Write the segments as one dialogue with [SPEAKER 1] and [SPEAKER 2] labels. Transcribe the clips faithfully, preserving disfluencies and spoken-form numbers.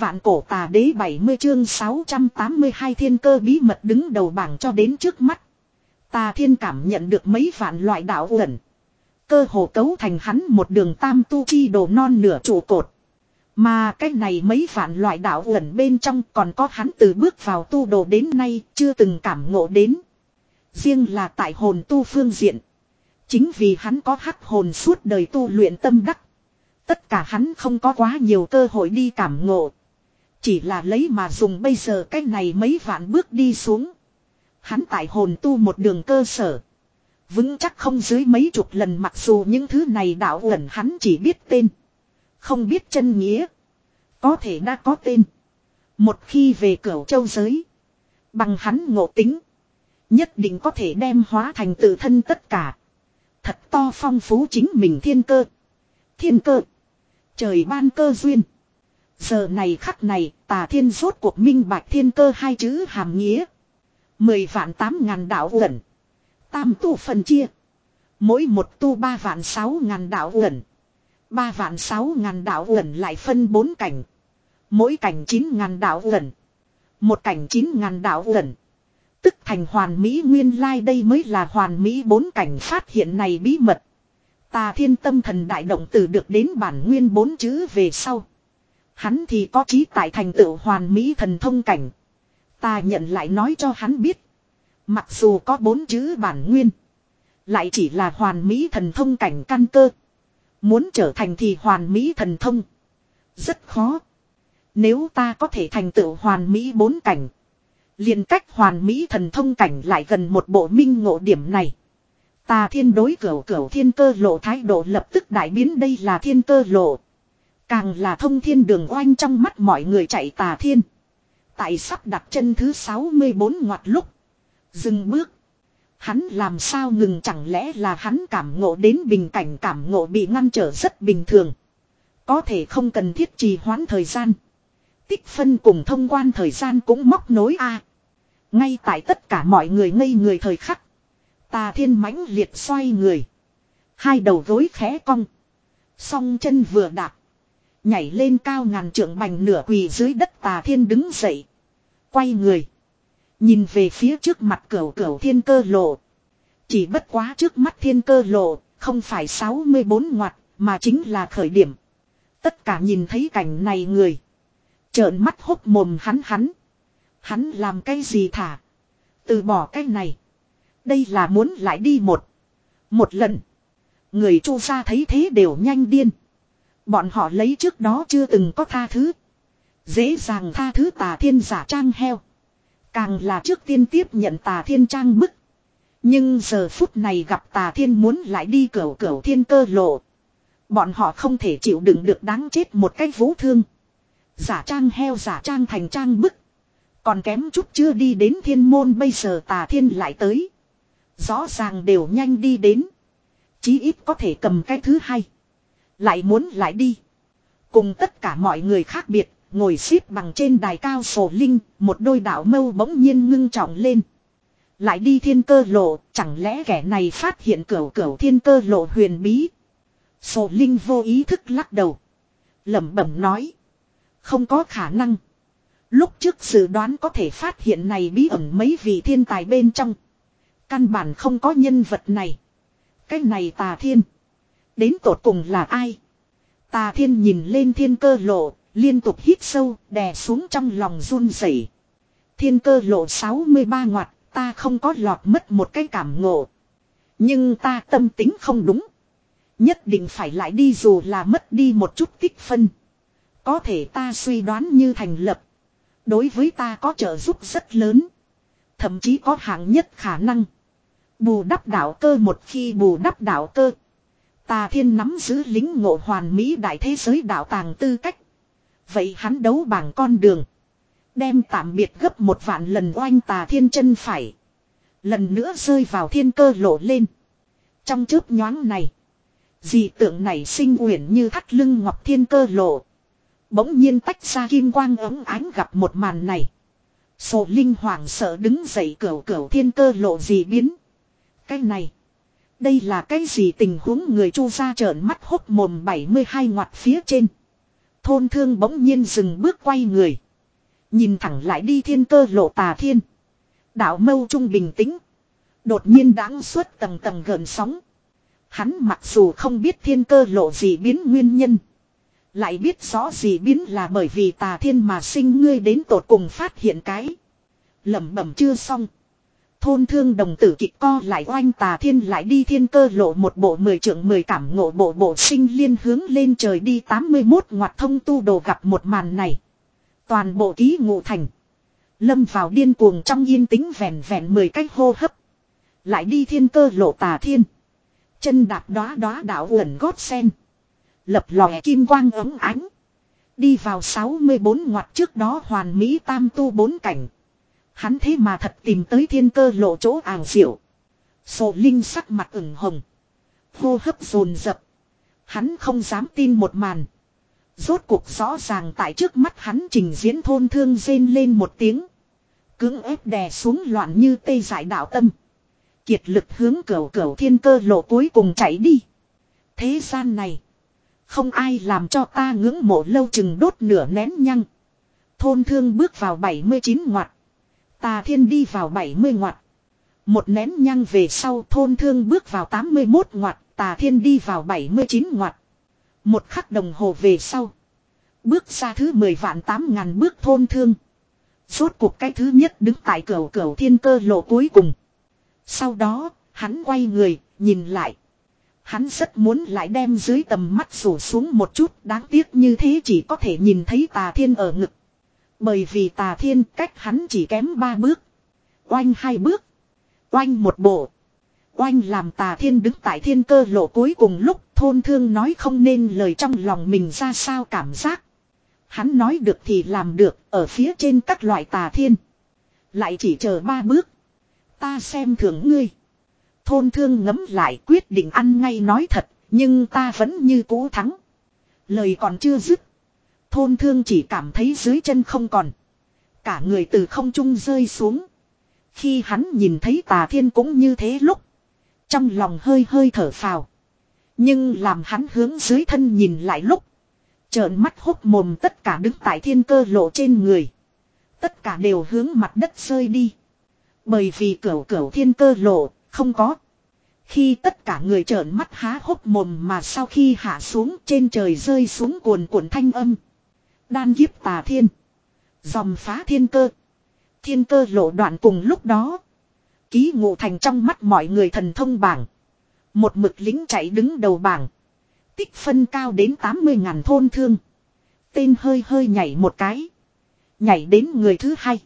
[SPEAKER 1] Vạn cổ tà đế bảy mươi chương sáu trăm tám mươi hai thiên cơ bí mật đứng đầu bảng cho đến trước mắt. Tà Thiên cảm nhận được mấy vạn loại đạo ẩn. Cơ hồ cấu thành hắn một đường tam tu chi đồ non nửa trụ cột. Mà cái này mấy vạn loại đạo ẩn bên trong còn có hắn từ bước vào tu đồ đến nay chưa từng cảm ngộ đến. Riêng là tại hồn tu phương diện. Chính vì hắn có hắc hồn suốt đời tu luyện tâm đắc. Tất cả hắn không có quá nhiều cơ hội đi cảm ngộ. Chỉ là lấy mà dùng bây giờ cái này mấy vạn bước đi xuống. Hắn tại hồn tu một đường cơ sở. Vững chắc không dưới mấy chục lần, mặc dù những thứ này đạo ẩn hắn chỉ biết tên. Không biết chân nghĩa. Có thể đã có tên. Một khi về Cửu Châu giới. Bằng hắn ngộ tính. Nhất định có thể đem hóa thành tự thân tất cả. Thật to phong phú chính mình thiên cơ. Thiên cơ. Trời ban cơ duyên. Giờ này khắc này, Tà Thiên rốt cuộc minh bạch thiên cơ hai chữ hàm nghĩa. Mười vạn tám ngàn đạo ẩn. Tam tu phần chia. Mỗi một tu ba vạn sáu ngàn đạo ẩn. Ba vạn sáu ngàn đạo ẩn lại phân bốn cảnh. Mỗi cảnh chín ngàn đạo ẩn. Một cảnh chín ngàn đạo ẩn. Tức thành hoàn mỹ nguyên lai, đây mới là hoàn mỹ bốn cảnh phát hiện này bí mật. Tà Thiên tâm thần đại động từ được đến bản nguyên bốn chữ về sau. Hắn thì có chí tại thành tựu hoàn mỹ thần thông cảnh. Ta nhận lại nói cho hắn biết. Mặc dù có bốn chữ bản nguyên. Lại chỉ là hoàn mỹ thần thông cảnh căn cơ. Muốn trở thành thì hoàn mỹ thần thông. Rất khó. Nếu ta có thể thành tựu hoàn mỹ bốn cảnh. Liền cách hoàn mỹ thần thông cảnh lại gần một bộ minh ngộ điểm này. Tà Thiên đối cửu cửu thiên cơ lộ thái độ lập tức đại biến, đây là thiên cơ lộ. Càng là thông thiên đường oanh trong mắt mọi người chạy Tà Thiên. Tại sắp đặt chân thứ sáu mươi bốn ngoặt lúc. Dừng bước. Hắn làm sao ngừng, chẳng lẽ là hắn cảm ngộ đến bình cảnh, cảm ngộ bị ngăn trở rất bình thường. Có thể không cần thiết trì hoãn thời gian. Tích phân cùng thông quan thời gian cũng móc nối a. Ngay tại tất cả mọi người ngây người thời khắc. Tà Thiên mãnh liệt xoay người. Hai đầu gối khẽ cong. Song chân vừa đạp. Nhảy lên cao ngàn trượng bành nửa quỳ dưới đất. Tà Thiên đứng dậy. Quay người. Nhìn về phía trước mặt cửu cửu thiên cơ lộ. Chỉ bất quá trước mắt thiên cơ lộ không phải sáu mươi bốn ngoặt mà chính là khởi điểm. Tất cả nhìn thấy cảnh này người. Trợn mắt hốc mồm, hắn hắn. Hắn làm cái gì thả. Từ bỏ cái này. Đây là muốn lại đi một. Một lần. Người Chu gia thấy thế đều nhanh điên. Bọn họ lấy trước đó chưa từng có tha thứ. Dễ dàng tha thứ Tà Thiên giả trang heo. Càng là trước tiên tiếp nhận Tà Thiên trang bức. Nhưng giờ phút này gặp Tà Thiên muốn lại đi cửu cửu thiên cơ lộ. Bọn họ không thể chịu đựng được đáng chết một cái vũ thương. Giả trang heo giả trang thành trang bức. Còn kém chút chưa đi đến thiên môn, bây giờ Tà Thiên lại tới. Rõ ràng đều nhanh đi đến. Chí ít có thể cầm cái thứ hai. Lại muốn lại đi. Cùng tất cả mọi người khác biệt, ngồi xếp bằng trên đài cao Sổ Linh, một đôi đạo mâu bỗng nhiên ngưng trọng lên. Lại đi thiên cơ lộ, chẳng lẽ kẻ này phát hiện cửu cửu thiên cơ lộ huyền bí. Sổ Linh vô ý thức lắc đầu. Lẩm bẩm nói. Không có khả năng. Lúc trước dự đoán có thể phát hiện này bí ẩn mấy vị thiên tài bên trong. Căn bản không có nhân vật này. Cái này Tà Thiên. Đến tột cùng là ai? Tà Thiên nhìn lên thiên cơ lộ, liên tục hít sâu, đè xuống trong lòng run rẩy. Thiên cơ lộ sáu mươi ba ngoặt, ta không có lọt mất một cái cảm ngộ. Nhưng ta tâm tính không đúng. Nhất định phải lại đi dù là mất đi một chút tích phân. Có thể ta suy đoán như thành lập. Đối với ta có trợ giúp rất lớn. Thậm chí có hạng nhất khả năng. Bù đắp đạo cơ, một khi bù đắp đạo cơ. Tà Thiên nắm giữ lính ngộ hoàn mỹ đại thế giới đạo tàng tư cách. Vậy hắn đấu bảng con đường. Đem tạm biệt gấp một vạn lần oanh Tà Thiên chân phải. Lần nữa rơi vào thiên cơ lộ lên. Trong chớp nhoáng này. Dị tượng này sinh uyển như thắt lưng ngọc thiên cơ lộ. Bỗng nhiên tách ra kim quang ấm ánh, gặp một màn này. Sổ Linh hoảng sợ đứng dậy, cửu cửu thiên cơ lộ gì biến. Cái này. Đây là cái gì tình huống, người Chu gia trợn mắt hốc mồm bảy mươi hai ngoặt phía trên. Thôn thương bỗng nhiên dừng bước quay người. Nhìn thẳng lại đi thiên cơ lộ Tà Thiên. Đạo mâu trung bình tĩnh. Đột nhiên đãng xuất tầng tầng gợn sóng. Hắn mặc dù không biết thiên cơ lộ gì biến nguyên nhân. Lại biết rõ gì biến là bởi vì Tà Thiên mà sinh ngươi đến tột cùng phát hiện cái. Lẩm bẩm chưa xong. Thôn thương đồng tử kịch co lại oanh Tà Thiên lại đi thiên cơ lộ một bộ mười trượng mười cảm ngộ bộ bộ sinh liên hướng lên trời đi tám mươi mốt ngoặt thông tu đồ gặp một màn này. Toàn bộ ký ngụ thành. Lâm vào điên cuồng trong yên tĩnh vẹn vẹn mười cách hô hấp. Lại đi thiên cơ lộ Tà Thiên. Chân đạp đóa đóa đạo uẩn gót sen. Lập lòe kim quang ấm ánh. Đi vào sáu mươi bốn ngoặt trước đó hoàn mỹ tam tu bốn cảnh. Hắn thế mà thật tìm tới thiên cơ lộ chỗ ảo diệu. Sổ Linh sắc mặt ửng hồng. Hô hấp dồn dập. Hắn không dám tin một màn. Rốt cuộc rõ ràng tại trước mắt hắn trình diễn thôn thương rên lên một tiếng. Cưỡng ép đè xuống loạn như tê dại đạo tâm. Kiệt lực hướng cửu cửu thiên cơ lộ cuối cùng chạy đi. Thế gian này. Không ai làm cho ta ngưỡng mộ lâu chừng đốt nửa nén nhăng. Thôn thương bước vào bảy mươi chín ngoặt. Tà Thiên đi vào bảy mươi ngoặt. Một nén nhăng về sau thôn thương bước vào tám mươi mốt ngoặt. Tà Thiên đi vào bảy mươi chín ngoặt. Một khắc đồng hồ về sau. Bước ra thứ mười vạn tám ngàn bước thôn thương. Rốt cuộc cái thứ nhất đứng tại cửu cửu thiên cơ lộ cuối cùng. Sau đó, hắn quay người, nhìn lại. Hắn rất muốn lại đem dưới tầm mắt rủ xuống một chút. Đáng tiếc như thế chỉ có thể nhìn thấy Tà Thiên ở ngực. Bởi vì Tà Thiên cách hắn chỉ kém ba bước. Oanh hai bước. Oanh một bộ. Oanh làm Tà Thiên đứng tại thiên cơ lộ cuối cùng lúc thôn thương nói không nên lời trong lòng mình ra sao cảm giác. Hắn nói được thì làm được ở phía trên các loại Tà Thiên. Lại chỉ chờ ba bước. Ta xem thường ngươi. Thôn thương ngấm lại quyết định ăn ngay nói thật. Nhưng ta vẫn như cũ thắng. Lời còn chưa dứt. Thôn thương chỉ cảm thấy dưới chân không còn. Cả người từ không trung rơi xuống. Khi hắn nhìn thấy Tà Thiên cũng như thế lúc. Trong lòng hơi hơi thở phào. Nhưng làm hắn hướng dưới thân nhìn lại lúc. Trợn mắt hốc mồm tất cả đứng tại thiên cơ lộ trên người. Tất cả đều hướng mặt đất rơi đi. Bởi vì cửu cửu thiên cơ lộ không có. Khi tất cả người trợn mắt há hốc mồm mà sau khi hạ xuống trên trời rơi xuống cuồn cuộn thanh âm. Đan kiếp Tà Thiên. Dòm phá thiên cơ. Thiên cơ lộ đoạn cùng lúc đó. Ký ngụ thành trong mắt mọi người thần thông bảng. Một mực lính chạy đứng đầu bảng. Tích phân cao đến tám mươi ngàn thôn thương. Tên hơi hơi nhảy một cái. Nhảy đến người thứ hai.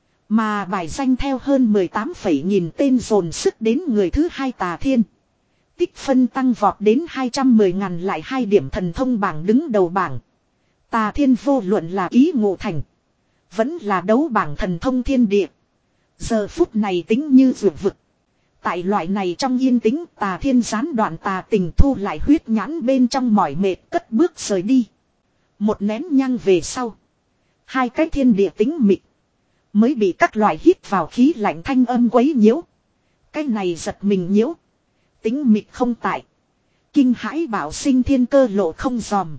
[SPEAKER 1] Mà bài danh theo hơn mười tám phẩy nghìn tên dồn sức đến người thứ hai Tà Thiên. Tích phân tăng vọt đến hai trăm mười ngàn lại hai điểm thần thông bảng đứng đầu bảng. Tà Thiên vô luận là ký ngụ thành. Vẫn là đấu bảng thần thông thiên địa. Giờ phút này tính như vượt vực. Tại loại này trong yên tĩnh Tà Thiên gián đoạn tà tình thu lại huyết nhãn bên trong mỏi mệt cất bước rời đi. Một nén nhang về sau. Hai cái thiên địa tính mịt. Mới bị các loại hít vào khí lạnh thanh âm quấy nhiễu. Cái này giật mình nhiễu. Tính mịt không tại. Kinh hãi bảo sinh thiên cơ lộ không dòm.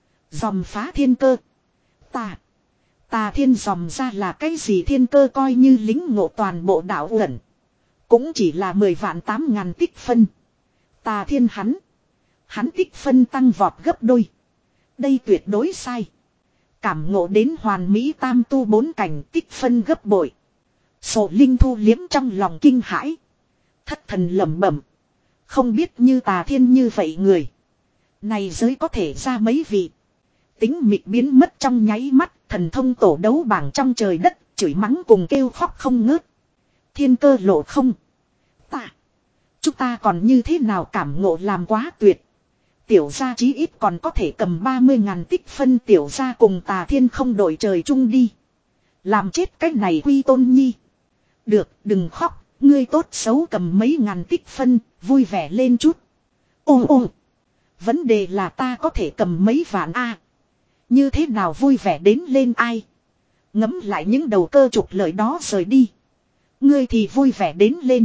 [SPEAKER 1] Dòm phá thiên cơ. Tà. Tà Thiên dòm ra là cái gì thiên cơ coi như lính ngộ toàn bộ đạo uẩn. Cũng chỉ là mười vạn tám ngàn tích phân. Tà Thiên hắn. Hắn tích phân tăng vọt gấp đôi. Đây tuyệt đối sai. Cảm ngộ đến hoàn mỹ tam tu bốn cảnh tích phân gấp bội. Sổ Linh thu liếm trong lòng kinh hãi. Thất thần lẩm bẩm. Không biết như Tà Thiên như vậy người. Này giới có thể ra mấy vị. Tính mịt biến mất trong nháy mắt. Thần thông tổ đấu bảng trong trời đất. Chửi mắng cùng kêu khóc không ngớt. Thiên cơ lộ không. Ta. Chúng ta còn như thế nào cảm ngộ làm quá tuyệt. Tiểu gia chí ít còn có thể cầm ba mươi ngàn tích phân tiểu gia cùng Tà Thiên không đổi trời chung đi. Làm chết cách này Quy Tôn Nhi. Được, đừng khóc, ngươi tốt xấu cầm mấy ngàn tích phân, vui vẻ lên chút. Ô ô, vấn đề là ta có thể cầm mấy vạn a. Như thế nào vui vẻ đến lên ai. Ngấm lại những đầu cơ trục lợi đó rời đi. Ngươi thì vui vẻ đến lên.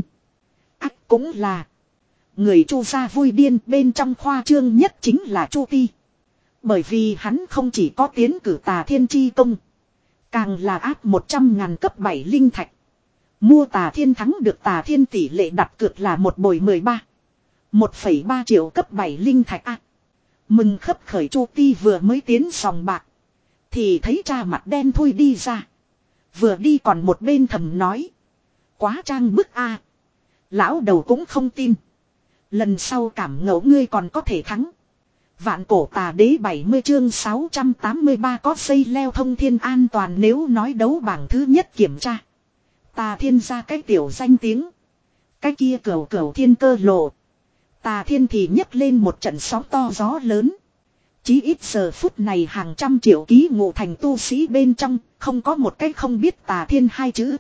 [SPEAKER 1] Ác cũng là. Người Chu gia vui điên bên trong khoa trương nhất chính là Chu Ti. Bởi vì hắn không chỉ có tiến cử Tà Thiên chi công. Càng là áp một trăm ngàn cấp bảy linh thạch. Mua Tà Thiên thắng được Tà Thiên tỷ lệ đặt cược là một bồi mười ba. một phẩy ba triệu cấp bảy linh thạch a. Mừng khấp khởi Chu Ti vừa mới tiến sòng bạc. Thì thấy cha mặt đen thui đi ra. Vừa đi còn một bên thầm nói. Quá trang bức a. Lão đầu cũng không tin. Lần sau cảm ngẫu ngươi còn có thể thắng. Vạn cổ tà đế bảy mươi chương sáu trăm tám mươi ba có dây leo thông thiên an toàn nếu nói đấu bảng thứ nhất kiểm tra. Tà Thiên ra cái tiểu danh tiếng. Cái kia cửu cửu thiên cơ lộ. Tà Thiên thì nhấc lên một trận sóng to gió lớn. Chí ít giờ phút này hàng trăm triệu ký ngộ thành tu sĩ bên trong, không có một cái không biết Tà Thiên hai chữ.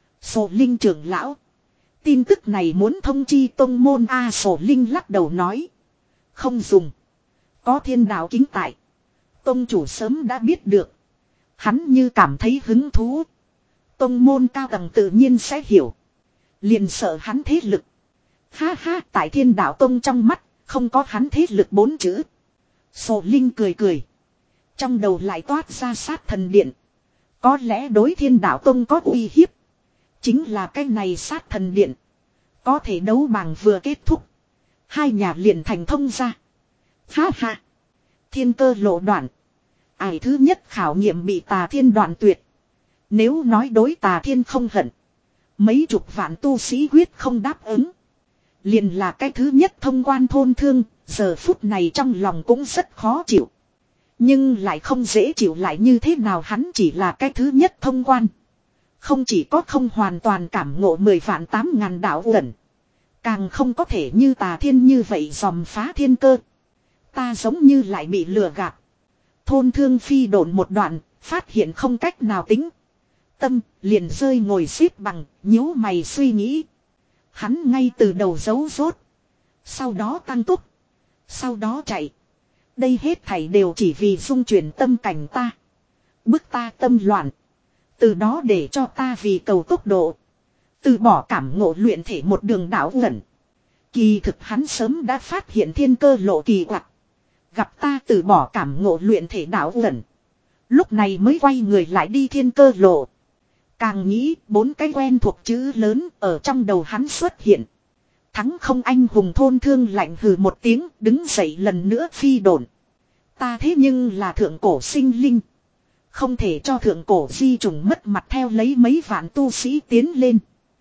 [SPEAKER 1] Sổ Linh trưởng lão. Tin tức này muốn thông chi tông môn A. Sổ Linh lắc đầu nói. Không dùng. Có thiên đạo kính tại. Tông chủ sớm đã biết được. Hắn như cảm thấy hứng thú. Tông môn cao tầng tự nhiên sẽ hiểu. Liền sợ hắn thế lực. Ha ha, tại thiên đạo tông trong mắt, không có hắn thế lực bốn chữ. Sổ Linh cười cười. Trong đầu lại toát ra sát thần điện. Có lẽ đối thiên đạo tông có uy hiếp. Chính là cái này sát thần điện. Có thể đấu bảng vừa kết thúc. Hai nhà liền thành thông ra. Ha ha. Thiên cơ lộ đoạn. Ải thứ nhất khảo nghiệm bị Tà Thiên đoạn tuyệt. Nếu nói đối Tà Thiên không hận. Mấy chục vạn tu sĩ quyết không đáp ứng. Liền là cái thứ nhất thông quan thôn thương. Giờ phút này trong lòng cũng rất khó chịu. Nhưng lại không dễ chịu lại như thế nào hắn chỉ là cái thứ nhất thông quan. Không chỉ có không hoàn toàn cảm ngộ mười vạn tám ngàn đạo uẩn. Càng không có thể như Tà Thiên như vậy dòm phá thiên cơ. Ta giống như lại bị lừa gạt. Thôn thương phi độn một đoạn, phát hiện không cách nào tính. Tâm, liền rơi ngồi xếp bằng, nhíu mày suy nghĩ. Hắn ngay từ đầu giấu rốt. Sau đó tăng tốc. Sau đó chạy. Đây hết thảy đều chỉ vì dung chuyển tâm cảnh ta. Bức ta tâm loạn. Từ đó để cho ta vì cầu tốc độ. Từ bỏ cảm ngộ luyện thể một đường đảo ngẩn. Kỳ thực hắn sớm đã phát hiện thiên cơ lộ kỳ quặc. Gặp ta từ bỏ cảm ngộ luyện thể đảo ngẩn. Lúc này mới quay người lại đi thiên cơ lộ. Càng nghĩ bốn cái quen thuộc chữ lớn ở trong đầu hắn xuất hiện. Thắng không anh hùng thôn thương lạnh hừ một tiếng đứng dậy lần nữa phi độn. Ta thế nhưng là thượng cổ sinh linh. Không thể cho thượng cổ di trùng mất mặt theo lấy mấy vạn tu sĩ tiến lên.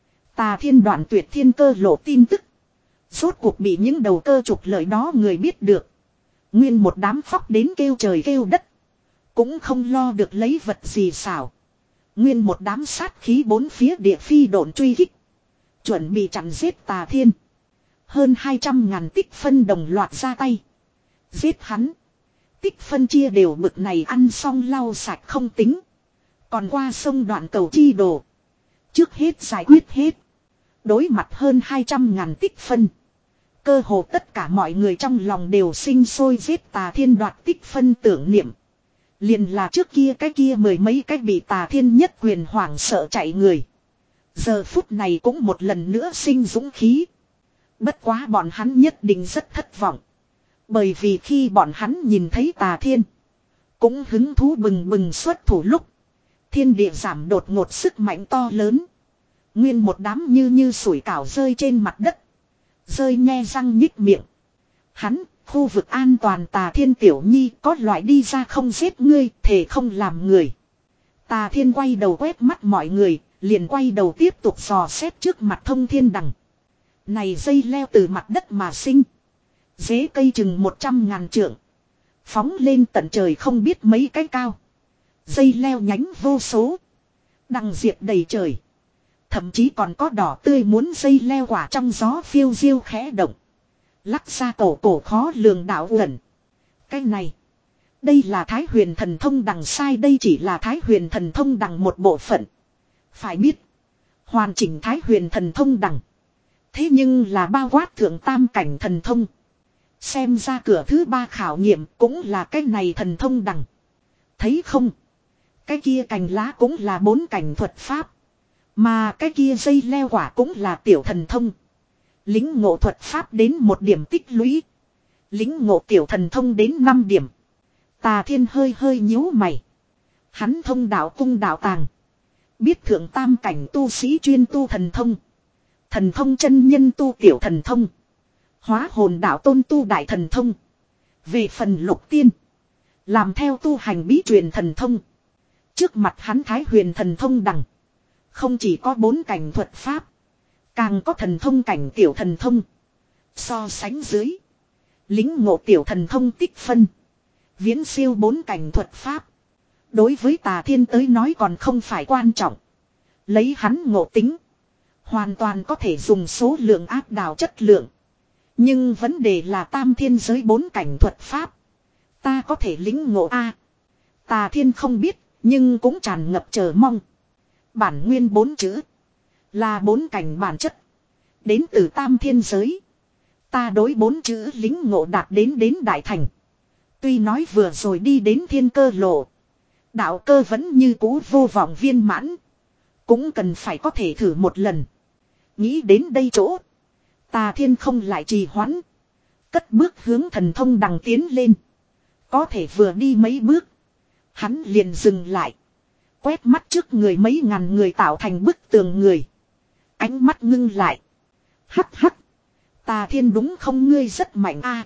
[SPEAKER 1] Tà Thiên đoạn tuyệt thiên cơ lộ tin tức. Rốt cuộc bị những đầu cơ trục lợi đó người biết được. Nguyên một đám khóc đến kêu trời kêu đất. Cũng không lo được lấy vật gì xảo. Nguyên một đám sát khí bốn phía địa phi độn truy kích. Chuẩn bị chặn giết Tà Thiên. Hơn hai trăm ngàn tích phân đồng loạt ra tay. Giết hắn. Tích phân chia đều bực này ăn xong lau sạch không tính. Còn qua sông đoạn cầu chi đồ. Trước hết giải quyết hết. Đối mặt hơn hai trăm ngàn tích phân. Cơ hồ tất cả mọi người trong lòng đều sinh sôi giết Tà Thiên đoạt tích phân tưởng niệm. Liền là trước kia cái kia mười mấy cái bị Tà Thiên nhất quyền hoảng sợ chạy người. Giờ phút này cũng một lần nữa sinh dũng khí. Bất quá bọn hắn nhất định rất thất vọng. Bởi vì khi bọn hắn nhìn thấy Tà Thiên. Cũng hứng thú bừng bừng xuất thủ lúc. Thiên địa giảm đột ngột sức mạnh to lớn. Nguyên một đám như như sủi cảo rơi trên mặt đất. Rơi nhe răng nhích miệng. Hắn, khu vực an toàn Tà Thiên tiểu nhi có loại đi ra không giết ngươi, thề không làm người. Tà Thiên quay đầu quét mắt mọi người, liền quay đầu tiếp tục dò xét trước mặt thông thiên đằng. Này dây leo từ mặt đất mà sinh. Dế cây chừng một trăm ngàn trượng. Phóng lên tận trời không biết mấy cái cao. Dây leo nhánh vô số. Đằng diệp đầy trời. Thậm chí còn có đỏ tươi muốn dây leo quả trong gió phiêu diêu khẽ động. Lắc ra cổ cổ khó lường đạo ẩn. Cái này. Đây là Thái Huyền Thần Thông đằng sai đây chỉ là Thái Huyền Thần Thông đằng một bộ phận. Phải biết. Hoàn chỉnh Thái Huyền Thần Thông đằng. Thế nhưng là bao quát thượng tam cảnh thần thông. Xem ra cửa thứ ba khảo nghiệm cũng là cái này thần thông đằng. Thấy không? Cái kia cành lá cũng là bốn cảnh thuật pháp. Mà cái kia dây leo quả cũng là tiểu thần thông. Lính ngộ thuật pháp đến một điểm tích lũy. Lính ngộ tiểu thần thông đến năm điểm. Tà Thiên hơi hơi nhíu mày. Hắn thông đạo cung đạo tàng. Biết thượng tam cảnh tu sĩ chuyên tu thần thông. Thần thông chân nhân tu tiểu thần thông. Hóa hồn đạo tôn tu đại thần thông. Về phần lục tiên. Làm theo tu hành bí truyền thần thông. Trước mặt hắn Thái Huyền thần thông đằng. Không chỉ có bốn cảnh thuật pháp. Càng có thần thông cảnh tiểu thần thông. So sánh dưới. Lính ngộ tiểu thần thông tích phân. Viễn siêu bốn cảnh thuật pháp. Đối với Tà Thiên tới nói còn không phải quan trọng. Lấy hắn ngộ tính. Hoàn toàn có thể dùng số lượng áp đảo chất lượng. Nhưng vấn đề là tam thiên giới bốn cảnh thuật pháp. Ta có thể lĩnh ngộ A. Tà Thiên không biết. Nhưng cũng tràn ngập chờ mong. Bản nguyên bốn chữ. Là bốn cảnh bản chất. Đến từ tam thiên giới. Ta đối bốn chữ lính ngộ đạt đến đến đại thành. Tuy nói vừa rồi đi đến thiên cơ lộ. Đạo cơ vẫn như cũ vô vọng viên mãn. Cũng cần phải có thể thử một lần. Nghĩ đến đây chỗ. Tà Thiên không lại trì hoãn. Cất bước hướng thần thông đằng tiến lên. Có thể vừa đi mấy bước. Hắn liền dừng lại. Quét mắt trước người mấy ngàn người tạo thành bức tường người. Ánh mắt ngưng lại. Hắc hắc. Tà Thiên đúng không, ngươi rất mạnh a.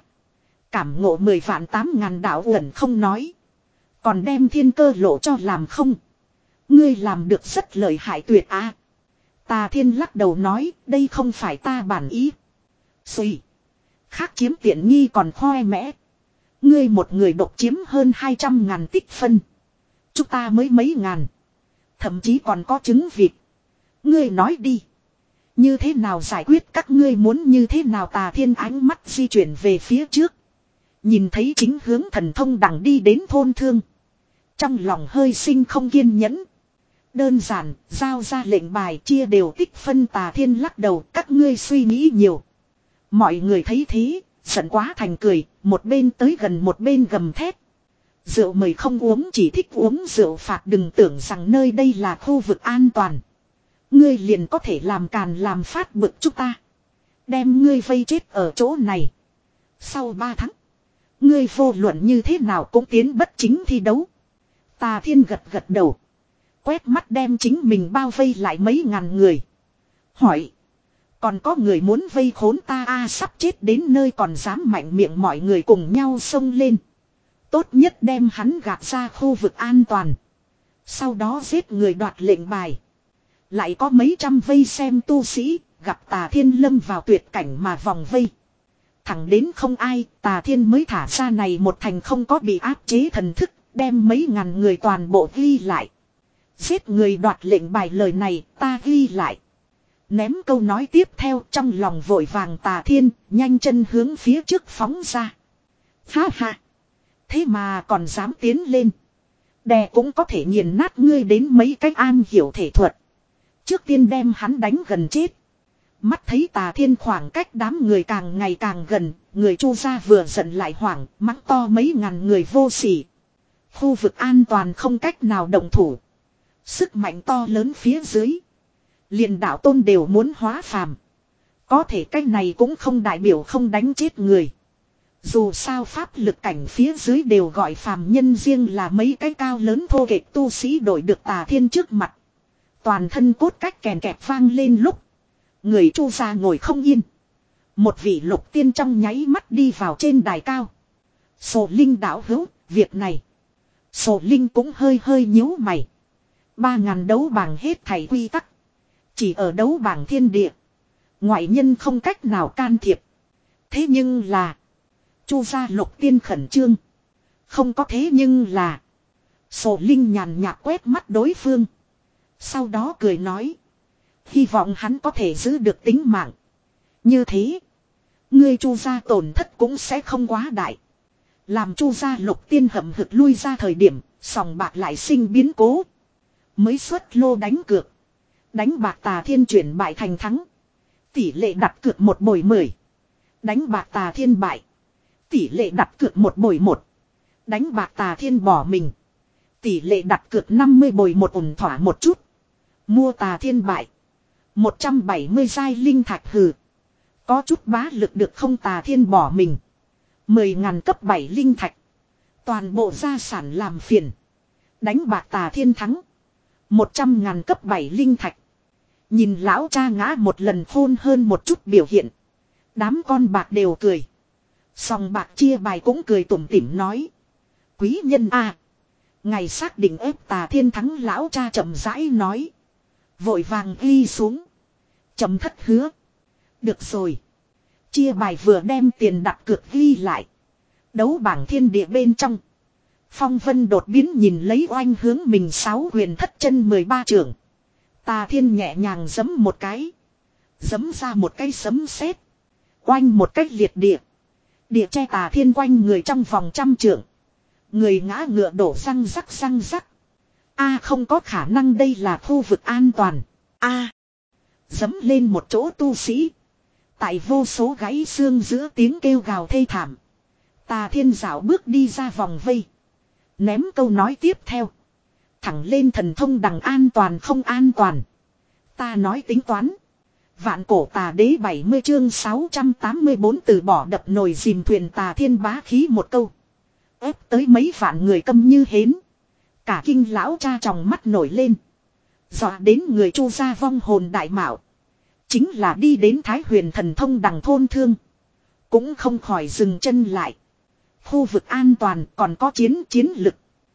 [SPEAKER 1] Cảm ngộ mười vạn tám ngàn đạo uẩn không nói. Còn đem thiên cơ lộ cho làm không. Ngươi làm được rất lợi hại tuyệt a. Tà Thiên lắc đầu nói, đây không phải ta bản ý. Xùi. Khác chiếm tiện nghi còn khoe mẽ. Ngươi một người độc chiếm hơn hai trăm ngàn tích phân. Chúng ta mới mấy ngàn. Thậm chí còn có trứng vịt. Ngươi nói đi. Như thế nào giải quyết, các ngươi muốn như thế nào? Tà Thiên ánh mắt di chuyển về phía trước. Nhìn thấy chính hướng thần thông đằng đi đến thôn thương. Trong lòng hơi sinh không kiên nhẫn. Đơn giản, giao ra lệnh bài chia đều tích phân. Tà Thiên lắc đầu, các ngươi suy nghĩ nhiều. Mọi người thấy thế, giận quá thành cười, một bên tới gần một bên gầm thét. Rượu mời không uống, chỉ thích uống rượu phạt, đừng tưởng rằng nơi đây là khu vực an toàn. Ngươi liền có thể làm càn làm phát bực chúng ta. Đem ngươi vây chết ở chỗ này. Sau ba tháng, ngươi vô luận như thế nào cũng tiến bất chính thi đấu. Tà Thiên gật gật đầu. Quét mắt đem chính mình bao vây lại mấy ngàn người. Hỏi. Còn có người muốn vây khốn ta a? Sắp chết đến nơi còn dám mạnh miệng. Mọi người cùng nhau xông lên. Tốt nhất đem hắn gạt ra khu vực an toàn. Sau đó giết người đoạt lệnh bài. Lại có mấy trăm vây xem tu sĩ. Gặp Tà Thiên lâm vào tuyệt cảnh mà vòng vây. Thẳng đến không ai, Tà Thiên mới thả ra này một thành không có bị áp chế thần thức. Đem mấy ngàn người toàn bộ ghi lại. Giết người đoạt lệnh bài lời này ta ghi lại. Ném câu nói tiếp theo, trong lòng vội vàng Tà Thiên nhanh chân hướng phía trước phóng ra. Ha ha. Thế mà còn dám tiến lên. Đè cũng có thể nghiền nát ngươi đến mấy cách an hiểu thể thuật. Trước tiên đem hắn đánh gần chết. Mắt thấy Tà Thiên khoảng cách đám người càng ngày càng gần. Người Chu gia vừa giận lại hoảng, mắng to mấy ngàn người vô sỉ. Khu vực an toàn không cách nào động thủ. Sức mạnh to lớn phía dưới. Liền đạo tôn đều muốn hóa phàm. Có thể cách này cũng không đại biểu không đánh chết người. Dù sao pháp lực cảnh phía dưới đều gọi phàm nhân, riêng là mấy cái cao lớn thô kệch tu sĩ đổi được Tà Thiên trước mặt. Toàn thân cốt cách kèn kẹt vang lên lúc. Người Chu gia ngồi không yên. Một vị lục tiên trong nháy mắt đi vào trên đài cao. Sổ Linh đạo hữu, việc này. Sổ Linh cũng hơi hơi nhíu mày. Ba ngàn đấu bảng hết thảy quy tắc. Chỉ ở đấu bảng thiên địa. Ngoại nhân không cách nào can thiệp. Thế nhưng là. Chu gia lục tiên khẩn trương. Không có thế nhưng là. Sổ Linh nhàn nhạt quét mắt đối phương. Sau đó cười nói. Hy vọng hắn có thể giữ được tính mạng. Như thế. Ngươi Chu gia tổn thất cũng sẽ không quá đại. Làm Chu gia lục tiên hậm hực lui ra thời điểm. Sòng bạc lại sinh biến cố. Mới xuất lô đánh cược. Đánh bạc Tà Thiên chuyển bại thành thắng. Tỷ lệ đặt cược một bồi mười. Đánh bạc Tà Thiên bại. Tỷ lệ đặt cược một bồi một. Đánh bạc Tà Thiên bỏ mình. Tỷ lệ đặt cược năm mươi bồi một, ổn thỏa một chút. Mua Tà Thiên bại. một trăm bảy mươi giai linh thạch hừ. Có chút bá lực được không? Tà Thiên bỏ mình. mười ngàn cấp bảy linh thạch. Toàn bộ gia sản làm phiền. Đánh bạc Tà Thiên thắng. Một trăm ngàn cấp bảy linh thạch. Nhìn lão cha ngã một lần khôn hơn một chút biểu hiện. Đám con bạc đều cười. Sòng bạc chia bài cũng cười tủm tỉm nói. Quý nhân a, ngày xác định ép Tà Thiên thắng, lão cha chậm rãi nói. Vội vàng ghi xuống. Chấm thất hứa. Được rồi. Chia bài vừa đem tiền đặt cược ghi lại. Đấu bảng thiên địa bên trong. Phong Vân đột biến nhìn lấy oanh hướng mình sáu huyền thất chân mười ba trưởng. Tà Thiên nhẹ nhàng giấm một cái. Giấm ra một cái sấm sét. Oanh một cách liệt địa. Địa che Tà Thiên quanh người trong vòng trăm trượng. Người ngã ngựa đổ răng rắc răng rắc. A không có khả năng, đây là khu vực an toàn. A giấm lên một chỗ tu sĩ. Tại vô số gãy xương giữa tiếng kêu gào thê thảm. Tà Thiên dạo bước đi ra vòng vây. Ném câu nói tiếp theo. Thẳng lên thần thông đằng, an toàn không an toàn. Ta nói tính toán. Vạn cổ tà đế bảy mươi chương sáu trăm tám mươi bốn từ bỏ đập nồi dìm thuyền. Tà Thiên bá khí một câu. Ép tới mấy vạn người câm như hến. Cả kinh lão cha tròng mắt nổi lên. Dọa đến người Chu gia vong hồn đại mạo. Chính là đi đến Thái Huyền thần thông đằng thôn thương. Cũng không khỏi dừng chân lại. Khu vực an toàn còn có chiến chiến lực.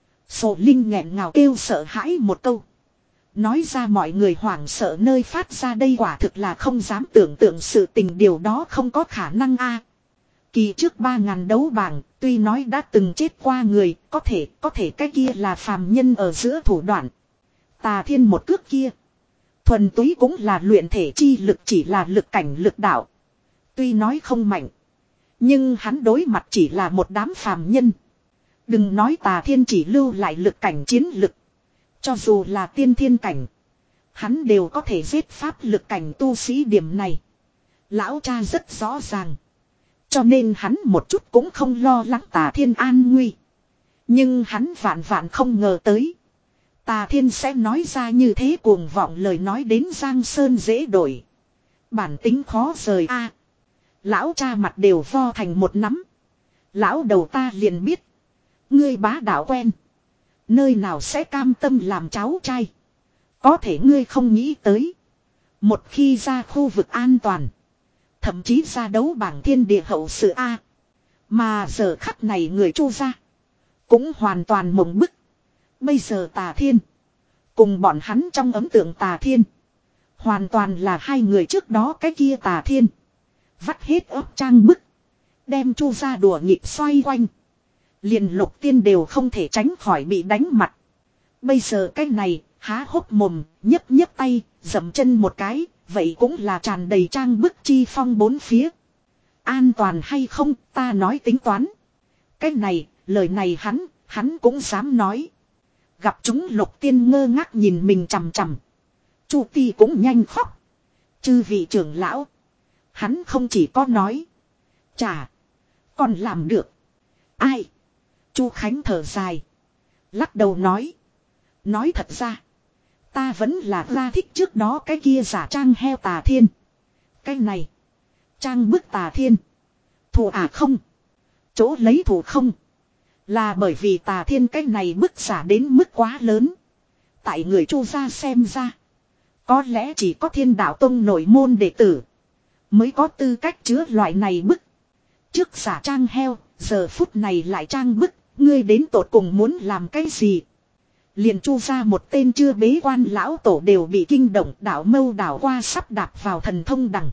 [SPEAKER 1] Sổ Linh nghẹn ngào kêu sợ hãi một câu. Nói ra mọi người hoảng sợ nơi phát ra, đây quả thực là không dám tưởng tượng sự tình, điều đó không có khả năng a. Kỳ trước ba ngàn đấu bảng, tuy nói đã từng chết qua người, có thể, có thể cái kia là phàm nhân ở giữa thủ đoạn. Tà Thiên một cước kia. Thuần túy cũng là luyện thể chi lực, chỉ là lực cảnh lực đạo. Tuy nói không mạnh. Nhưng hắn đối mặt chỉ là một đám phàm nhân. Đừng nói Tà Thiên chỉ lưu lại lực cảnh chiến lực. Cho dù là tiên thiên cảnh. Hắn đều có thể giết pháp lực cảnh tu sĩ, điểm này. Lão cha rất rõ ràng. Cho nên hắn một chút cũng không lo lắng Tà Thiên an nguy. Nhưng hắn vạn vạn không ngờ tới. Tà Thiên sẽ nói ra như thế cuồng vọng lời nói, đến Giang Sơn dễ đổi. Bản tính khó rời a. Lão cha mặt đều vo thành một nắm. Lão đầu ta liền biết. Ngươi bá đạo quen. Nơi nào sẽ cam tâm làm cháu trai. Có thể ngươi không nghĩ tới. Một khi ra khu vực an toàn. Thậm chí ra đấu bảng thiên địa hậu sự A. Mà giờ khắc này người Chu gia cũng hoàn toàn mộng bức. Bây giờ Tà Thiên cùng bọn hắn trong ấn tượng Tà Thiên hoàn toàn là hai người trước đó cái kia Tà Thiên. Vắt hết ấp trang bức. Đem Chu gia đùa nghịch xoay quanh. Liền Lục Tiên đều không thể tránh khỏi bị đánh mặt. Bây giờ cái này há hốc mồm, nhấp nhấp tay, dậm chân một cái. Vậy cũng là tràn đầy trang bức chi phong bốn phía. An toàn hay không, ta nói tính toán. Cái này, lời này hắn, hắn cũng dám nói. Gặp chúng Lục Tiên ngơ ngác nhìn mình chằm chằm. Chu Ti cũng nhanh khóc. Chư vị trưởng lão. Hắn không chỉ có nói. Chà, còn làm được. Ai? Chu Khánh thở dài. Lắc đầu nói. Nói thật ra. Ta vẫn là ra thích trước đó cái kia giả trang heo Tà Thiên. Cái này. Trang bức Tà Thiên. Thù à không. Chỗ lấy thù không. Là bởi vì Tà Thiên cái này bức giả đến mức quá lớn. Tại người Chu gia xem ra. Có lẽ chỉ có Thiên Đạo Tông nội môn đệ tử. Mới có tư cách chứa loại này bức. Trước giả trang heo. Giờ phút này lại trang bức. Ngươi đến tột cùng muốn làm cái gì? Liền Chu ra một tên chưa bế quan lão tổ đều bị kinh động, đảo mâu đảo qua sắp đạp vào thần thông đằng.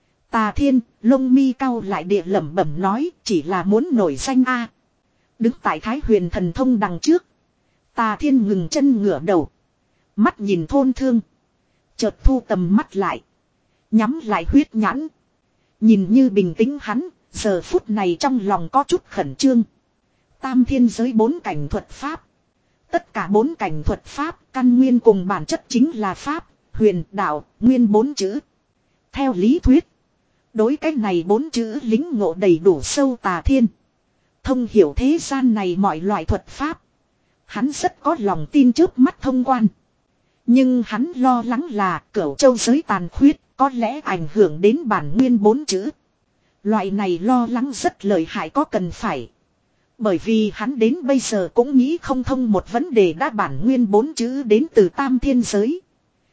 [SPEAKER 1] Tà Thiên, lông mi cau lại địa lẩm bẩm nói, chỉ là muốn nổi danh a. Đứng tại Thái Huyền thần thông đằng trước. Tà Thiên ngừng chân ngửa đầu. Mắt nhìn thôn thương. Chợt thu tầm mắt lại. Nhắm lại huyết nhãn. Nhìn như bình tĩnh hắn, giờ phút này trong lòng có chút khẩn trương. Tam thiên giới bốn cảnh thuật pháp. Tất cả bốn cảnh thuật pháp, căn nguyên cùng bản chất chính là pháp, huyền, đạo, nguyên bốn chữ. Theo lý thuyết, đối cách này bốn chữ lính ngộ đầy đủ sâu Tà Thiên. Thông hiểu thế gian này mọi loại thuật pháp. Hắn rất có lòng tin trước mắt thông quan. Nhưng hắn lo lắng là Cửu Châu giới tàn khuyết, có lẽ ảnh hưởng đến bản nguyên bốn chữ. Loại này lo lắng rất lợi hại, có cần phải. Bởi vì hắn đến bây giờ cũng nghĩ không thông một vấn đề đã bản nguyên bốn chữ đến từ tam thiên giới.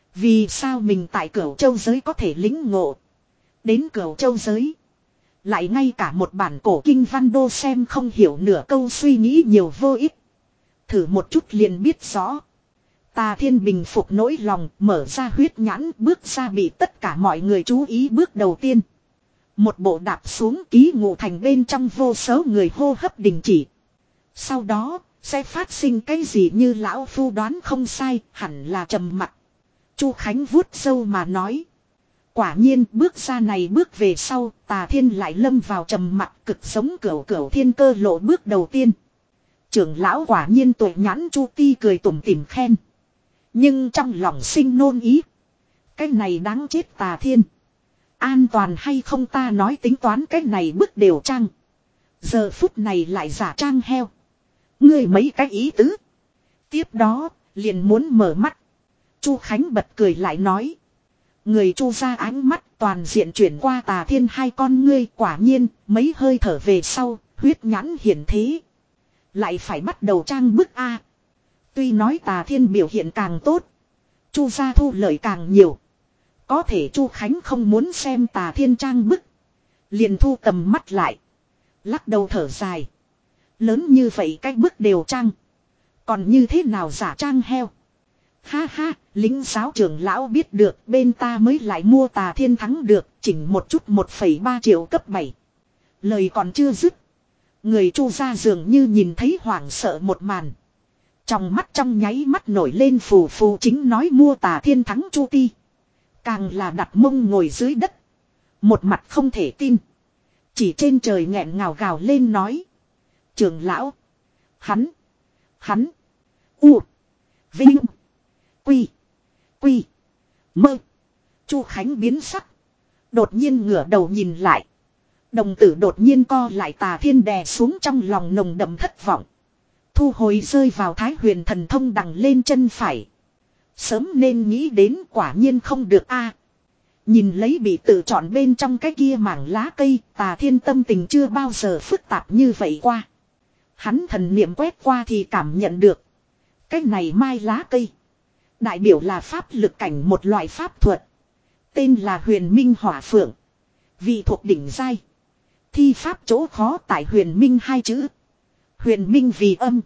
[SPEAKER 1] Vì sao mình tại Cửu Châu giới có thể lĩnh ngộ. Đến Cửu Châu giới. Lại ngay cả một bản cổ kinh văn đô xem không hiểu nửa câu suy nghĩ nhiều vô ích. Thử một chút liền biết rõ. Tà Thiên bình phục nỗi lòng, mở ra huyết nhãn, bước ra bị tất cả mọi người chú ý bước đầu tiên. Một bộ đạp xuống ký ngụ thành bên trong vô số người hô hấp đình chỉ. Sau đó, sẽ phát sinh cái gì như lão phu đoán không sai, hẳn là trầm mặc. Chu Khánh vuốt râu mà nói. Quả nhiên bước ra này bước về sau, Tà Thiên lại lâm vào trầm mặc cực sống cửu cửu thiên cơ lộ bước đầu tiên. Trưởng lão quả nhiên tuệ nhãn Chu Ti cười tủm tỉm khen. Nhưng trong lòng sinh nôn ý. Cái này đáng chết Tà Thiên. An toàn hay không ta nói tính toán cái này bước đều trăng. Giờ phút này lại giả trang heo. Ngươi mấy cái ý tứ. Tiếp đó, liền muốn mở mắt. Chu Khánh bật cười lại nói. Người Chu ra ánh mắt toàn diện chuyển qua Tà Thiên hai con ngươi quả nhiên, mấy hơi thở về sau, huyết nhãn hiển thế. Lại phải bắt đầu trang bức A. Tuy nói Tà Thiên biểu hiện càng tốt. Chu gia thu lợi càng nhiều. Có thể Chu Khánh không muốn xem Tà Thiên trang bức. Liền thu tầm mắt lại. Lắc đầu thở dài. Lớn như vậy cái bức đều trang. Còn như thế nào giả trang heo. Ha ha, lính giáo trưởng lão biết được bên ta mới lại mua Tà Thiên thắng được. Chỉnh một chút một phẩy ba triệu cấp bảy. Lời còn chưa dứt. Người Chu gia dường như nhìn thấy hoảng sợ một màn. Trong mắt trong nháy mắt nổi lên phù phù chính nói mua Tà Thiên thắng Chu Ti. Càng là đặt mông ngồi dưới đất. Một mặt không thể tin. Chỉ trên trời nghẹn ngào gào lên nói. Trưởng lão. Hắn. Hắn. U. Vinh. Quy. Quy. Mơ. Chu Khánh biến sắc. Đột nhiên ngửa đầu nhìn lại. Đồng tử đột nhiên co lại Tà Thiên đè xuống trong lòng nồng đậm thất vọng. Thu hồi rơi vào Thái Huyền thần thông đằng lên chân phải. Sớm nên nghĩ đến quả nhiên không được a. Nhìn lấy bị tự chọn bên trong cái kia mảng lá cây, Tà Thiên tâm tình chưa bao giờ phức tạp như vậy qua. Hắn thần niệm quét qua thì cảm nhận được. Cái này mai lá cây. Đại biểu là pháp lực cảnh một loại pháp thuật. Tên là Huyền Minh Hỏa Phượng. Vị thuộc đỉnh giai. Thi pháp chỗ khó tại Huyền Minh hai chữ. Huyền Minh vì âm.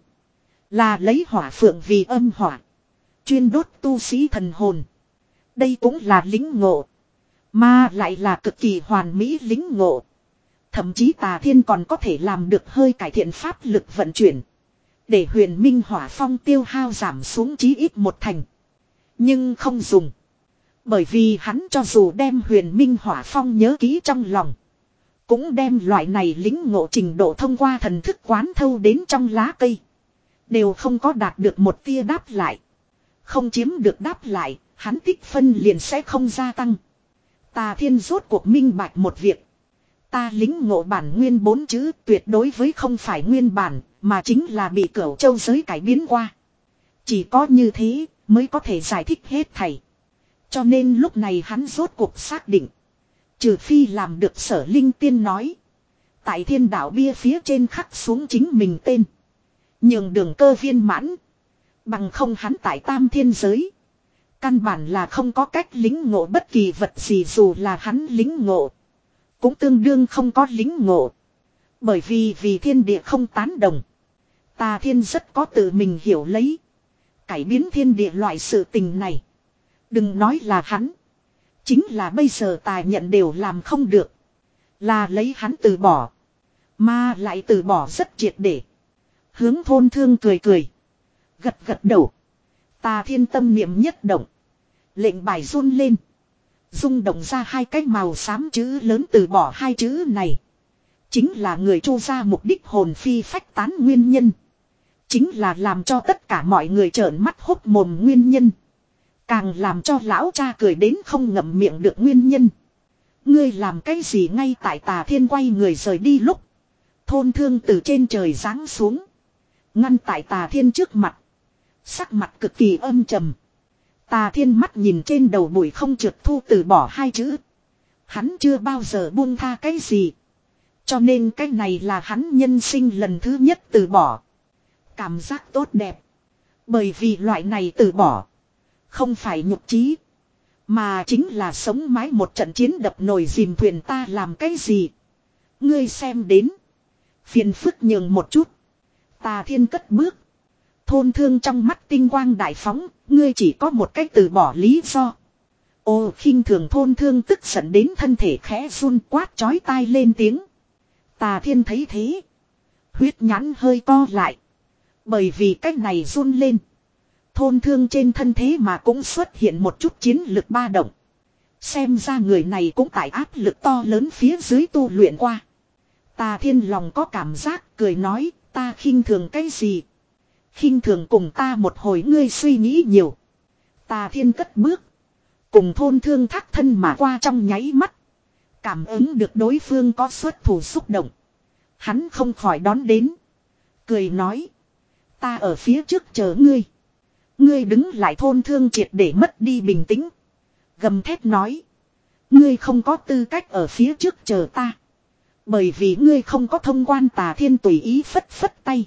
[SPEAKER 1] Là lấy hỏa phượng vì âm hỏa. Chuyên đốt tu sĩ thần hồn. Đây cũng là lính ngộ. Mà lại là cực kỳ hoàn mỹ lính ngộ. Thậm chí Tà Thiên còn có thể làm được hơi cải thiện pháp lực vận chuyển. Để Huyền Minh hỏa phong tiêu hao giảm xuống chí ít một thành. Nhưng không dùng. Bởi vì hắn cho dù đem Huyền Minh hỏa phong nhớ kỹ trong lòng. Cũng đem loại này lính ngộ trình độ thông qua thần thức quán thâu đến trong lá cây. Đều không có đạt được một tia đáp lại. Không chiếm được đáp lại, hắn tích phân liền sẽ không gia tăng. Tà Thiên rốt cuộc minh bạch một việc. Ta lính ngộ bản nguyên bốn chữ tuyệt đối với không phải nguyên bản, mà chính là bị Cửu Châu giới cải biến qua. Chỉ có như thế mới có thể giải thích hết thảy. Cho nên lúc này hắn rốt cuộc xác định. Trừ phi làm được Sở Linh Tiên nói. Tại Thiên đạo bia phía trên khắc xuống chính mình tên. Nhường đường cơ viên mãn. Bằng không hắn tại Tam Thiên giới. Căn bản là không có cách lính ngộ bất kỳ vật gì dù là hắn lính ngộ. Cũng tương đương không có lính ngộ. Bởi vì vì thiên địa không tán đồng. Tà Thiên rất có tự mình hiểu lấy. Cải biến thiên địa loại sự tình này. Đừng nói là hắn. Chính là bây giờ tài nhận đều làm không được. Là lấy hắn từ bỏ. Mà lại từ bỏ rất triệt để. Hướng Thôn Thương cười cười. Gật gật đầu. Tà Thiên tâm niệm nhất động. Lệnh bài run lên. Rung động ra hai cái màu xám chữ lớn từ bỏ hai chữ này. Chính là người Chu gia mục đích hồn phi phách tán nguyên nhân. Chính là làm cho tất cả mọi người trợn mắt hốt mồm nguyên nhân. Càng làm cho lão cha cười đến không ngậm miệng được nguyên nhân. Ngươi làm cái gì ngay tại Tà Thiên quay người rời đi lúc. Thôn Thương từ trên trời giáng xuống. Ngăn tại Tà Thiên trước mặt. Sắc mặt cực kỳ âm trầm. Tà Thiên mắt nhìn trên đầu bụi không trượt thu từ bỏ hai chữ. Hắn chưa bao giờ buông tha cái gì. Cho nên cái này là hắn nhân sinh lần thứ nhất từ bỏ. Cảm giác tốt đẹp. Bởi vì loại này từ bỏ. Không phải nhục trí. Mà chính là sống mái một trận chiến đập nồi dìm thuyền ta làm cái gì. Ngươi xem đến. Phiền phức nhường một chút. Tà Thiên cất bước. Thôn Thương trong mắt tinh quang đại phóng. Ngươi chỉ có một cách từ bỏ lý do. Ô khinh thường Thôn Thương tức giận đến thân thể khẽ run quát chói tai lên tiếng. Tà Thiên thấy thế. Huyết nhãn hơi co lại. Bởi vì cách này run lên. Thôn Thương trên thân thế mà cũng xuất hiện một chút chiến lực ba động. Xem ra người này cũng tại áp lực to lớn phía dưới tu luyện qua. Tà Thiên lòng có cảm giác cười nói ta khinh thường cái gì. Khinh thường cùng ta một hồi ngươi suy nghĩ nhiều. Tà Thiên cất bước. Cùng Thôn Thương thác thân mà qua trong nháy mắt. Cảm ứng được đối phương có xuất thủ xúc động. Hắn không khỏi đón đến. Cười nói. Ta ở phía trước chờ ngươi. Ngươi đứng lại. Thôn Thương triệt để mất đi bình tĩnh. Gầm thét nói. Ngươi không có tư cách ở phía trước chờ ta. Bởi vì ngươi không có thông quan. Tà Thiên tùy ý phất phất tay.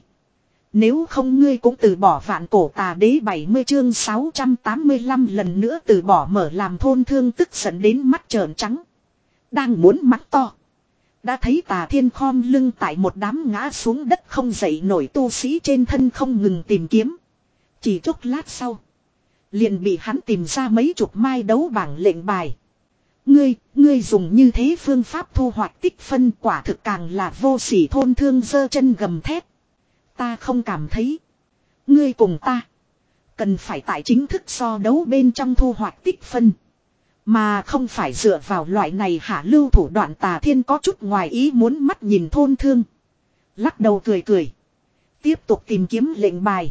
[SPEAKER 1] Nếu không ngươi cũng từ bỏ vạn cổ tà đế. Bảy mươi chương sáu trăm tám mươi lăm lần nữa từ bỏ mở làm. Thôn Thương tức giận đến mắt trợn trắng. Đang muốn mắng to. Đã thấy Tà Thiên khom lưng tại một đám ngã xuống đất không dậy nổi tu sĩ trên thân không ngừng tìm kiếm. Chỉ chốc lát sau. Liền bị hắn tìm ra mấy chục mai đấu bảng lệnh bài. Ngươi, ngươi dùng như thế phương pháp thu hoạch tích phân quả thực càng là vô sỉ. Thôn Thương giơ chân gầm thét. Ta không cảm thấy. Ngươi cùng ta. Cần phải tại chính thức so đấu bên trong thu hoạch tích phân. Mà không phải dựa vào loại này hạ lưu thủ đoạn. Tà Thiên có chút ngoài ý muốn mắt nhìn Thôn Thương. Lắc đầu cười cười. Tiếp tục tìm kiếm lệnh bài.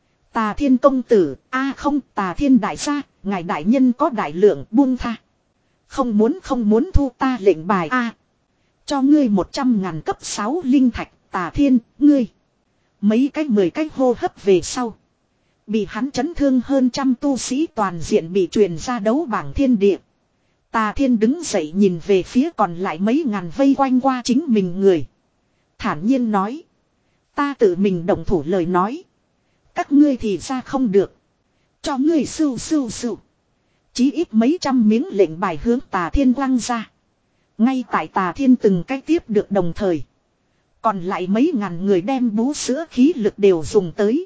[SPEAKER 1] Tà Thiên công tử. A không Tà Thiên đại gia. Ngài đại nhân có đại lượng buông tha. Không muốn không muốn thu ta lệnh bài A. Cho ngươi một trăm ngàn cấp sáu linh thạch. Tà Thiên ngươi. Mấy cái mười cái hô hấp về sau. Bị hắn chấn thương hơn trăm tu sĩ toàn diện bị truyền ra đấu bảng thiên địa. Tà Thiên đứng dậy nhìn về phía còn lại mấy ngàn vây quanh qua chính mình người. Thản nhiên nói. Ta tự mình động thủ lời nói. Các ngươi thì ra không được. Cho ngươi sưu sưu sưu. Chí ít mấy trăm miếng lệnh bài hướng Tà Thiên quăng ra. Ngay tại Tà Thiên từng cái tiếp được đồng thời. Còn lại mấy ngàn người đem bú sữa khí lực đều dùng tới.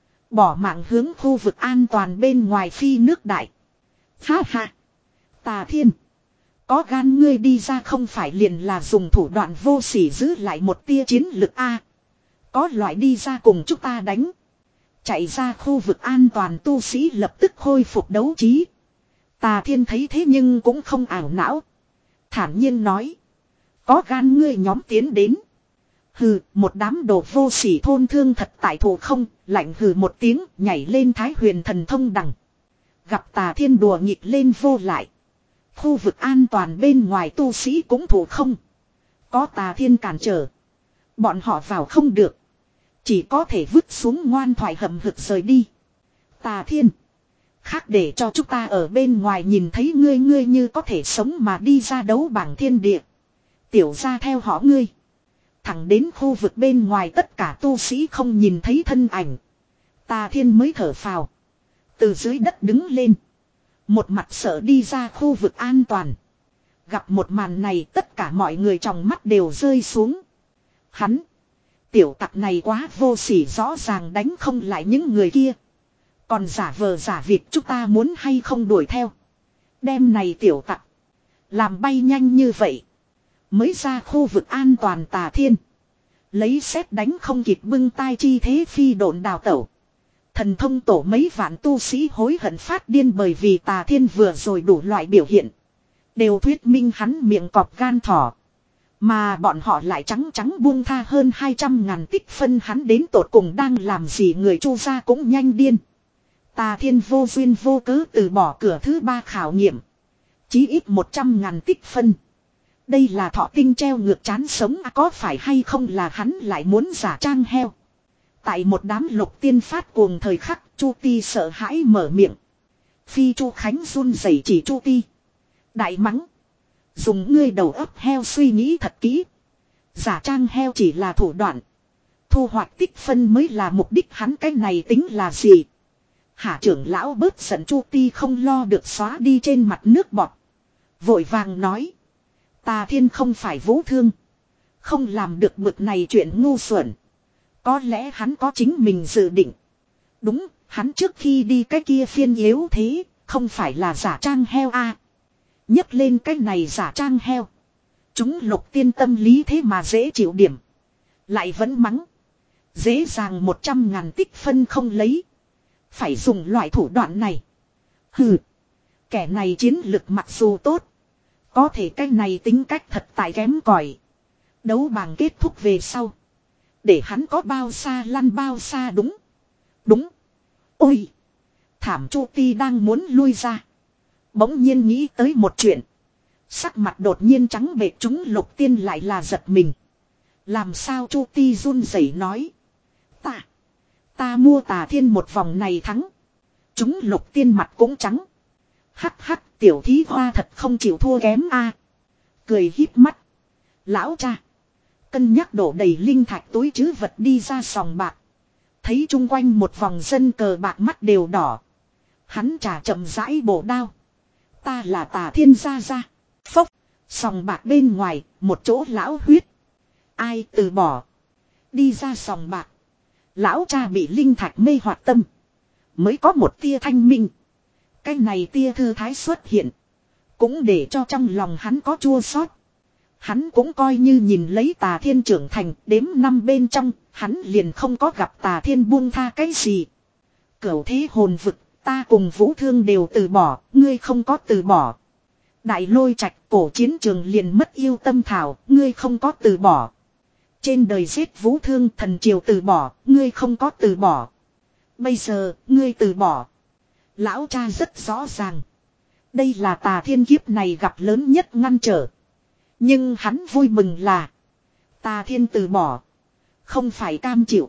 [SPEAKER 1] Bỏ mạng hướng khu vực an toàn bên ngoài phi nước đại. Ha ha. Tà Thiên. Có gan ngươi đi ra không phải liền là dùng thủ đoạn vô sỉ giữ lại một tia chiến lực A. Có loại đi ra cùng chúng ta đánh. Chạy ra khu vực an toàn tu sĩ lập tức khôi phục đấu trí. Tà Thiên thấy thế nhưng cũng không ảo não. Thản nhiên nói. Có gan ngươi nhóm tiến đến. Hừ, một đám đồ vô sỉ. Thôn Thương thật tại thủ không, lạnh hừ một tiếng, nhảy lên Thái Huyền thần thông đằng. Gặp Tà Thiên đùa nghịch lên vô lại. Khu vực an toàn bên ngoài tu sĩ cũng thủ không. Có Tà Thiên cản trở. Bọn họ vào không được. Chỉ có thể vứt xuống ngoan thoại hậm hực rời đi. Tà Thiên. Khác để cho chúng ta ở bên ngoài nhìn thấy ngươi ngươi như có thể sống mà đi ra đấu bảng thiên địa. Tiểu ra theo họ ngươi. Thẳng đến khu vực bên ngoài tất cả tu sĩ không nhìn thấy thân ảnh. Tà Thiên mới thở phào. Từ dưới đất đứng lên. Một mặt sợ đi ra khu vực an toàn. Gặp một màn này tất cả mọi người trong mắt đều rơi xuống. Hắn. Tiểu tặc này quá vô sỉ rõ ràng đánh không lại những người kia. Còn giả vờ giả vịt chúng ta muốn hay không đuổi theo. Đêm này tiểu tặc. Làm bay nhanh như vậy. Mới ra khu vực an toàn Tà Thiên. Lấy xét đánh không kịp bưng tai chi thế phi độn đào tẩu. Thần thông tổ mấy vạn tu sĩ hối hận phát điên bởi vì Tà Thiên vừa rồi đủ loại biểu hiện. Đều thuyết minh hắn miệng cọp gan thỏ. Mà bọn họ lại trắng trắng buông tha hơn hai trăm ngàn tích phân hắn đến tột cùng đang làm gì người Chu gia cũng nhanh điên. Tà Thiên vô duyên vô cớ từ bỏ cửa thứ ba khảo nghiệm. Chí ít một trăm ngàn tích phân. Đây là thọ tinh treo ngược chán sống à, có phải hay không là hắn lại muốn giả trang heo. Tại một đám lục tiên phát cuồng thời khắc Chu Ti sợ hãi mở miệng. Phi Chu Khánh run rẩy chỉ Chu Ti. Đại mắng. Dùng ngươi đầu óc heo suy nghĩ thật kỹ. Giả trang heo chỉ là thủ đoạn. Thu hoạch tích phân mới là mục đích, hắn cái này tính là gì? Hạ trưởng lão bớt giận, Chu Ti không lo được xóa đi trên mặt nước bọt. Vội vàng nói. Tà Thiên không phải Vũ Thương. Không làm được bực này chuyện ngu xuẩn. Có lẽ hắn có chính mình dự định. Đúng, hắn trước khi đi cái kia phiên yếu thế, không phải là giả trang heo a à. Nhấc lên cái này giả trang heo. Chúng Lục Tiên tâm lý thế mà dễ chịu điểm. Lại vẫn mắng. Dễ dàng một trăm ngàn tích phân không lấy. Phải dùng loại thủ đoạn này. Hừ. Kẻ này chiến lực mặc dù tốt. Có thể cái này tính cách thật tại kém cỏi. Đấu bảng kết thúc về sau. Để hắn có bao xa lăn bao xa đúng. Đúng. Ôi. Thảm Chu Ti đang muốn lui ra. Bỗng nhiên nghĩ tới một chuyện. Sắc mặt đột nhiên trắng bệch, chúng Lục Tiên lại là giật mình. Làm sao? Chu Ti run rẩy nói. Ta. Ta mua Tà Thiên một vòng này thắng. Chúng Lục Tiên mặt cũng trắng. Hắc hắc, tiểu thí hoa thật không chịu thua kém a. Cười híp mắt. Lão cha. Cân nhắc đổ đầy linh thạch túi trữ vật đi ra sòng bạc. Thấy chung quanh một vòng dân cờ bạc mắt đều đỏ. Hắn trả chậm rãi bổ đao. Ta là Tà Thiên gia gia. Phốc. Sòng bạc bên ngoài, một chỗ lão huyết. Ai từ bỏ. Đi ra sòng bạc. Lão cha bị linh thạch mê hoặc tâm. Mới có một tia thanh minh. Cái này tia thư thái xuất hiện. Cũng để cho trong lòng hắn có chua xót. Hắn cũng coi như nhìn lấy Tà Thiên trưởng thành, đếm năm bên trong, hắn liền không có gặp Tà Thiên buông tha cái gì. Cửu thế hồn vực, ta cùng Vũ Thương đều từ bỏ, ngươi không có từ bỏ. Đại Lôi Trạch, cổ chiến trường liền mất yêu tâm thảo, ngươi không có từ bỏ. Trên đời giết Vũ Thương, thần triều từ bỏ, ngươi không có từ bỏ. Bây giờ, ngươi từ bỏ. Lão cha rất rõ ràng. Đây là Tà Thiên kiếp này gặp lớn nhất ngăn trở. Nhưng hắn vui mừng là Tà Thiên từ bỏ. Không phải cam chịu.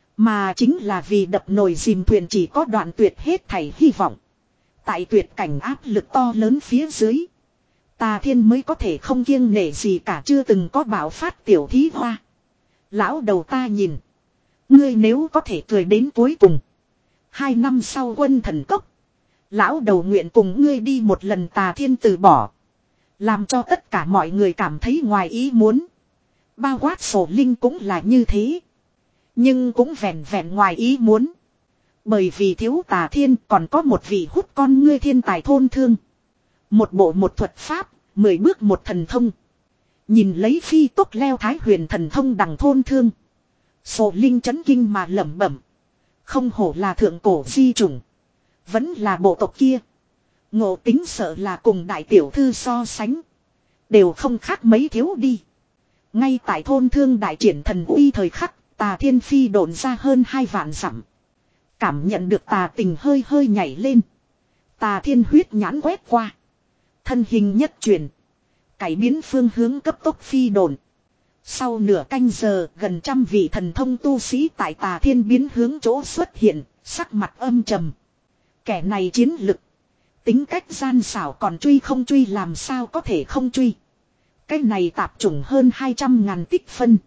[SPEAKER 1] Mà chính là vì đập nồi dìm thuyền chỉ có đoạn tuyệt hết thảy hy vọng. Tại tuyệt cảnh áp lực to lớn phía dưới. Tà Thiên mới có thể không kiêng nể gì cả, chưa từng có bạo phát tiểu thí hoa. Lão đầu ta nhìn. Ngươi nếu có thể cười đến cuối cùng. Hai năm sau quân thần cốc. Lão đầu nguyện cùng ngươi đi một lần. Tà Thiên từ bỏ. Làm cho tất cả mọi người cảm thấy ngoài ý muốn. Bao quát Sổ Linh cũng là như thế. Nhưng cũng vẹn vẹn ngoài ý muốn. Bởi vì thiếu Tà Thiên còn có một vị hút con ngươi thiên tài thôn thương. Một bộ một thuật pháp, mười bước một thần thông. Nhìn lấy phi tốc leo thái huyền thần thông đằng thôn thương. Sổ Linh chấn kinh mà lẩm bẩm. Không hổ là thượng cổ di chủng. Vẫn là bộ tộc kia. Ngộ tính sợ là cùng đại tiểu thư so sánh. Đều không khác mấy thiếu đi. Ngay tại thôn thương đại triển thần uy thời khắc, Tà Thiên phi độn ra hơn hai vạn dặm. Cảm nhận được Tà Tình hơi hơi nhảy lên. Tà Thiên huyết nhãn quét qua. Thân hình nhất chuyển. Cải biến phương hướng cấp tốc phi độn. Sau nửa canh giờ, gần trăm vị thần thông tu sĩ tại Tà Thiên biến hướng chỗ xuất hiện, sắc mặt âm trầm. Kẻ này chiến lực. Tính cách gian xảo, còn truy không truy làm sao có thể không truy. Cái này tạp chủng hơn hai trăm ngàn tích phân.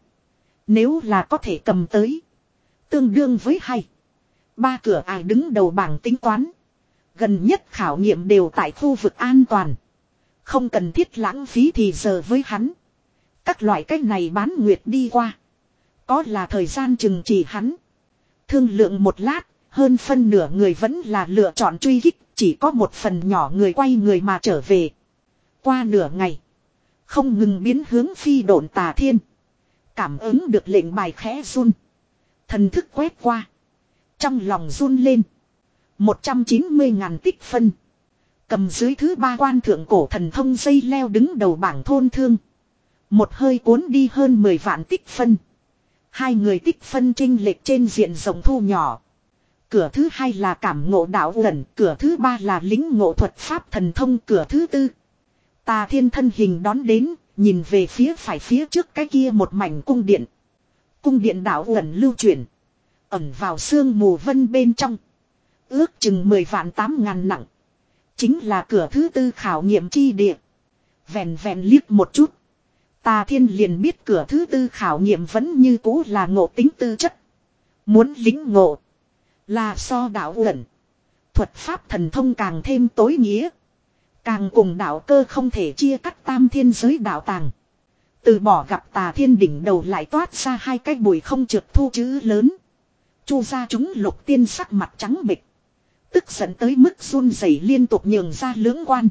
[SPEAKER 1] Nếu là có thể cầm tới. Tương đương với hai. Ba cửa ải đứng đầu bảng tính toán. Gần nhất khảo nghiệm đều tại khu vực an toàn. Không cần thiết lãng phí thì giờ với hắn. Các loại cách này bán nguyệt đi qua. Có là thời gian chừng chỉ hắn. Thương lượng một lát. Hơn phân nửa người vẫn là lựa chọn truy kích. Chỉ có một phần nhỏ người quay người mà trở về. Qua nửa ngày. Không ngừng biến hướng phi độn Tà Thiên. Cảm ứng được lệnh bài khẽ run. Thần thức quét qua. Trong lòng run lên. một trăm chín mươi ngàn tích phân. Cầm dưới thứ ba quan thượng cổ thần thông dây leo đứng đầu bảng thôn thương. Một hơi cuốn đi hơn mười vạn tích phân. Hai người tích phân chênh lệch trên diện rộng thu nhỏ. Cửa thứ hai là cảm ngộ đạo ẩn, cửa thứ ba là lính ngộ thuật pháp thần thông, cửa thứ tư. Tà Thiên thân hình đón đến, nhìn về phía phải phía trước cái kia một mảnh cung điện. Cung điện đạo ẩn lưu chuyển. Ẩn vào sương mù vân bên trong. Ước chừng mười vạn tám ngàn nặng. Chính là cửa thứ tư khảo nghiệm chi địa. Vẹn vẹn liếc một chút. Tà Thiên liền biết cửa thứ tư khảo nghiệm vẫn như cũ là ngộ tính tư chất. Muốn lính ngộ. Là so đạo uẩn. Thuật pháp thần thông càng thêm tối nghĩa. Càng cùng đạo cơ không thể chia cắt tam thiên giới đạo tàng. Từ bỏ gặp Tà Thiên đỉnh đầu lại toát ra hai cái bụi không trượt thu chữ lớn. Chu ra chúng Lục Tiên sắc mặt trắng bệch. Tức giận tới mức run rẩy liên tục nhường ra lưỡng quan.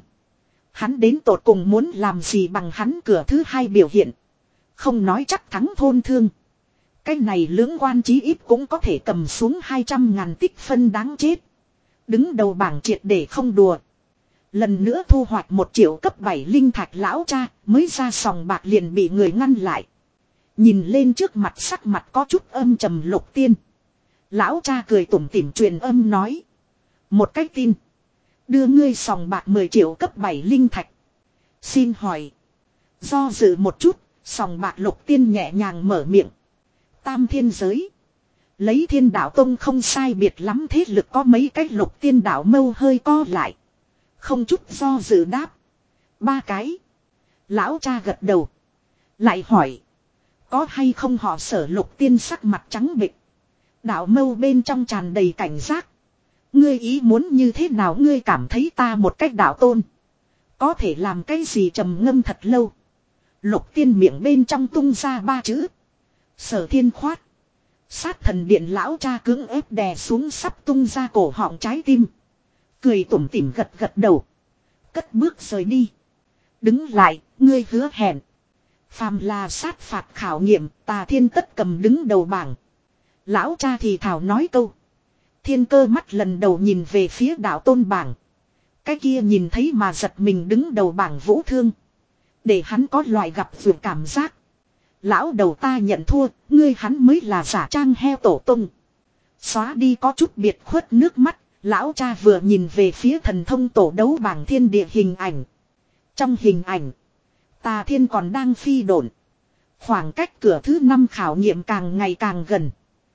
[SPEAKER 1] Hắn đến tột cùng muốn làm gì bằng hắn cửa thứ hai biểu hiện. Không nói chắc thắng thôn thương. Cái này lưỡng quan chí ít cũng có thể cầm xuống hai trăm ngàn tích phân đáng chết. Đứng đầu bảng triệt để không đùa. Lần nữa thu hoạch một triệu cấp bảy linh thạch lão cha mới ra sòng bạc liền bị người ngăn lại. Nhìn lên trước mặt sắc mặt có chút âm trầm Lục Tiên. Lão cha cười tủm tỉm truyền âm nói. Một cách tin. Đưa ngươi sòng bạc mười triệu cấp bảy linh thạch. Xin hỏi. Do dự một chút, sòng bạc Lục Tiên nhẹ nhàng mở miệng. Tam thiên giới. Lấy Thiên Đạo Tông không sai biệt lắm thế lực có mấy cái Lục Tiên đạo mâu hơi co lại. Không chút do dự đáp. Ba cái. Lão cha gật đầu. Lại hỏi. Có hay không họ Sở Lục Tiên sắc mặt trắng bệch. Đạo mâu bên trong tràn đầy cảnh giác. Ngươi ý muốn như thế nào ngươi cảm thấy ta một cách đạo tôn. Có thể làm cái gì trầm ngâm thật lâu. Lục Tiên miệng bên trong tung ra ba chữ. Sở Thiên khoát. Sát thần điện lão cha cưỡng ép đè xuống sắp tung ra cổ họng trái tim. Cười tủm tỉm gật gật đầu. Cất bước rời đi. Đứng lại, ngươi hứa hẹn. Phàm là sát phạt khảo nghiệm, Tà Thiên tất cầm đứng đầu bảng. Lão cha thì thảo nói câu. Thiên Cơ mắt lần đầu nhìn về phía đạo tôn bảng. Cái kia nhìn thấy mà giật mình đứng đầu bảng Vũ Thương. Để hắn có loại gặp vừa cảm giác. Lão đầu ta nhận thua, ngươi hắn mới là giả trang heo tổ tung. Xóa đi có chút biệt khuất nước mắt, lão cha vừa nhìn về phía thần thông tổ đấu bảng thiên địa hình ảnh. Trong hình ảnh, Tà Thiên còn đang phi độn. Khoảng cách cửa thứ năm khảo nghiệm càng ngày càng gần.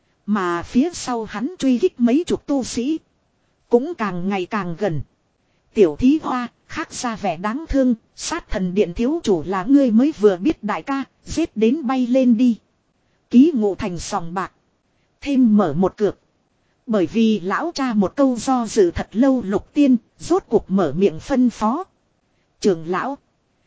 [SPEAKER 1] Mà phía sau hắn truy kích mấy chục tu sĩ. Cũng càng ngày càng gần. Tiểu thí hoa, khác ra vẻ đáng thương, sát thần điện thiếu chủ là ngươi mới vừa biết đại ca, giết đến bay lên đi. Ký ngộ thành sòng bạc. Thêm mở một cược. Bởi vì lão cha một câu do dự thật lâu Lục Tiên, rốt cuộc mở miệng phân phó. Trưởng lão.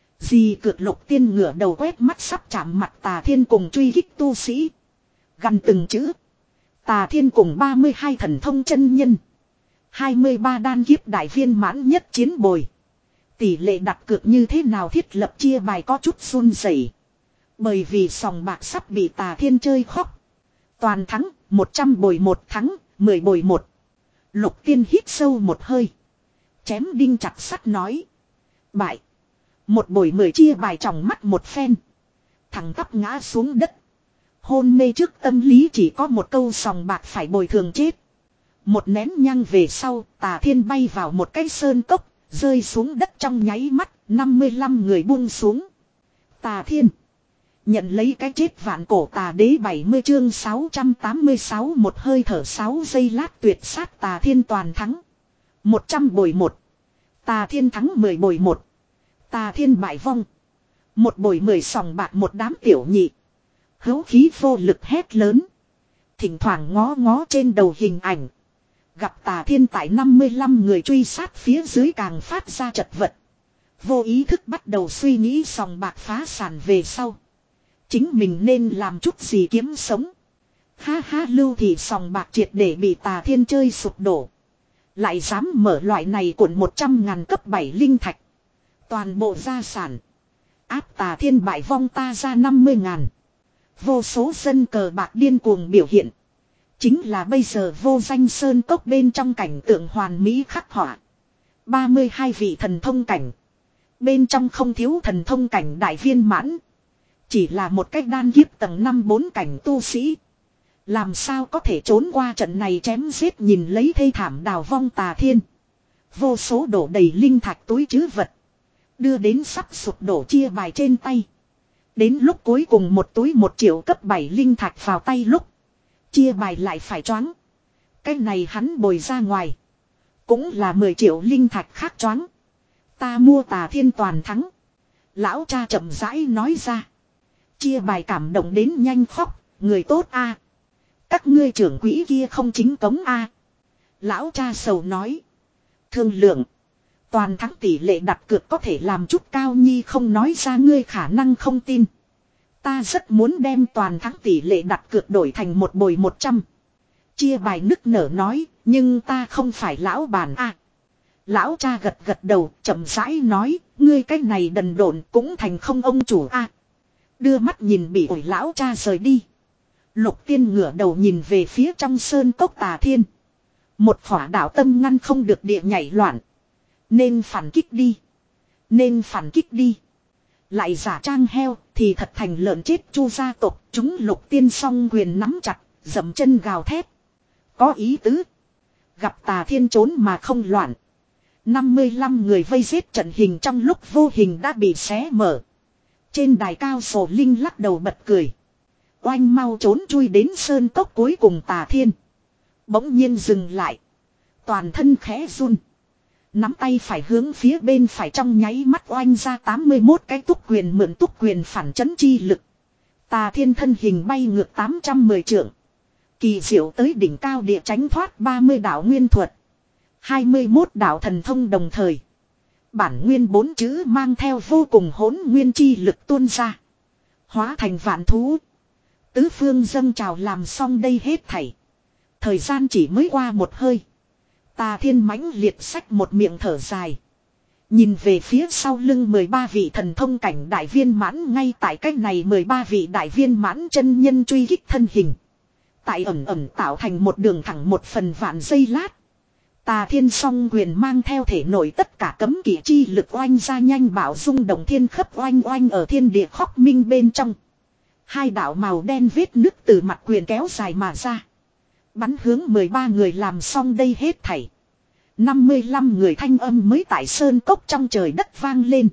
[SPEAKER 1] Gì cược Lục Tiên ngửa đầu quét mắt sắp chạm mặt Tà Thiên cùng truy kích tu sĩ. Gần từng chữ. Tà Thiên cùng ba mươi hai thần thông chân nhân. hai mươi ba đan kiếp đại viên mãn nhất chiến bồi. Tỷ lệ đặt cược như thế nào thiết lập chia bài có chút run rẩy. Bởi vì sòng bạc sắp bị Tà Thiên chơi khóc. Toàn thắng, một trăm bồi một thắng, mười bồi một. Lục Tiên hít sâu một hơi. Chém đinh chặt sắt nói. Bại. Một bồi mười chia bài tròng mắt một phen. Thằng tắp ngã xuống đất. Hôn mê trước tâm lý chỉ có một câu sòng bạc phải bồi thường chết. Một nén nhang về sau, Tà Thiên bay vào một cái sơn cốc, rơi xuống đất trong nháy mắt, năm mươi lăm người buông xuống. Tà Thiên nhận lấy cái chết vạn cổ tà đế bảy mươi chương sáu trăm tám mươi sáu một hơi thở sáu giây lát tuyệt sát Tà Thiên toàn thắng. một trăm bồi một. Tà Thiên thắng mười bồi một. Tà Thiên bại vong. Một bồi mười sòng bạc một đám tiểu nhị. Hữu khí vô lực hét lớn. Thỉnh thoảng ngó ngó trên đầu hình ảnh. Gặp Tà Thiên tại năm mươi lăm người truy sát phía dưới càng phát ra chật vật. Vô ý thức bắt đầu suy nghĩ sòng bạc phá sản về sau. Chính mình nên làm chút gì kiếm sống. Ha ha lưu thì sòng bạc triệt để bị Tà Thiên chơi sụp đổ. Lại dám mở loại này cuộn một trăm ngàn cấp bảy linh thạch. Toàn bộ gia sản. Áp Tà Thiên bại vong ta ra năm mươi ngàn. Vô số dân cờ bạc điên cuồng biểu hiện. Chính là bây giờ vô danh sơn cốc bên trong cảnh tượng hoàn mỹ khắc họa. ba mươi hai vị thần thông cảnh. Bên trong không thiếu thần thông cảnh đại viên mãn. Chỉ là một cách đan kiếp tầng năm bốn cảnh tu sĩ. Làm sao có thể trốn qua trận này chém giết nhìn lấy thê thảm đào vong Tà Thiên. Vô số đổ đầy linh thạch túi trữ vật. Đưa đến sắp sụp đổ chia bài trên tay. Đến lúc cuối cùng một túi một triệu cấp bảy linh thạch vào tay lúc. Chia bài lại phải choáng. Cái này hắn bồi ra ngoài. Cũng là mười triệu linh thạch khác choáng. Ta mua Tà Thiên toàn thắng. Lão cha chậm rãi nói ra. Chia bài cảm động đến nhanh khóc, người tốt a. Các ngươi trưởng quỹ kia không chính cống a. Lão cha sầu nói. Thương lượng. Toàn thắng tỷ lệ đặt cược có thể làm chút cao nhi không nói ra ngươi khả năng không tin. Ta rất muốn đem toàn thắng tỷ lệ đặt cược đổi thành một bồi một trăm. Chia bài nức nở nói, nhưng ta không phải lão bản a. Lão cha gật gật đầu, chậm rãi nói, ngươi cái này đần độn cũng thành không ông chủ a. Đưa mắt nhìn bị ổi lão cha rời đi. Lục Tiên ngửa đầu nhìn về phía trong sơn cốc Tà Thiên. Một khỏa đạo tâm ngăn không được địa nhảy loạn. Nên phản kích đi. Nên phản kích đi. Lại giả trang heo thì thật thành lợn chết Chu gia tộc. Chúng Lục Tiên song quyền nắm chặt, dậm chân gào thét. Có ý tứ. Gặp Tà Thiên trốn mà không loạn. năm mươi lăm người vây giết trận hình trong lúc vô hình đã bị xé mở. Trên đài cao Sổ Linh lắc đầu bật cười. Oanh mau trốn chui đến sơn cốc cuối cùng Tà Thiên. Bỗng nhiên dừng lại. Toàn thân khẽ run. Nắm tay phải hướng phía bên phải trong nháy mắt oanh ra tám mươi mốt cái túc quyền mượn túc quyền phản chấn chi lực. Tà Thiên thân hình bay ngược tám trăm mười trượng. Kỳ diệu tới đỉnh cao địa tránh thoát ba mươi đạo nguyên thuật. hai mươi mốt đạo thần thông đồng thời. Bản nguyên bốn chữ mang theo vô cùng hỗn nguyên chi lực tuôn ra. Hóa thành vạn thú. Tứ phương dâng trào làm xong đây hết thảy. Thời gian chỉ mới qua một hơi. Tà Thiên mãnh liệt xách một miệng thở dài. Nhìn về phía sau lưng mười ba vị thần thông cảnh đại viên mãn ngay tại cách này mười ba vị đại viên mãn chân nhân truy kích thân hình. Tại ẩm ẩm tạo thành một đường thẳng một phần vạn giây lát. Tà Thiên song quyền mang theo thể nổi tất cả cấm kỵ chi lực oanh ra nhanh bảo rung động thiên khấp oanh oanh ở thiên địa khóc minh bên trong. Hai đạo màu đen vết nứt từ mặt quyền kéo dài mà ra. Bắn hướng mười ba người làm xong đây hết thảy. năm mươi lăm người thanh âm mới tại sơn cốc trong trời đất vang lên.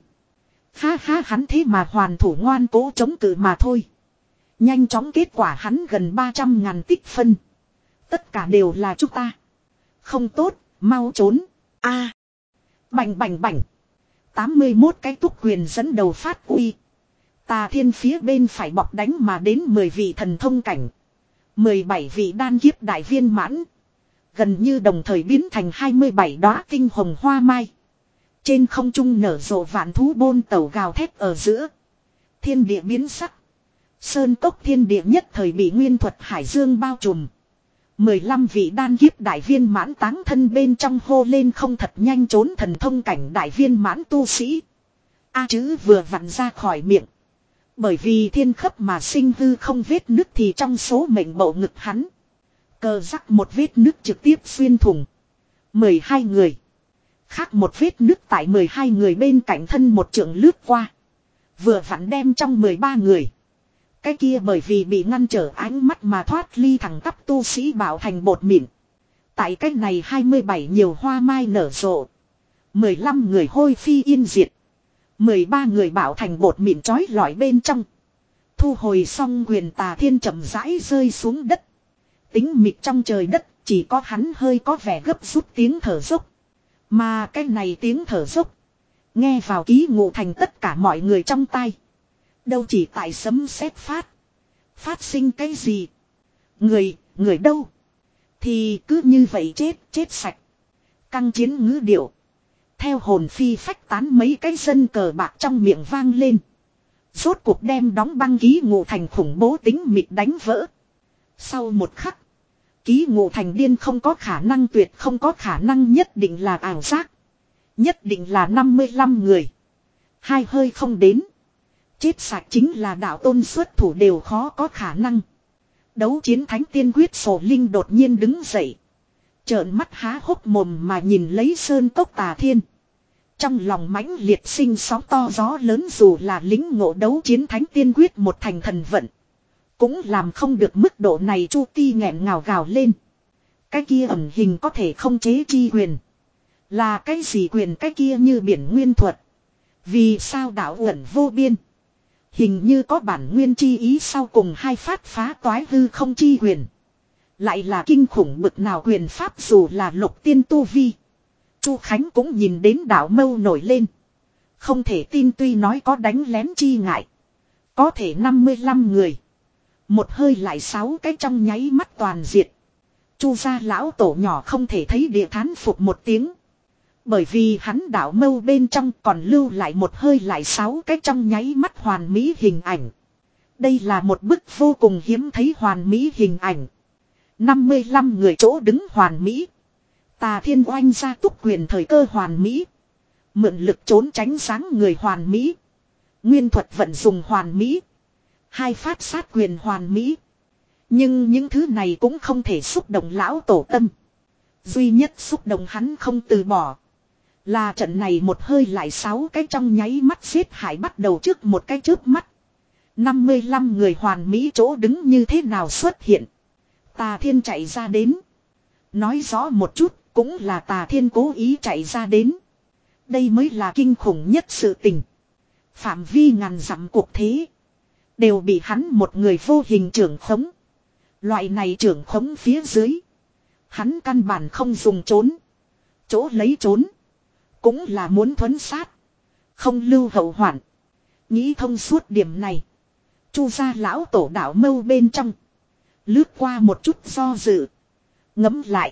[SPEAKER 1] Ha ha hắn thế mà hoàn thủ ngoan cố chống cự mà thôi. Nhanh chóng kết quả hắn gần ba trăm ngàn tích phân. Tất cả đều là chúng ta. Không tốt, mau trốn. A, à. Bành bành bành. tám mươi mốt cái túc quyền dẫn đầu phát uy. Tà Thiên phía bên phải bọc đánh mà đến mười vị thần thông cảnh. mười bảy vị đan kiếp đại viên mãn. Gần như đồng thời biến thành hai mươi bảy đóa tinh hồng hoa mai. Trên không trung nở rộ vạn thú bôn tẩu gào thét ở giữa. Thiên địa biến sắc. Sơn cốc thiên địa nhất thời bị nguyên thuật hải dương bao trùm. mười lăm vị đan kiếp đại viên mãn táng thân bên trong hô lên không thật nhanh trốn thần thông cảnh đại viên mãn tu sĩ. A chữ vừa vặn ra khỏi miệng. Bởi vì thiên khấp mà sinh hư không vết nứt thì trong số mệnh bầu ngực hắn. Cờ rắc một vết nứt trực tiếp xuyên thủng. mười hai người. Khác một vết nứt tại mười hai người bên cạnh thân một trượng lướt qua. Vừa vặn đem trong mười ba người. Cái kia bởi vì bị ngăn trở ánh mắt mà thoát ly thẳng tắp tu sĩ bảo thành bột mịn. Tại cái này hai mươi bảy nhiều hoa mai nở rộ. mười lăm người hôi phi yên diệt. mười ba người bảo thành bột mịn trói lọi bên trong. Thu hồi xong quyền Tà Thiên chậm rãi rơi xuống đất. Tính mịt trong trời đất chỉ có hắn hơi có vẻ gấp rút tiếng thở dốc. Mà cái này tiếng thở dốc. Nghe vào ký ngụ thành tất cả mọi người trong tai. Đâu chỉ tại sấm sét phát. Phát sinh cái gì? Người, người đâu? Thì cứ như vậy chết, chết sạch. Căng chiến ngữ điệu. Theo hồn phi phách tán mấy cái dân cờ bạc trong miệng vang lên. Rốt cuộc đem đóng băng ký ngụ thành khủng bố tính mịt đánh vỡ. Sau một khắc. Ký ngụ thành điên không có khả năng tuyệt không có khả năng nhất định là ảo giác. Nhất định là năm mươi lăm người. Hai hơi không đến. Chết sạch chính là đạo tôn xuất thủ đều khó có khả năng. Đấu chiến thánh tiên quyết Sổ Linh đột nhiên đứng dậy. Trợn mắt há hốc mồm mà nhìn lấy sơn cốc Tà Thiên. Trong lòng mãnh liệt sinh sóng to gió lớn dù là lính ngộ đấu chiến thánh tiên quyết một thành thần vận. Cũng làm không được mức độ này Chu Ti nghẹn ngào gào lên. Cái kia ẩn hình có thể không chế chi quyền. Là cái gì quyền cái kia như biển nguyên thuật. Vì sao đạo ẩn vô biên. Hình như có bản nguyên chi ý sau cùng hai phát phá toái hư không chi quyền. Lại là kinh khủng bực nào quyền pháp dù là lục tiên tu vi. Chu Khánh cũng nhìn đến đạo mâu nổi lên. Không thể tin tuy nói có đánh lén chi ngại. Có thể năm mươi lăm người. Một hơi lại sáu cái trong nháy mắt toàn diệt. Chu gia lão tổ nhỏ không thể thấy địa thán phục một tiếng. Bởi vì hắn đảo mâu bên trong còn lưu lại một hơi lại sáu cái trong nháy mắt hoàn mỹ hình ảnh. Đây là một bức vô cùng hiếm thấy hoàn mỹ hình ảnh. năm mươi lăm người chỗ đứng hoàn mỹ. Tà Thiên oanh ra túc quyền thời cơ hoàn mỹ. Mượn lực trốn tránh sáng người hoàn mỹ. Nguyên thuật vận dùng hoàn mỹ. Hai phát sát quyền hoàn mỹ. Nhưng những thứ này cũng không thể xúc động lão tổ tâm. Duy nhất xúc động hắn không từ bỏ. Là trận này một hơi lại sáu cái trong nháy mắt giết hại bắt đầu trước một cái chớp mắt. năm mươi lăm người hoàn mỹ chỗ đứng như thế nào xuất hiện. Tà Thiên chạy ra đến. Nói rõ một chút cũng là Tà Thiên cố ý chạy ra đến. Đây mới là kinh khủng nhất sự tình. Phạm vi ngàn dặm cuộc thế. Đều bị hắn một người vô hình trưởng khống. Loại này trưởng khống phía dưới. Hắn căn bản không dùng trốn. Chỗ lấy trốn. Cũng là muốn thuấn sát. Không lưu hậu hoạn. Nghĩ thông suốt điểm này. Chu gia lão tổ đạo mâu bên trong. Lướt qua một chút do dự. Ngấm lại.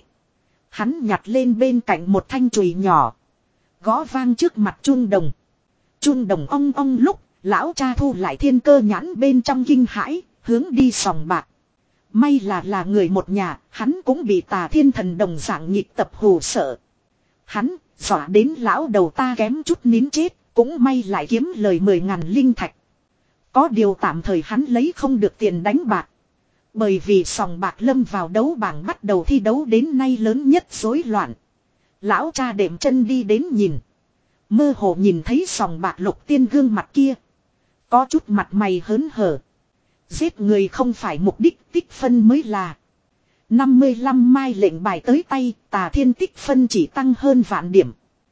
[SPEAKER 1] Hắn nhặt lên bên cạnh một thanh chùy nhỏ. Gõ vang trước mặt chuông đồng. Chuông đồng ong ong lúc. Lão cha thu lại thiên cơ nhãn bên trong kinh hãi. Hướng đi sòng bạc. May là là người một nhà. Hắn cũng bị Tà Thiên thần đồng dạng nhịp tập hù sợ. Hắn dọa đến lão đầu ta kém chút nín chết. Cũng may lại kiếm lời mười ngàn linh thạch. Có điều tạm thời hắn lấy không được tiền đánh bạc. Bởi vì sòng bạc lâm vào đấu bảng bắt đầu thi đấu đến nay lớn nhất rối loạn. Lão cha đệm chân đi đến nhìn. Mơ hồ nhìn thấy sòng bạc Lục Tiên gương mặt kia. Có chút mặt mày hớn hở. Giết người không phải mục đích, tích phân mới là. năm mươi lăm mai lệnh bài tới tay, Tà Thiên tích phân chỉ tăng hơn vạn điểm.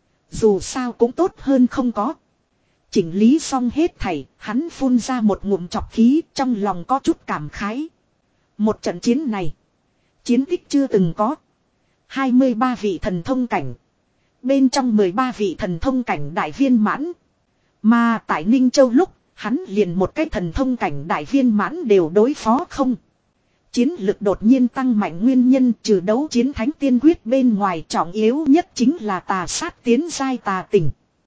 [SPEAKER 1] Dù sao cũng tốt hơn không có. Chỉnh lý xong hết thảy, hắn phun ra một ngụm chọc khí, trong lòng có chút cảm khái. Một trận chiến này, chiến tích chưa từng có. hai mươi ba vị thần thông cảnh. Bên trong mười ba vị thần thông cảnh đại viên mãn. Mà tại Ninh Châu lúc, hắn liền một cái thần thông cảnh đại viên mãn đều đối phó không. Chiến lực đột nhiên tăng mạnh nguyên nhân trừ đấu chiến thánh tiên quyết bên ngoài trọng yếu nhất chính là tà sát tiến giai tà tình.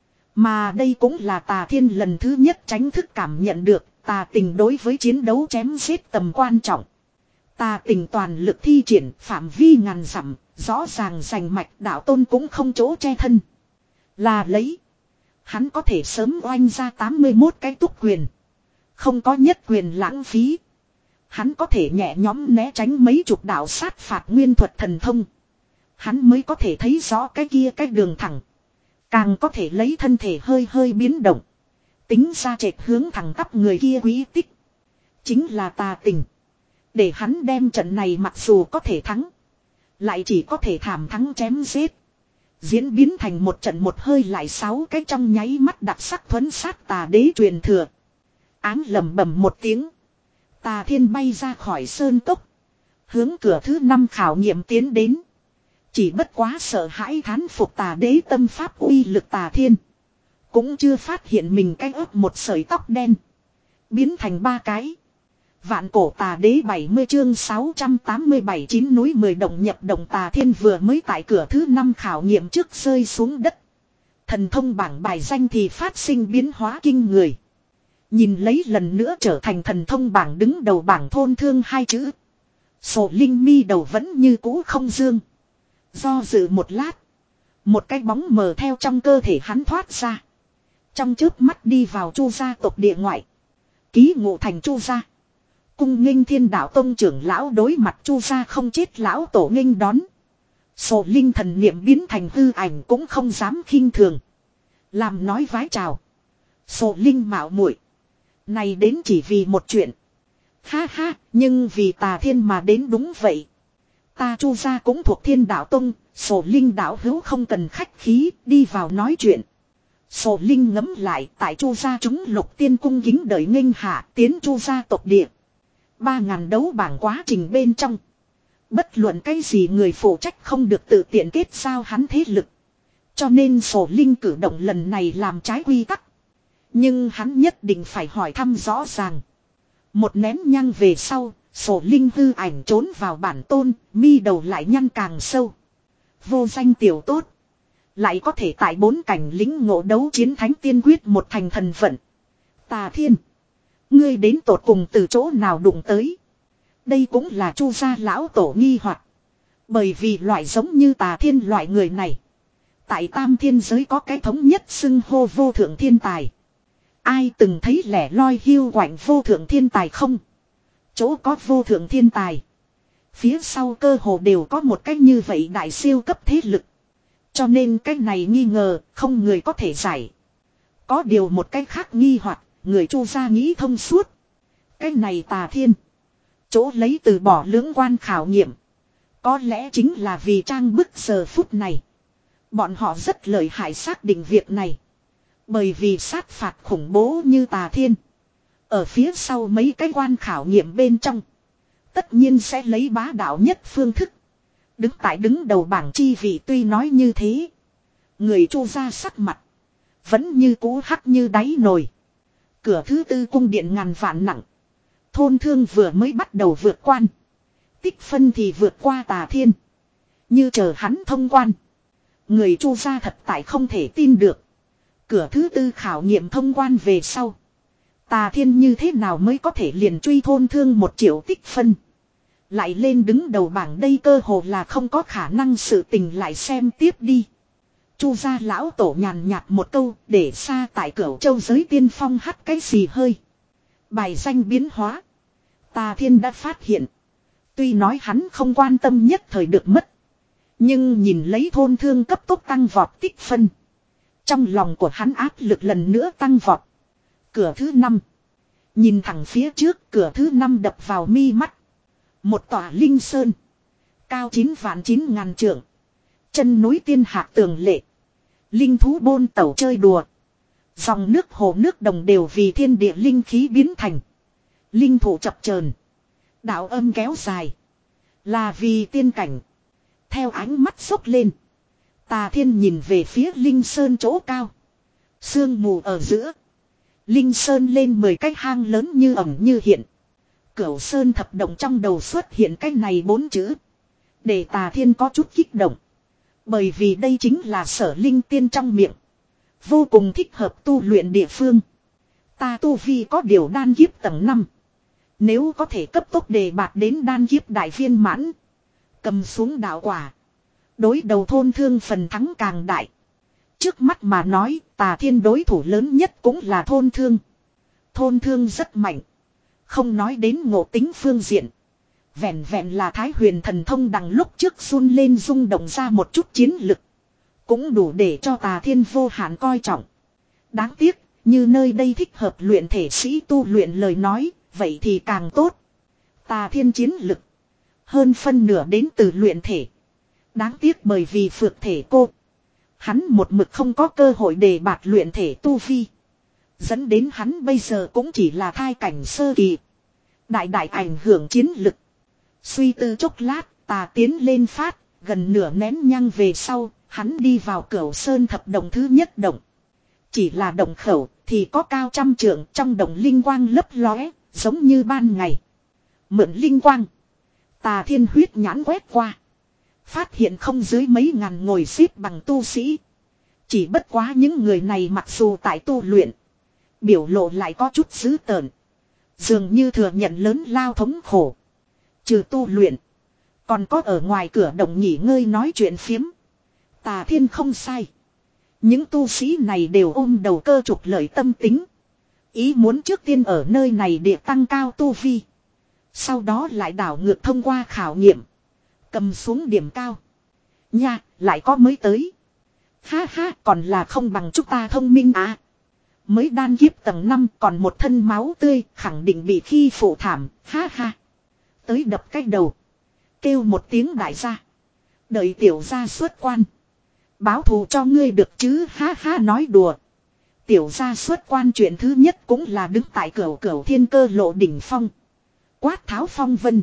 [SPEAKER 1] Mà đây cũng là Tà Thiên lần thứ nhất tránh thức cảm nhận được tà tình đối với chiến đấu chém giết tầm quan trọng. Tà tình toàn lực thi triển phạm vi ngàn dặm, rõ ràng rành mạch đạo tôn cũng không chỗ che thân. Là lấy. Hắn có thể sớm oanh ra tám mươi mốt cái túc quyền. Không có nhất quyền lãng phí. Hắn có thể nhẹ nhõm né tránh mấy chục đạo sát phạt nguyên thuật thần thông. Hắn mới có thể thấy rõ cái kia cái đường thẳng. Càng có thể lấy thân thể hơi hơi biến động. Tính ra trệt hướng thẳng tắp người kia quý tích. Chính là tà tình. Để hắn đem trận này mặc dù có thể thắng. Lại chỉ có thể thảm thắng chém giết. Diễn biến thành một trận một hơi lại sáu cái trong nháy mắt đặc sắc thuấn sát tà đế truyền thừa. Áng lầm bầm một tiếng. Tà Thiên bay ra khỏi sơn cốc. Hướng cửa thứ năm khảo nghiệm tiến đến. Chỉ bất quá sợ hãi thán phục tà đế tâm pháp uy lực Tà Thiên. Cũng chưa phát hiện mình cách ấp một sợi tóc đen. Biến thành ba cái. Vạn cổ tà đế bảy mươi chương sáu trăm tám mươi bảy chín núi mười động nhập động Tà Thiên vừa mới tại cửa thứ năm khảo nghiệm trước rơi xuống đất. Thần thông bảng bài danh thì phát sinh biến hóa kinh người. Nhìn lấy lần nữa trở thành thần thông bảng đứng đầu bảng thôn thương hai chữ. Sổ Linh mi đầu vẫn như cũ không dương. Do dự một lát. Một cái bóng mờ theo trong cơ thể hắn thoát ra. Trong chớp mắt đi vào Chu gia tộc địa ngoại. Ký ngụ thành Chu gia. Cung nghênh Thiên Đạo tông trưởng lão đối mặt Chu gia không chết lão tổ nghênh đón. Sổ Linh thần niệm biến thành hư ảnh cũng không dám khinh thường. Làm nói vái chào. Sổ Linh mạo muội này đến chỉ vì một chuyện. Ha ha, nhưng vì Tà Thiên mà đến đúng vậy. Ta Chu gia cũng thuộc Thiên Đạo tông, Sổ Linh đạo hữu không cần khách khí, đi vào nói chuyện. Sổ Linh ngấm lại, tại Chu gia chúng Lục Tiên cung kính đợi nghênh hạ, tiến Chu gia tộc địa. Ba ngàn đấu bảng quá trình bên trong. Bất luận cái gì người phụ trách không được tự tiện kết giao hắn thế lực. Cho nên Sổ Linh cử động lần này làm trái quy tắc. Nhưng hắn nhất định phải hỏi thăm rõ ràng. Một nén nhang về sau, sổ linh hư ảnh trốn vào bản tôn, mi đầu lại nhăn càng sâu. Vô danh tiểu tốt. Lại có thể tại bốn cảnh lính ngộ đấu chiến thánh tiên quyết một thành thần vận. Tà Thiên. Ngươi đến tột cùng từ chỗ nào đụng tới. Đây cũng là Chu gia lão tổ nghi hoặc. Bởi vì loại giống như Tà Thiên loại người này. Tại tam thiên giới có cái thống nhất xưng hô vô thượng thiên tài. Ai từng thấy lẻ loi hiu quạnh vô thượng thiên tài không? Chỗ có vô thượng thiên tài. Phía sau cơ hồ đều có một cách như vậy đại siêu cấp thế lực. Cho nên cái này nghi ngờ không người có thể giải. Có điều một cách khác nghi hoặc người Chu gia nghĩ thông suốt. Cái này Tà Thiên. Chỗ lấy từ bỏ lưỡng quan khảo nghiệm. Có lẽ chính là vì trang bức giờ phút này. Bọn họ rất lợi hại xác định việc này. Bởi vì sát phạt khủng bố như Tà Thiên. Ở phía sau mấy cái quan khảo nghiệm bên trong. Tất nhiên sẽ lấy bá đạo nhất phương thức. Đứng tại đứng đầu bảng chi vị tuy nói như thế. Người Chu gia sắc mặt. Vẫn như cũ hắc như đáy nồi. Cửa thứ tư cung điện ngàn vạn nặng. Thôn thương vừa mới bắt đầu vượt quan. Tích phân thì vượt qua Tà Thiên. Như chờ hắn thông quan. Người Chu gia thật tại không thể tin được. Cửa thứ tư khảo nghiệm thông quan về sau. Tà Thiên như thế nào mới có thể liền truy thôn thương một triệu tích phân. Lại lên đứng đầu bảng đây cơ hồ là không có khả năng sự tình lại xem tiếp đi. Chu gia lão tổ nhàn nhạt một câu để xa tại Cửu Châu giới tiên phong hắt cái xì hơi. Bài danh biến hóa. Tà Thiên đã phát hiện. Tuy nói hắn không quan tâm nhất thời được mất. Nhưng nhìn lấy thôn thương cấp tốc tăng vọt tích phân. Trong lòng của hắn áp lực lần nữa tăng vọt. Cửa thứ năm. Nhìn thẳng phía trước cửa thứ năm đập vào mi mắt. Một tòa linh sơn. Cao chín vạn chín ngàn trượng. Chân núi tiên hạc tường lệ. Linh thú bôn tẩu chơi đùa. Dòng nước hồ nước đồng đều vì thiên địa linh khí biến thành. Linh thủ chập chờn. Đạo âm kéo dài. Là vì tiên cảnh. Theo ánh mắt sốc lên. Tà Thiên nhìn về phía linh sơn chỗ cao. Sương mù ở giữa. Linh sơn lên mười cái hang lớn như ẩn như hiện. Cửu sơn thập động trong đầu xuất hiện cái này bốn chữ. Để Tà Thiên có chút kích động. Bởi vì đây chính là sở linh tiên trong miệng. Vô cùng thích hợp tu luyện địa phương. Ta tu vi có điều đan kiếp tầng năm. Nếu có thể cấp tốc đề bạt đến đan kiếp đại viên mãn. Cầm xuống đạo quả. Đối đầu thôn thương phần thắng càng đại. Trước mắt mà nói Tà Thiên đối thủ lớn nhất cũng là thôn thương. Thôn thương rất mạnh. Không nói đến ngộ tính phương diện. Vẹn vẹn là Thái Huyền thần thông đằng lúc trước run lên rung động ra một chút chiến lực. Cũng đủ để cho Tà Thiên vô hạn coi trọng. Đáng tiếc, như nơi đây thích hợp luyện thể sĩ tu luyện lời nói, vậy thì càng tốt. Tà Thiên chiến lực. Hơn phân nửa đến từ luyện thể. Đáng tiếc bởi vì phược thể cô. Hắn một mực không có cơ hội để bạt luyện thể tu vi. Dẫn đến hắn bây giờ cũng chỉ là thai cảnh sơ kỳ. Đại đại ảnh hưởng chiến lực. Suy tư chốc lát, Tà tiến lên phát, gần nửa nén nhang về sau, hắn đi vào Cửu Sơn thập động thứ nhất động. Chỉ là động khẩu thì có cao trăm trượng, trong động linh quang lấp lóe, giống như ban ngày. Mượn linh quang. Tà Thiên huyết nhãn quét qua. Phát hiện không dưới mấy ngàn ngồi xếp bằng tu sĩ. Chỉ bất quá những người này mặc dù tại tu luyện. Biểu lộ lại có chút dữ tợn. Dường như thừa nhận lớn lao thống khổ. Trừ tu luyện. Còn có ở ngoài cửa động nghỉ ngơi nói chuyện phiếm. Tà Thiên không sai. Những tu sĩ này đều ôm đầu cơ trục lợi tâm tính. Ý muốn trước tiên ở nơi này để tăng cao tu vi. Sau đó lại đảo ngược thông qua khảo nghiệm. Cầm xuống điểm cao. Nha, lại có mới tới. Ha ha, còn là không bằng chúng ta thông minh à. Mới đan kiếp tầng năm còn một thân máu tươi, khẳng định bị khi phụ thảm, ha ha. Tới đập cái đầu. Kêu một tiếng đại gia. Đợi tiểu gia xuất quan. Báo thù cho ngươi được chứ, ha ha nói đùa. Tiểu gia xuất quan chuyện thứ nhất cũng là đứng tại cửu cửu thiên cơ lộ đỉnh phong. Quát tháo phong vân.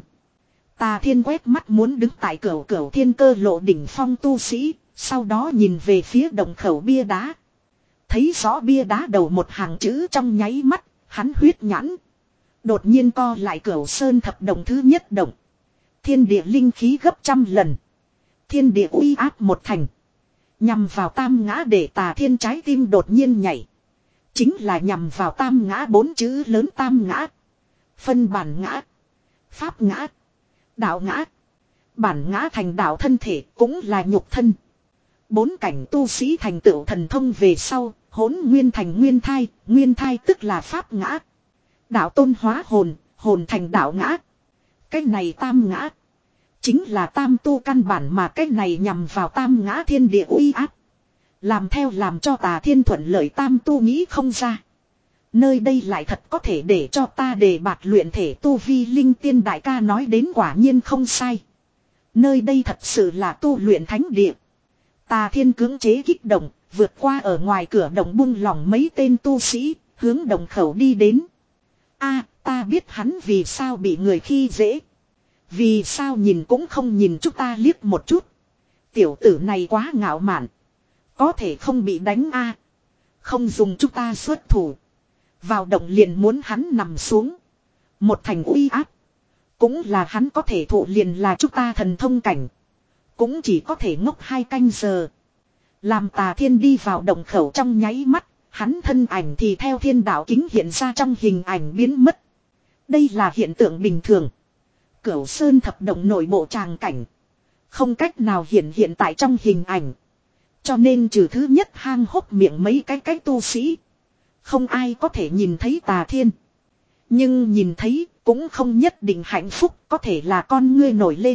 [SPEAKER 1] Tà Thiên quét mắt muốn đứng tại cửu cửu thiên cơ lộ đỉnh phong tu sĩ, sau đó nhìn về phía động khẩu bia đá. Thấy rõ bia đá đầu một hàng chữ trong nháy mắt, hắn huyết nhãn. Đột nhiên co lại Cửu Sơn thập động thứ nhất động. Thiên địa linh khí gấp trăm lần. Thiên địa uy áp một thành. Nhằm vào tam ngã để Tà Thiên trái tim đột nhiên nhảy. Chính là nhằm vào tam ngã bốn chữ lớn tam ngã. Phân bản ngã. Pháp ngã. Đạo ngã. Bản ngã thành đạo thân thể cũng là nhục thân. Bốn cảnh tu sĩ thành tựu thần thông về sau, hỗn nguyên thành nguyên thai, nguyên thai tức là pháp ngã. Đạo tôn hóa hồn, hồn thành đạo ngã. Cái này tam ngã. Chính là tam tu căn bản mà cái này nhằm vào tam ngã thiên địa uy áp. Làm theo làm cho Tà Thiên thuận lợi tam tu nghĩ không ra. Nơi đây lại thật có thể để cho ta đề bạt luyện thể tu vi linh tiên đại ca nói đến quả nhiên không sai. Nơi đây thật sự là tu luyện thánh địa. Tà Thiên cưỡng chế kích động, vượt qua ở ngoài cửa động buông lỏng mấy tên tu sĩ, hướng động khẩu đi đến. A, ta biết hắn vì sao bị người khi dễ. Vì sao nhìn cũng không nhìn chúng ta liếc một chút. Tiểu tử này quá ngạo mạn. Có thể không bị đánh a. Không dùng chúng ta xuất thủ. Vào động liền muốn hắn nằm xuống. Một thành uy áp. Cũng là hắn có thể thụ liền là chúng ta thần thông cảnh. Cũng chỉ có thể ngốc hai canh giờ. Làm Tà Thiên đi vào động khẩu trong nháy mắt. Hắn thân ảnh thì theo thiên đạo kính hiện ra trong hình ảnh biến mất. Đây là hiện tượng bình thường. Cửu Sơn thập động nội bộ tràng cảnh. Không cách nào hiện hiện tại trong hình ảnh. Cho nên trừ thứ nhất hang hốc miệng mấy cái cái tu sĩ. Không ai có thể nhìn thấy Tà Thiên. Nhưng nhìn thấy cũng không nhất định hạnh phúc có thể là con ngươi nổi lên.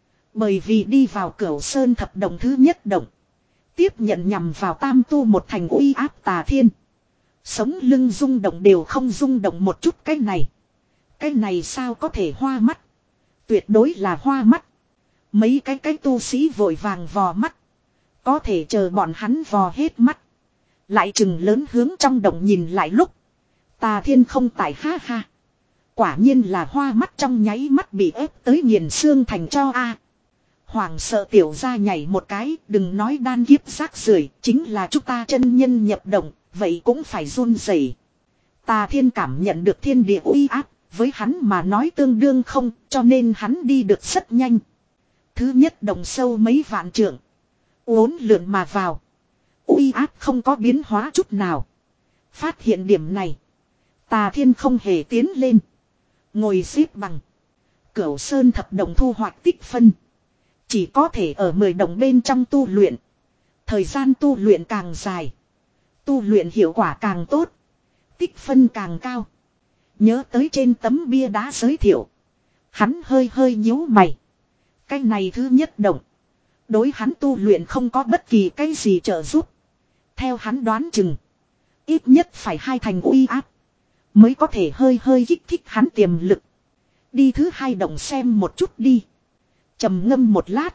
[SPEAKER 1] Bởi vì đi vào Cửu Sơn thập động thứ nhất động. Tiếp nhận nhằm vào tam tu một thành uy áp Tà Thiên. Sống lưng rung động đều không rung động một chút cái này. Cái này sao có thể hoa mắt. Tuyệt đối là hoa mắt. Mấy cái cái tu sĩ vội vàng vò mắt. Có thể chờ bọn hắn vò hết mắt. Lại chừng lớn hướng trong động nhìn lại lúc. Tà Thiên không tại ha ha. Quả nhiên là hoa mắt trong nháy mắt bị ép tới nghiền xương thành cho a. Hoàng sợ tiểu ra nhảy một cái, đừng nói đan kiếp rác rưởi, chính là chúng ta chân nhân nhập động, vậy cũng phải run rẩy. Tà Thiên cảm nhận được thiên địa uy áp, với hắn mà nói tương đương không, cho nên hắn đi được rất nhanh. Thứ nhất đồng sâu mấy vạn trượng, uốn lượn mà vào. Uy áp không có biến hóa chút nào. Phát hiện điểm này, Tà Thiên không hề tiến lên. Ngồi xếp bằng. Cửu Sơn thập động thu hoạch tích phân. Chỉ có thể ở mười đồng bên trong tu luyện. Thời gian tu luyện càng dài. Tu luyện hiệu quả càng tốt. Tích phân càng cao. Nhớ tới trên tấm bia đá giới thiệu. Hắn hơi hơi nhíu mày. Cái này thứ nhất động. Đối hắn tu luyện không có bất kỳ cái gì trợ giúp. Theo hắn đoán chừng. Ít nhất phải hai thành uy áp. Mới có thể hơi hơi kích thích hắn tiềm lực. Đi thứ hai động xem một chút đi. Trầm ngâm một lát.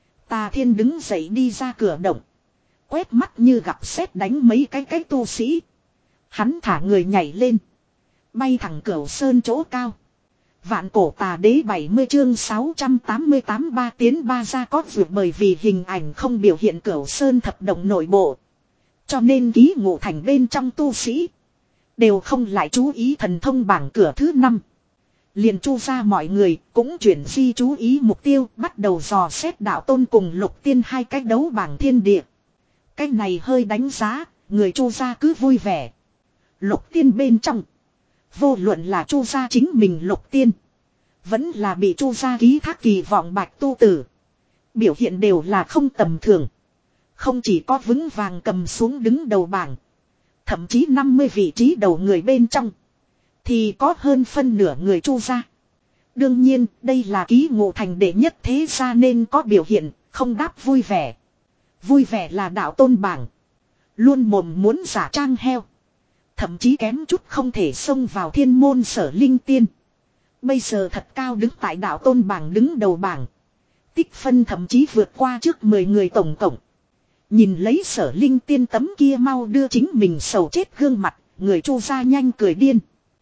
[SPEAKER 1] Tà Thiên đứng dậy đi ra cửa động. Quét mắt như gặp sét đánh mấy cái cái tu sĩ. Hắn thả người nhảy lên. Bay thẳng Cửu Sơn chỗ cao. Vạn cổ tà đế bảy mươi chương sáu trăm tám mươi tám ba tiến ba ra có vượt bởi vì hình ảnh không biểu hiện Cửu Sơn thập động nội bộ. Cho nên ký ngụ thành bên trong tu sĩ. Đều không lại chú ý thần thông bảng cửa thứ năm. Liền chu ra mọi người cũng chuyển di chú ý mục tiêu bắt đầu dò xét đạo tôn cùng lục tiên hai cách đấu bảng thiên địa. Cách này hơi đánh giá, người chu ra cứ vui vẻ. Lục tiên bên trong. Vô luận là chu ra chính mình lục tiên. Vẫn là bị chu ra ký thác kỳ vọng bạch tu tử. Biểu hiện đều là không tầm thường. Không chỉ có vững vàng cầm xuống đứng đầu bảng. Thậm chí năm mươi vị trí đầu người bên trong. Thì có hơn phân nửa người chu ra. Đương nhiên đây là ký ngộ thành đệ nhất thế gia nên có biểu hiện, không đáp vui vẻ. Vui vẻ là đạo tôn bảng. Luôn mồm muốn giả trang heo. Thậm chí kém chút không thể xông vào thiên môn sở linh tiên. Bây giờ thật cao đứng tại đạo tôn bảng đứng đầu bảng. Tích phân thậm chí vượt qua trước mười người tổng cộng. Nhìn lấy sở linh tiên tấm kia mau đưa chính mình sầu chết gương mặt, người chu ra nhanh cười điên.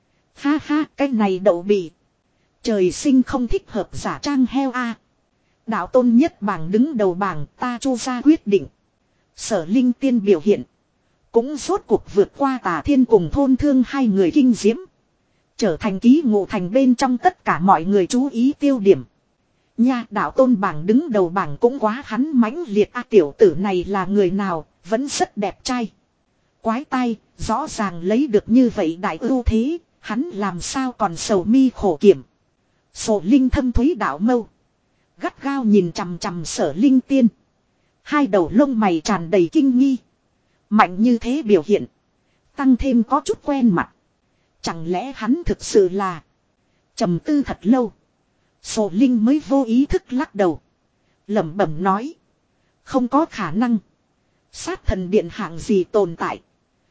[SPEAKER 1] Ha ha, cái này đậu bị. Trời sinh không thích hợp giả trang heo a. Đạo tôn nhất bảng đứng đầu bảng ta chu ra quyết định. Sở linh tiên biểu hiện. Cũng rốt cuộc vượt qua Tà Thiên cùng thôn thương hai người kinh diễm. Trở thành ký ngộ thành bên trong tất cả mọi người chú ý tiêu điểm. Nha, đạo tôn bảng đứng đầu bảng cũng quá hắn mãnh liệt a, tiểu tử này là người nào, vẫn rất đẹp trai. Quái tai, rõ ràng lấy được như vậy đại ưu thế, hắn làm sao còn sầu mi khổ kiểm. Sổ linh thâm thúy đạo mâu. Gắt gao nhìn chằm chằm Sở Linh Tiên. Hai đầu lông mày tràn đầy kinh nghi. Mạnh như thế biểu hiện. Tăng thêm có chút quen mặt. Chẳng lẽ hắn thực sự là. Trầm tư thật lâu. Sổ Linh mới vô ý thức lắc đầu. Lẩm bẩm nói. Không có khả năng. Sát thần điện hạng gì tồn tại.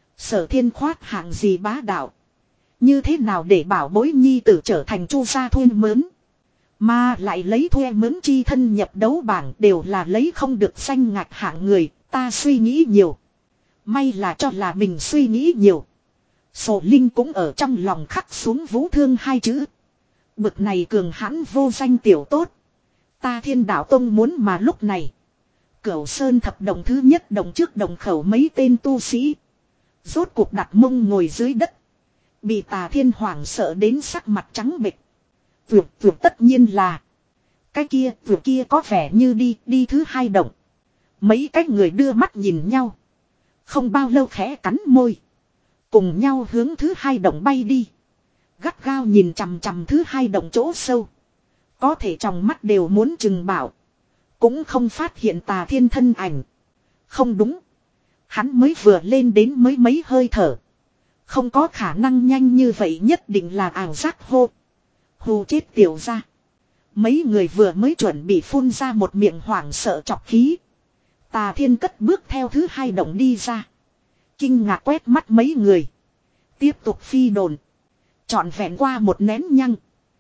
[SPEAKER 1] Sở Thiên khoát hạng gì bá đạo. Như thế nào để bảo bối nhi tử trở thành chu gia thuê mướn. Mà lại lấy thuê mướn chi thân nhập đấu bảng đều là lấy không được danh ngạch hạng người. Ta suy nghĩ nhiều. May là cho là mình suy nghĩ nhiều. Sổ Linh cũng ở trong lòng khắc xuống vũ thương hai chữ. Bực này cường hãn vô danh tiểu tốt. Ta Thiên Đạo Tông muốn mà lúc này. Cửu Sơn thập đồng thứ nhất đồng trước đồng khẩu mấy tên tu sĩ. Rốt cuộc đặt mông ngồi dưới đất. Bị Tà Thiên hoảng sợ đến sắc mặt trắng bệch. Vượt vượt tất nhiên là. Cái kia vượt kia có vẻ như đi đi thứ hai động. Mấy cái người đưa mắt nhìn nhau. Không bao lâu khẽ cắn môi. Cùng nhau hướng thứ hai động bay đi. Gắt gao nhìn chằm chằm thứ hai động chỗ sâu. Có thể trong mắt đều muốn chừng bảo. Cũng không phát hiện Tà Thiên thân ảnh. Không đúng. Hắn mới vừa lên đến mới mấy hơi thở. Không có khả năng nhanh như vậy, nhất định là ảo giác hô. Hù chết tiểu ra. Mấy người vừa mới chuẩn bị phun ra một miệng hoảng sợ chọc khí. Tà Thiên cất bước theo thứ hai động đi ra. Kinh ngạc quét mắt mấy người. Tiếp tục phi đồn. Trọn vẹn qua một nén nhăng.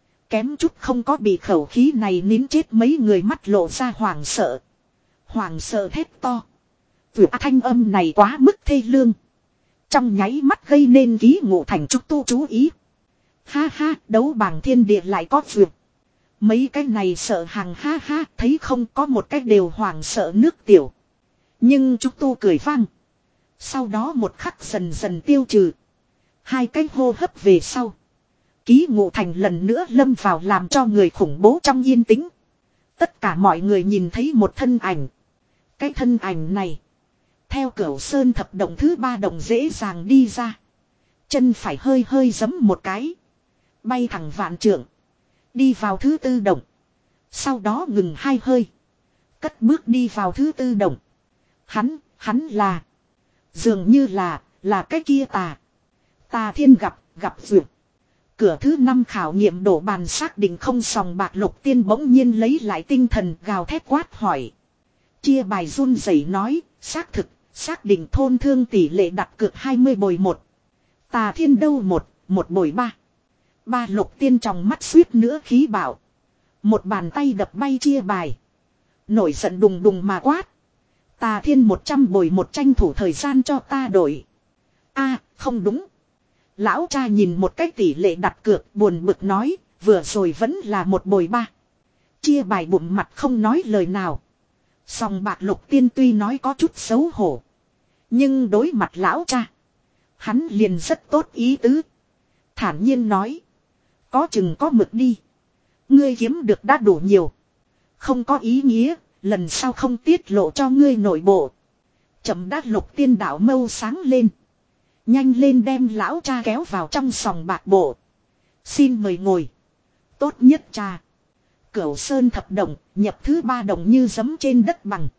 [SPEAKER 1] Kém chút không có bị khẩu khí này nín chết, mấy người mắt lộ ra hoảng sợ. Hoảng sợ thét to. Vượt thanh âm này quá mức thê lương. Trong nháy mắt gây nên ký ngộ thành trúc tu chú ý. Ha ha, đấu bảng thiên địa lại có vượt. Mấy cái này sợ hàng ha ha, thấy không có một cái đều hoảng sợ nước tiểu. Nhưng trúc tu cười vang. Sau đó một khắc dần dần tiêu trừ. Hai cái hô hấp về sau. Ký ngộ thành lần nữa lâm vào làm cho người khủng bố trong yên tĩnh. Tất cả mọi người nhìn thấy một thân ảnh. Cái thân ảnh này. Theo Cửu Sơn thập động thứ ba động dễ dàng đi ra. Chân phải hơi hơi giấm một cái. Bay thẳng vạn trượng. Đi vào thứ tư động. Sau đó ngừng hai hơi. Cất bước đi vào thứ tư động. Hắn, hắn là. Dường như là, là cái kia tà. Tà Thiên gặp, gặp vượt. Cửa thứ năm khảo nghiệm đổ bàn xác định không sòng bạc, Lục Tiên bỗng nhiên lấy lại tinh thần, gào thét quát hỏi. Chia bài run rẩy nói, xác thực, xác định thôn thương tỷ lệ đặt cược hai mươi bồi một. Tà Thiên đâu một, một bồi ba. Ba Lục Tiên trong mắt suýt nữa khí bảo. Một bàn tay đập bay chia bài. Nổi giận đùng đùng mà quát. Tà Thiên một trăm bồi một, tranh thủ thời gian cho ta đổi. A, không đúng. Lão cha nhìn một cách tỷ lệ đặt cược, buồn bực nói, vừa rồi vẫn là một bồi ba. Chia bài bụng mặt không nói lời nào. Sòng bạc Lục Tiên tuy nói có chút xấu hổ. Nhưng đối mặt lão cha. Hắn liền rất tốt ý tứ. Thản nhiên nói. Có chừng có mực đi. Ngươi kiếm được đã đủ nhiều. Không có ý nghĩa, lần sau không tiết lộ cho ngươi nội bộ. Chậm đát Lục Tiên đạo mâu sáng lên. Nhanh lên đem lão cha kéo vào trong sòng bạc bộ. Xin mời ngồi. Tốt nhất cha. Cửu Sơn thập động, nhập thứ ba động như giấm trên đất bằng.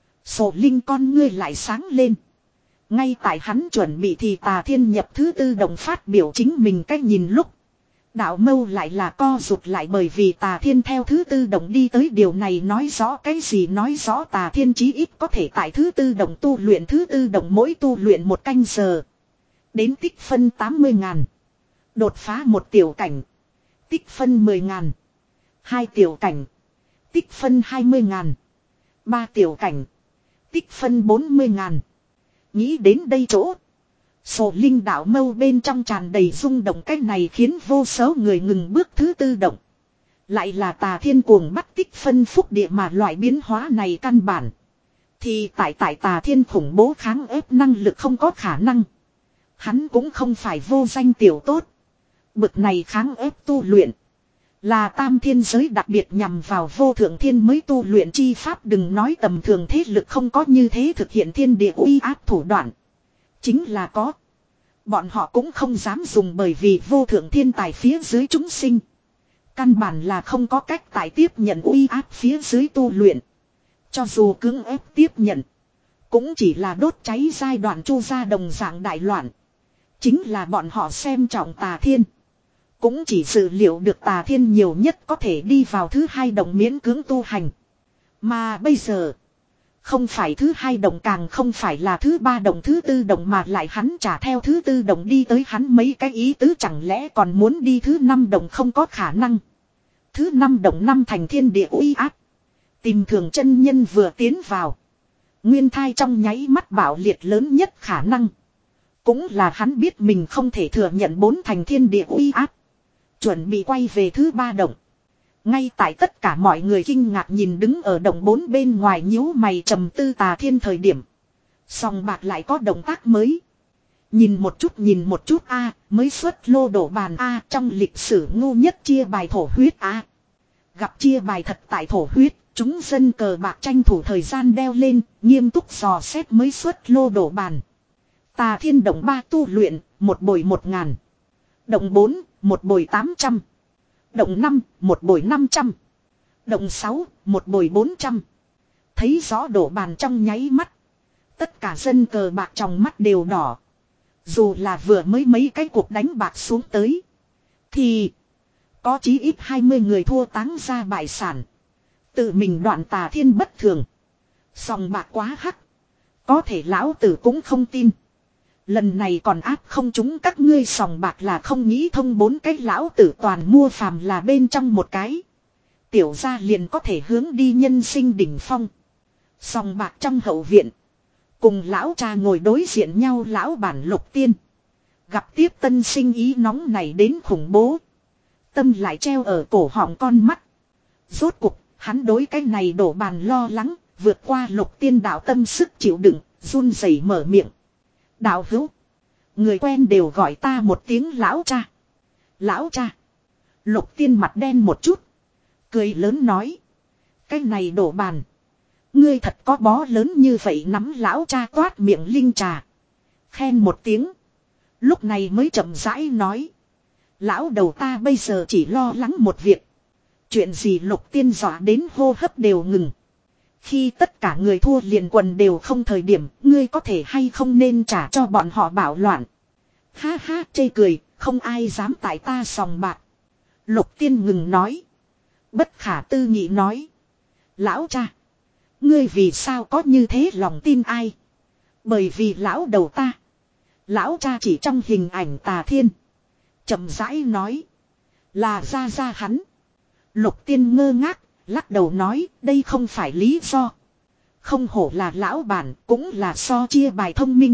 [SPEAKER 1] Sổ Linh con ngươi lại sáng lên. Ngay tại hắn chuẩn bị thì Tà Thiên nhập thứ tư động phát biểu chính mình cách nhìn lúc. Đạo mâu lại là co rụt lại, bởi vì Tà Thiên theo thứ tư động đi tới, điều này nói rõ cái gì? Nói rõ Tà Thiên chí ít có thể tại thứ tư động tu luyện, thứ tư động mỗi tu luyện một canh giờ. Đến tích phân tám mươi ngàn. Đột phá một tiểu cảnh. Tích phân mười ngàn. Hai tiểu cảnh. Tích phân hai mươi ngàn. Ba tiểu cảnh. Tích phân bốn mươi ngàn. Nghĩ đến đây chỗ. Sổ Linh đạo mâu bên trong tràn đầy rung động, cách này khiến vô số người ngừng bước thứ tư động. Lại là Tà Thiên cuồng bắt tích phân phúc địa, mà loại biến hóa này căn bản. Thì tại tại Tà Thiên khủng bố kháng ép năng lực không có khả năng. Hắn cũng không phải vô danh tiểu tốt. Bực này kháng ép tu luyện. Là tam thiên giới đặc biệt nhằm vào vô thượng thiên mới tu luyện chi pháp, đừng nói tầm thường thế lực không có như thế thực hiện thiên địa uy áp thủ đoạn. Chính là có. Bọn họ cũng không dám dùng, bởi vì vô thượng thiên tài phía dưới chúng sinh. Căn bản là không có cách tại tiếp nhận uy áp phía dưới tu luyện. Cho dù cưỡng ép tiếp nhận. Cũng chỉ là đốt cháy giai đoạn chu gia đồng dạng đại loạn. Chính là bọn họ xem trọng Tà Thiên. Cũng chỉ dự liệu được Tà Thiên nhiều nhất có thể đi vào thứ hai đồng miễn cưỡng tu hành. Mà bây giờ. Không phải thứ hai đồng, càng không phải là thứ ba đồng, thứ tư đồng, mà lại hắn trả theo thứ tư đồng đi tới, hắn mấy cái ý tứ chẳng lẽ còn muốn đi thứ năm đồng, không có khả năng. Thứ năm đồng năm thành thiên địa uy áp. Tìm thường chân nhân vừa tiến vào. Nguyên thai trong nháy mắt bạo liệt lớn nhất khả năng. Cũng là hắn biết mình không thể thừa nhận bốn thành thiên địa uy áp. Chuẩn bị quay về thứ ba đồng. Ngay tại tất cả mọi người kinh ngạc nhìn đứng ở đồng bốn bên ngoài nhíu mày trầm tư Tà Thiên thời điểm. Sòng bạc lại có động tác mới. Nhìn một chút nhìn một chút a mới xuất lô đổ bàn a trong lịch sử ngu nhất chia bài thổ huyết a Gặp chia bài thật tại thổ huyết, chúng dân cờ bạc tranh thủ thời gian đeo lên, nghiêm túc dò xét mới xuất lô đổ bàn. Tà Thiên động ba tu luyện, một bồi một ngàn. Động bốn, một bồi tám trăm. Động năm, một bồi năm trăm. Động sáu, một bồi bốn trăm. Thấy rõ đổ bàn trong nháy mắt. Tất cả dân cờ bạc trong mắt đều đỏ. Dù là vừa mới mấy cái cuộc đánh bạc xuống tới. Thì có chí ít hai mươi người thua táng ra bại sản. Tự mình đoạn Tà Thiên bất thường. Sòng bạc quá hắc. Có thể lão tử cũng không tin. Lần này còn áp không chúng các ngươi sòng bạc là không nghĩ thông, bốn cái lão tử toàn mua phàm là bên trong một cái. Tiểu gia liền có thể hướng đi nhân sinh đỉnh phong. Sòng bạc trong hậu viện. Cùng lão cha ngồi đối diện nhau lão bản Lục Tiên. Gặp tiếp tân sinh ý nóng này đến khủng bố. Tâm lại treo ở cổ họng con mắt. Rốt cuộc, hắn đối cái này đổ bàn lo lắng, vượt qua Lục Tiên đạo tâm sức chịu đựng, run rẩy mở miệng. Đạo hữu. Người quen đều gọi ta một tiếng lão cha. Lão cha. Lục Tiên mặt đen một chút. Cười lớn nói. Cái này đổ bàn. Ngươi thật có bó lớn như vậy, nắm lão cha toát miệng linh trà. Khen một tiếng. Lúc này mới chậm rãi nói. Lão đầu ta bây giờ chỉ lo lắng một việc. Chuyện gì? Lục Tiên dọa đến hô hấp đều ngừng. Khi tất cả người thua liền quần đều không thời điểm, ngươi có thể hay không nên trả cho bọn họ bạo loạn. Ha ha chê cười, không ai dám tại ta sòng bạc. Lục Tiên ngừng nói. Bất khả tư nghị nói. Lão cha. Ngươi vì sao có như thế lòng tin ai? Bởi vì lão đầu ta. Lão cha chỉ trong hình ảnh Tà Thiên. Chậm rãi nói. Là ra ra hắn. Lục Tiên ngơ ngác. Lắc đầu nói, đây không phải lý do. Không hổ là lão bản, cũng là so chia bài thông minh.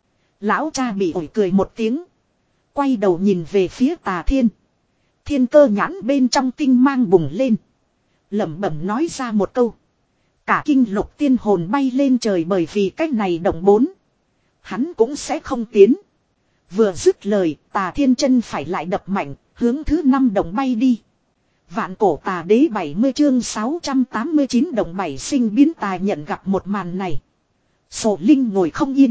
[SPEAKER 1] Lão cha bị ổi cười một tiếng. Quay đầu nhìn về phía Tà Thiên. Thiên cơ nhãn bên trong tinh mang bùng lên. Lẩm bẩm nói ra một câu. Cả kinh Lục Tiên hồn bay lên trời, bởi vì cách này động bốn. Hắn cũng sẽ không tiến. Vừa dứt lời, Tà Thiên chân phải lại đập mạnh, hướng thứ năm động bay đi. Vạn cổ tà đế bảy mươi chương sáu trăm tám mươi chín đồng bảy sinh biến. Tài nhận gặp một màn này. Sổ Linh ngồi không yên.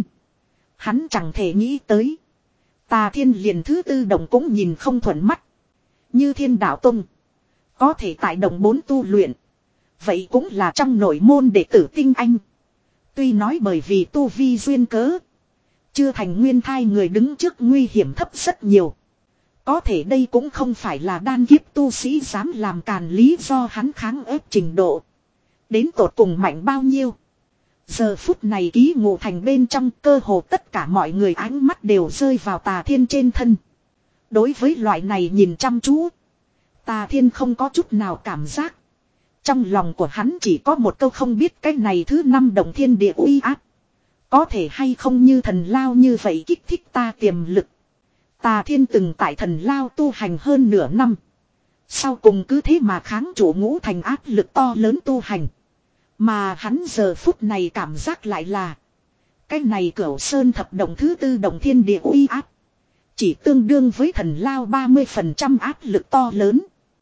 [SPEAKER 1] Hắn chẳng thể nghĩ tới. Tà Thiên liền thứ tư đồng cũng nhìn không thuận mắt. Như Thiên Đạo Tông. Có thể tại đồng bốn tu luyện. Vậy cũng là trong nội môn đệ tử tinh anh. Tuy nói bởi vì tu vi duyên cớ. Chưa thành nguyên thai người đứng trước nguy hiểm thấp rất nhiều. Có thể đây cũng không phải là đan kiếp tu sĩ dám làm càn lý do, hắn kháng ép trình độ. Đến tột cùng mạnh bao nhiêu. Giờ phút này ký ngộ thành bên trong, cơ hồ tất cả mọi người ánh mắt đều rơi vào Tà Thiên trên thân. Đối với loại này nhìn chăm chú. Tà Thiên không có chút nào cảm giác. Trong lòng của hắn chỉ có một câu, không biết cái này thứ năm đồng thiên địa uy áp. Có thể hay không như thần lao như vậy kích thích ta tiềm lực. Tà Thiên từng tại thần lao tu hành hơn nửa năm. Sau cùng cứ thế mà kháng chủ ngũ thành áp lực to lớn tu hành. Mà hắn giờ phút này cảm giác lại là. Cái này Cửu Sơn thập động thứ tư động thiên địa uy áp. Chỉ tương đương với thần lao ba mươi phần trăm áp lực to lớn.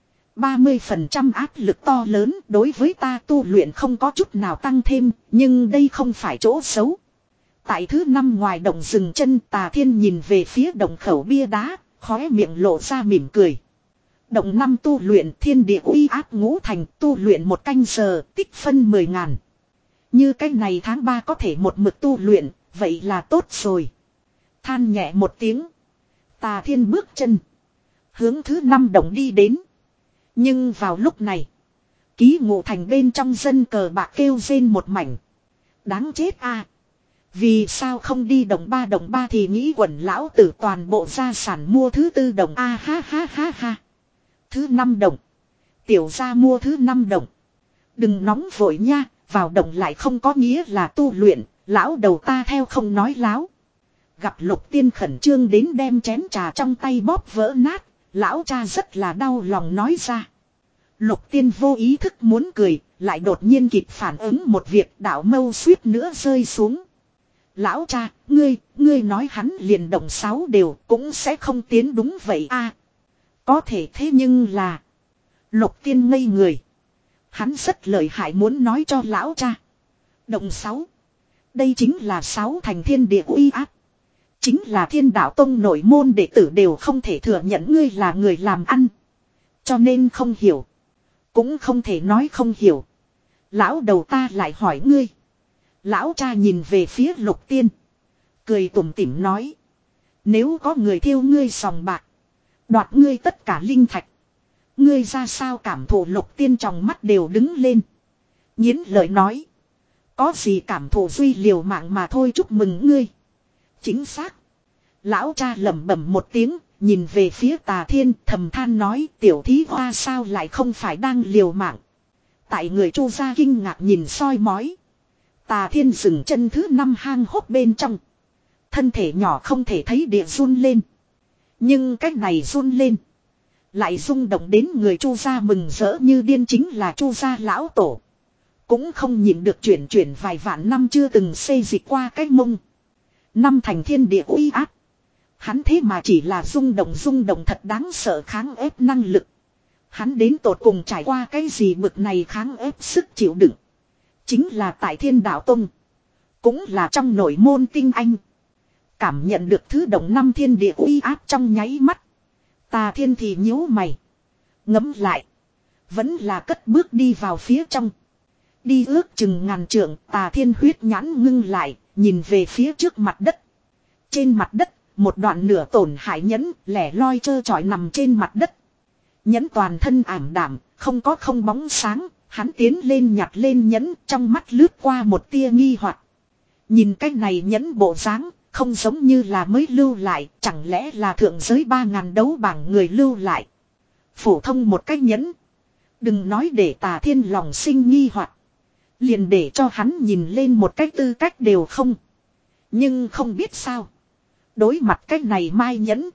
[SPEAKER 1] ba mươi phần trăm áp lực to lớn đối với ta tu luyện không có chút nào tăng thêm. Nhưng đây không phải chỗ xấu. Tại thứ năm ngoài động dừng chân, Tà Thiên nhìn về phía động khẩu bia đá, khóe miệng lộ ra mỉm cười. Động năm tu luyện thiên địa uy áp ngũ thành, tu luyện một canh giờ, tích phân mười ngàn. Như cái này tháng ba có thể một mực tu luyện, vậy là tốt rồi. Than nhẹ một tiếng. Tà Thiên bước chân. Hướng thứ năm động đi đến. Nhưng vào lúc này. Ký ngụ thành bên trong dân cờ bạc kêu rên một mảnh. Đáng chết a! Vì sao không đi đồng ba đồng ba thì nghĩ quần lão tử toàn bộ gia sản mua thứ tư đồng a ha ha ha ha. Thứ năm đồng. Tiểu gia mua thứ năm đồng. Đừng nóng vội nha, vào đồng lại không có nghĩa là tu luyện, lão đầu ta theo không nói láo. Gặp Lục Tiên khẩn trương đến đem chén trà trong tay bóp vỡ nát, lão cha rất là đau lòng nói ra. Lục Tiên vô ý thức muốn cười, lại đột nhiên kịp phản ứng một việc đạo mâu suýt nữa rơi xuống. Lão cha, ngươi, ngươi nói hắn liền động sáu đều cũng sẽ không tiến đúng vậy a? Có thể thế nhưng là. Lục Tiên ngây người. Hắn rất lợi hại muốn nói cho lão cha. Động sáu. Đây chính là sáu thành thiên địa uy áp. Chính là Thiên Đạo Tông nội môn đệ tử đều không thể thừa nhận ngươi là người làm ăn. Cho nên không hiểu. Cũng không thể nói không hiểu. Lão đầu ta lại hỏi ngươi. Lão cha nhìn về phía Lục Tiên. Cười tủm tỉm nói. Nếu có người thiêu ngươi sòng bạc. Đoạt ngươi tất cả linh thạch. Ngươi ra sao cảm thụ? Lục Tiên trong mắt đều đứng lên. Nhiến lời nói. Có gì cảm thụ duy liều mạng mà thôi, chúc mừng ngươi. Chính xác. Lão cha lẩm bẩm một tiếng. Nhìn về phía Tà Thiên thầm than nói tiểu thí hoa sao lại không phải đang liều mạng. Tại người Chu gia kinh ngạc nhìn soi mói. Tà Thiên dừng chân thứ năm hang hốc bên trong. Thân thể nhỏ không thể thấy địa run lên. Nhưng cách này run lên. Lại rung động đến người Chu gia mừng rỡ như điên, chính là Chu gia lão tổ. Cũng không nhịn được chuyển chuyển vài vạn năm chưa từng xây dịch qua cái mông. Năm thành thiên địa uy áp. Hắn thế mà chỉ là rung động rung động thật đáng sợ kháng ép năng lực. Hắn đến tột cùng trải qua cái gì bực này kháng ép sức chịu đựng. Chính là tại Thiên Đạo Tông. Cũng là trong nội môn tinh anh. Cảm nhận được thứ động năm thiên địa uy áp trong nháy mắt. Tà Thiên thì nhíu mày. Ngấm lại. Vẫn là cất bước đi vào phía trong. Đi ước chừng ngàn trượng, Tà Thiên huyết nhãn ngưng lại, nhìn về phía trước mặt đất. Trên mặt đất, một đoạn nửa tổn hại nhẫn, lẻ loi trơ trọi nằm trên mặt đất. Nhẫn toàn thân ảm đạm, không có không bóng sáng, hắn tiến lên nhặt lên nhẫn, trong mắt lướt qua một tia nghi hoặc. Nhìn cái này nhẫn bộ dáng, không giống như là mới lưu lại, chẳng lẽ là thượng giới ba ngàn đấu bảng người lưu lại. Phổ thông một cái nhẫn. Đừng nói để Tà Thiên lòng sinh nghi hoặc. Liền để cho hắn nhìn lên một cách tư cách đều không. Nhưng không biết sao. Đối mặt cái này mai nhẫn.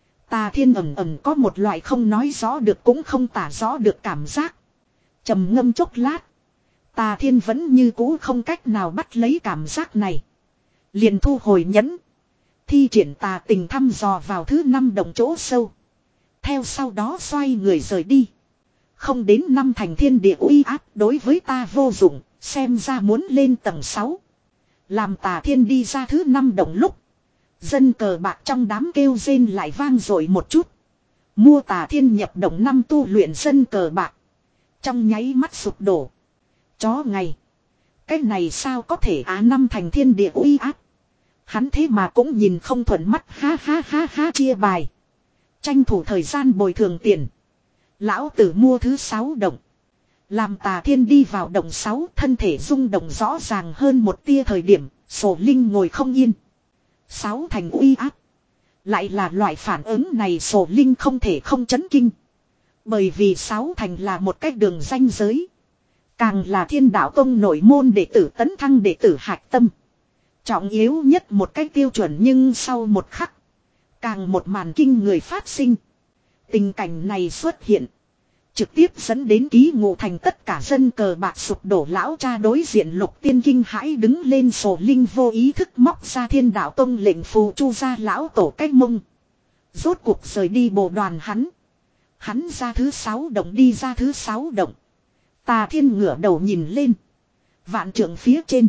[SPEAKER 1] Tà Thiên ẩm ẩm có một loại không nói rõ được cũng không tả rõ được cảm giác. Trầm ngâm chốc lát. Tà Thiên vẫn như cũ không cách nào bắt lấy cảm giác này. Liền thu hồi nhẫn. Thi triển tà tình thăm dò vào thứ năm đồng chỗ sâu. Theo sau đó xoay người rời đi. Không đến năm thành thiên địa uy áp đối với ta vô dụng. Xem ra muốn lên tầng sáu. Làm Tà Thiên đi ra thứ năm đồng lúc. Dân cờ bạc trong đám kêu rên lại vang dội một chút. Mua Tà Thiên nhập đồng năm tu luyện dân cờ bạc. Trong nháy mắt sụp đổ. Chó ngày. Cái này sao có thể á năm thành thiên địa uy áp. Hắn thế mà cũng nhìn không thuận mắt, ha ha ha ha chia bài. Tranh thủ thời gian bồi thường tiền. Lão tử mua thứ sáu đồng. Làm Tà Thiên đi vào đồng sáu, thân thể rung động rõ ràng hơn một tia thời điểm, Sổ Linh ngồi không yên. Sáu thành uy áp. Lại là loại phản ứng này Sổ Linh không thể không chấn kinh. Bởi vì sáu thành là một cách đường ranh giới. Càng là Thiên Đạo Tông nội môn đệ tử tấn thăng đệ tử hạch tâm. Trọng yếu nhất một cách tiêu chuẩn, nhưng sau một khắc. Càng một màn kinh người phát sinh. Tình cảnh này xuất hiện. Trực tiếp dẫn đến ký ngộ thành tất cả dân cờ bạc sụp đổ. Lão cha đối diện Lục Tiên kinh hãi đứng lên. Sổ linh vô ý thức móc ra Thiên Đạo Tông lệnh phù chu ra lão tổ cách mông. Rốt cuộc rời đi bộ đoàn hắn. Hắn ra thứ sáu động đi ra thứ sáu động. Tà Thiên ngửa đầu nhìn lên. Vạn trượng phía trên.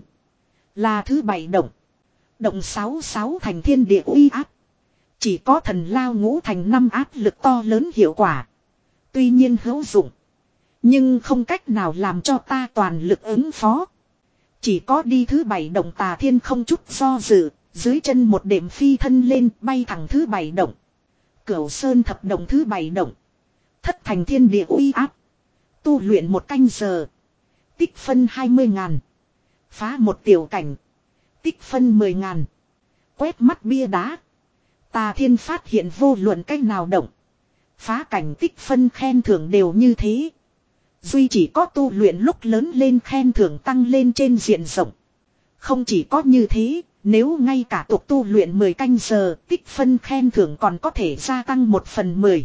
[SPEAKER 1] Là thứ bảy động. Động sáu sáu thành thiên địa uy áp. Chỉ có thần lao ngũ thành năm áp lực to lớn hiệu quả. Tuy nhiên hữu dụng. Nhưng không cách nào làm cho ta toàn lực ứng phó. Chỉ có đi thứ bảy động. Tà Thiên không chút do dự. Dưới chân một đệm phi thân lên bay thẳng thứ bảy động. Cửu Sơn thập động thứ bảy động. Thất thành thiên địa uy áp. Tu luyện một canh giờ. Tích phân hai mươi ngàn. Phá một tiểu cảnh. Tích phân mười ngàn. Quét mắt bia đá. Tà Thiên phát hiện vô luận cách nào động. Phá cảnh tích phân khen thưởng đều như thế. Duy chỉ có tu luyện lúc lớn lên khen thưởng tăng lên trên diện rộng. Không chỉ có như thế, nếu ngay cả tục tu luyện mười canh giờ, tích phân khen thưởng còn có thể gia tăng một phần mười.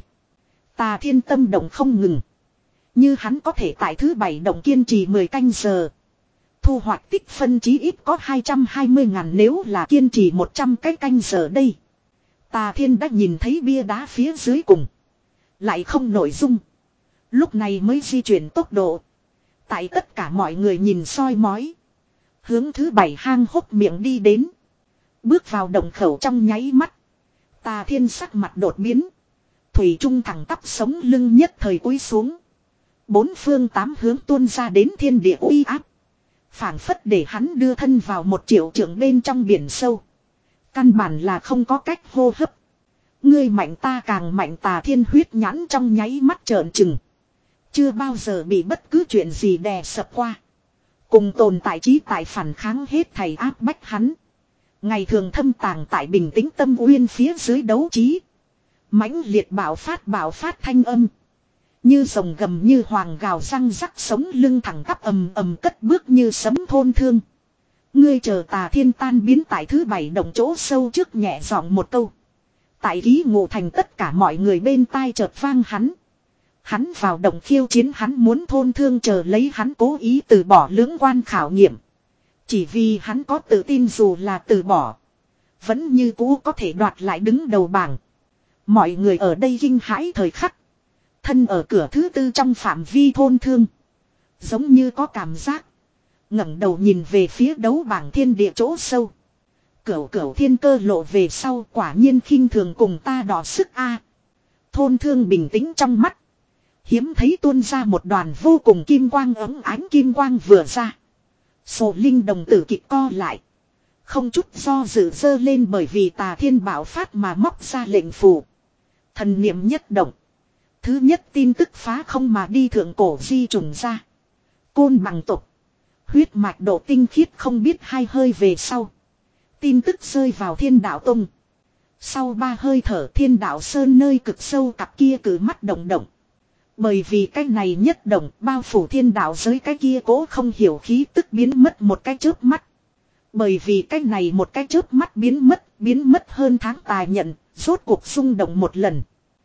[SPEAKER 1] Tà Thiên tâm động không ngừng. Như hắn có thể tại thứ bảy động kiên trì mười canh giờ. Thu hoạch tích phân chí ít có hai trăm hai mươi ngàn nếu là kiên trì một trăm cái canh giờ đây. Tà Thiên đã nhìn thấy bia đá phía dưới cùng. Lại không nội dung. Lúc này mới di chuyển tốc độ. Tại tất cả mọi người nhìn soi mói. Hướng thứ bảy hang hốc miệng đi đến. Bước vào động khẩu trong nháy mắt. Tà Thiên sắc mặt đột biến. Thủy trung thẳng tắp sống lưng nhất thời cúi xuống. Bốn phương tám hướng tuôn ra đến thiên địa uy áp. Phảng phất để hắn đưa thân vào một triệu trượng bên trong biển sâu. Căn bản là không có cách hô hấp. Ngươi mạnh ta càng mạnh. Tà Thiên huyết nhãn trong nháy mắt trợn trừng. Chưa bao giờ bị bất cứ chuyện gì đè sập qua. Cùng tồn tại trí tại phản kháng hết thầy áp bách hắn. Ngày thường thâm tàng tại bình tĩnh tâm uyên phía dưới đấu trí. Mãnh liệt bạo phát bạo phát thanh âm. Như rồng gầm như hoàng gào răng rắc sống lưng thẳng tắp ầm ầm cất bước như sấm thôn thương. Ngươi chờ. Tà Thiên tan biến tại thứ bảy động chỗ sâu trước nhẹ giọng một câu. Tại ký ngộ thành tất cả mọi người bên tai chợt vang hắn. Hắn vào động khiêu chiến hắn muốn thôn thương chờ lấy hắn cố ý từ bỏ lưỡng quan khảo nghiệm. Chỉ vì hắn có tự tin dù là từ bỏ. Vẫn như cũ có thể đoạt lại đứng đầu bảng. Mọi người ở đây kinh hãi thời khắc. Thân ở cửa thứ tư trong phạm vi thôn thương. Giống như có cảm giác. ngẩng đầu nhìn về phía đấu bảng thiên địa chỗ sâu. Cửu cửu thiên cơ lộ về sau quả nhiên khinh thường cùng ta đỏ sức a. Thôn thương bình tĩnh trong mắt. Hiếm thấy tuôn ra một đoàn vô cùng kim quang ấm ánh kim quang vừa ra. Sổ linh đồng tử kịch co lại. Không chút do dự dơ lên bởi vì Tà Thiên bạo phát mà móc ra lệnh phù. Thần niệm nhất động. Thứ nhất tin tức phá không mà đi thượng cổ di trùng ra. Côn bằng tộc. Huyết mạch độ tinh khiết không biết hai hơi về sau. Tin tức rơi vào Thiên Đạo Tông. Sau ba hơi thở Thiên Đạo Sơn nơi cực sâu cặp kia cử mắt động động. Bởi vì cái này nhất động bao phủ thiên đạo giới cái kia cố không hiểu khí tức biến mất một cái chớp mắt. Bởi vì cái này một cái chớp mắt biến mất, biến mất hơn tháng Tà nhận, rốt cuộc xung động một lần.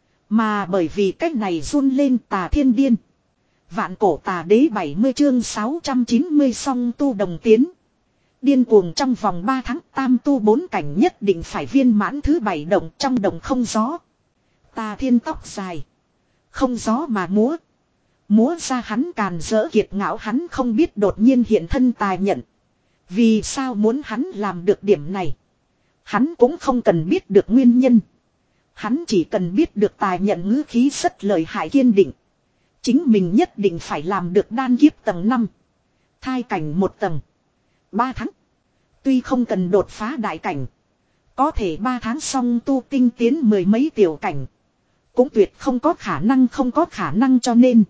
[SPEAKER 1] Mà bởi vì cái này run lên Tà Thiên điên. Vạn cổ Tà Đế bảy mươi chương sáu trăm chín mươi song tu đồng tiến. Điên cuồng trong vòng ba tháng tam tu bốn cảnh nhất định phải viên mãn thứ bảy động trong động không gió. Tà Thiên tóc dài. Không gió mà múa. Múa ra hắn càn rỡ kiệt ngạo hắn không biết đột nhiên hiện thân Tà nhận. Vì sao muốn hắn làm được điểm này? Hắn cũng không cần biết được nguyên nhân. Hắn chỉ cần biết được Tà nhận ngữ khí rất lợi hại kiên định. Chính mình nhất định phải làm được đan kiếp tầng năm. Thai cảnh một tầng. Ba tháng. Tuy không cần đột phá đại cảnh. Có thể ba tháng xong tu tinh tiến mười mấy tiểu cảnh. Cũng tuyệt không có khả năng không có khả năng cho nên.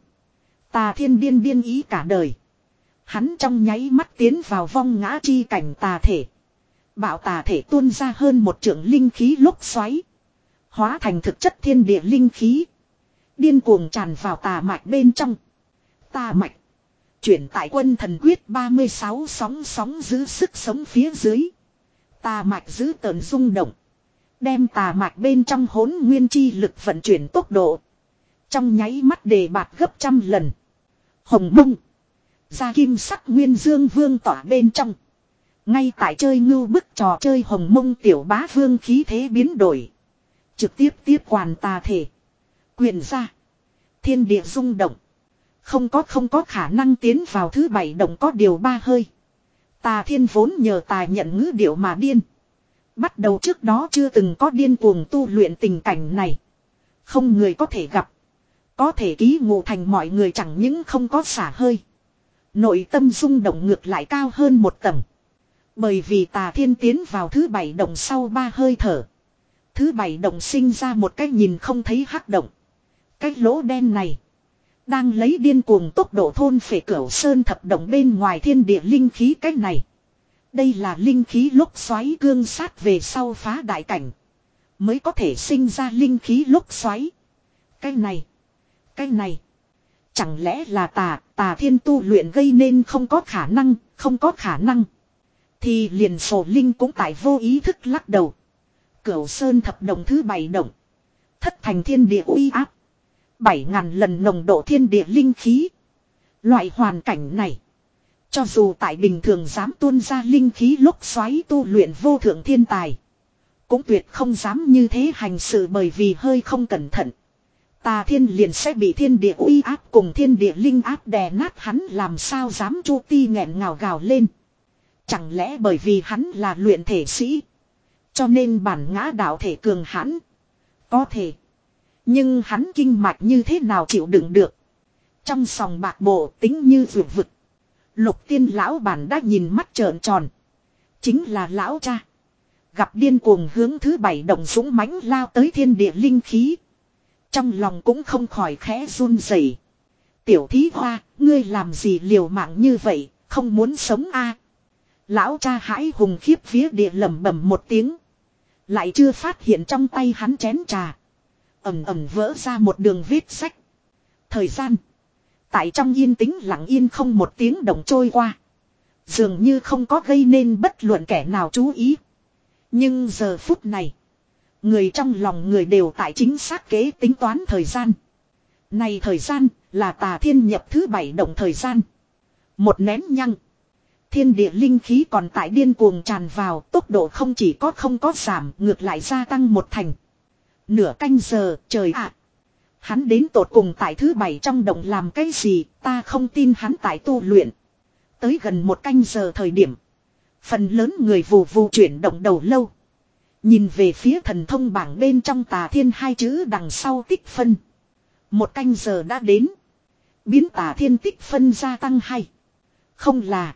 [SPEAKER 1] Tà Thiên điên điên ý cả đời. Hắn trong nháy mắt tiến vào vong ngã chi cảnh tà thể. Bạo tà thể tuôn ra hơn một trượng linh khí lốc xoáy. Hóa thành thực chất thiên địa linh khí. Điên cuồng tràn vào tà mạch bên trong. Tà mạch. Chuyển tại quân thần quyết ba mươi sáu sóng sóng giữ sức sống phía dưới. Tà mạch giữ tợn rung động. Đem tà mạch bên trong hỗn nguyên chi lực vận chuyển tốc độ. Trong nháy mắt đề bạt gấp trăm lần. Hồng bông. Ra kim sắc nguyên dương vương tỏa bên trong. Ngay tại chơi ngưu bức trò chơi hồng mông tiểu bá vương khí thế biến đổi. Trực tiếp tiếp quản tà thể. Quyền ra. Thiên địa rung động. Không có không có khả năng tiến vào thứ bảy động có điều ba hơi. Tà thiên vốn nhờ tài nhận ngữ điệu mà điên. Bắt đầu trước đó chưa từng có điên cuồng tu luyện tình cảnh này. Không người có thể gặp. Có thể ký ngộ thành mọi người chẳng những không có xả hơi. Nội tâm rung động ngược lại cao hơn một tầng. Bởi vì tà thiên tiến vào thứ bảy động sau ba hơi thở. Thứ bảy động sinh ra một cái nhìn không thấy hắc động. Cái lỗ đen này. Đang lấy điên cuồng tốc độ thôn phệ cửu sơn thập động bên ngoài thiên địa linh khí cách này. Đây là linh khí lốc xoáy cương sát về sau phá đại cảnh. Mới có thể sinh ra linh khí lốc xoáy. Cái này. Cái này. Chẳng lẽ là tà, tà thiên tu luyện gây nên không có khả năng, không có khả năng. Thì liền sổ linh cũng tại vô ý thức lắc đầu. Cửu sơn thập động thứ bảy động. Thất thành thiên địa uy áp. Bảy ngàn lần nồng độ thiên địa linh khí. Loại hoàn cảnh này. Cho dù tại bình thường dám tuôn ra linh khí lốc xoáy tu luyện vô thượng thiên tài. Cũng tuyệt không dám như thế hành sự bởi vì hơi không cẩn thận. Tà thiên liền sẽ bị thiên địa uy áp cùng thiên địa linh áp đè nát hắn làm sao dám chu ti nghẹn ngào gào lên. Chẳng lẽ bởi vì hắn là luyện thể sĩ. Cho nên bản ngã đạo thể cường hãn. Có thể. Nhưng hắn kinh mạch như thế nào chịu đựng được. Trong sòng bạc bộ tính như vượt vực. Lục tiên lão bản đã nhìn mắt trợn tròn. Chính là lão cha. Gặp điên cuồng hướng thứ bảy động dũng mãnh lao tới thiên địa linh khí. Trong lòng cũng không khỏi khẽ run rẩy. Tiểu thí hoa, ngươi làm gì liều mạng như vậy, không muốn sống a? À? Lão cha hãi hùng khiếp vía địa lẩm bẩm một tiếng. Lại chưa phát hiện trong tay hắn chén trà. Ẩm ẩm vỡ ra một đường vết sách. Thời gian. Tại trong yên tĩnh lặng yên không một tiếng động trôi qua. Dường như không có gây nên bất luận kẻ nào chú ý. Nhưng giờ phút này. Người trong lòng người đều tại chính xác kế tính toán thời gian. Này thời gian là tà thiên nhập thứ bảy động thời gian. Một nén nhăng. Thiên địa linh khí còn tại điên cuồng tràn vào, tốc độ không chỉ có không có giảm, ngược lại gia tăng một thành. Nửa canh giờ, trời ạ. Hắn đến tột cùng tại thứ bảy trong động làm cái gì, ta không tin hắn tại tu luyện. Tới gần một canh giờ thời điểm. Phần lớn người vù vù chuyển động đầu lâu. Nhìn về phía thần thông bảng bên trong tà thiên hai chữ đằng sau tích phân. Một canh giờ đã đến. Biến tà thiên tích phân gia tăng hay. Không là.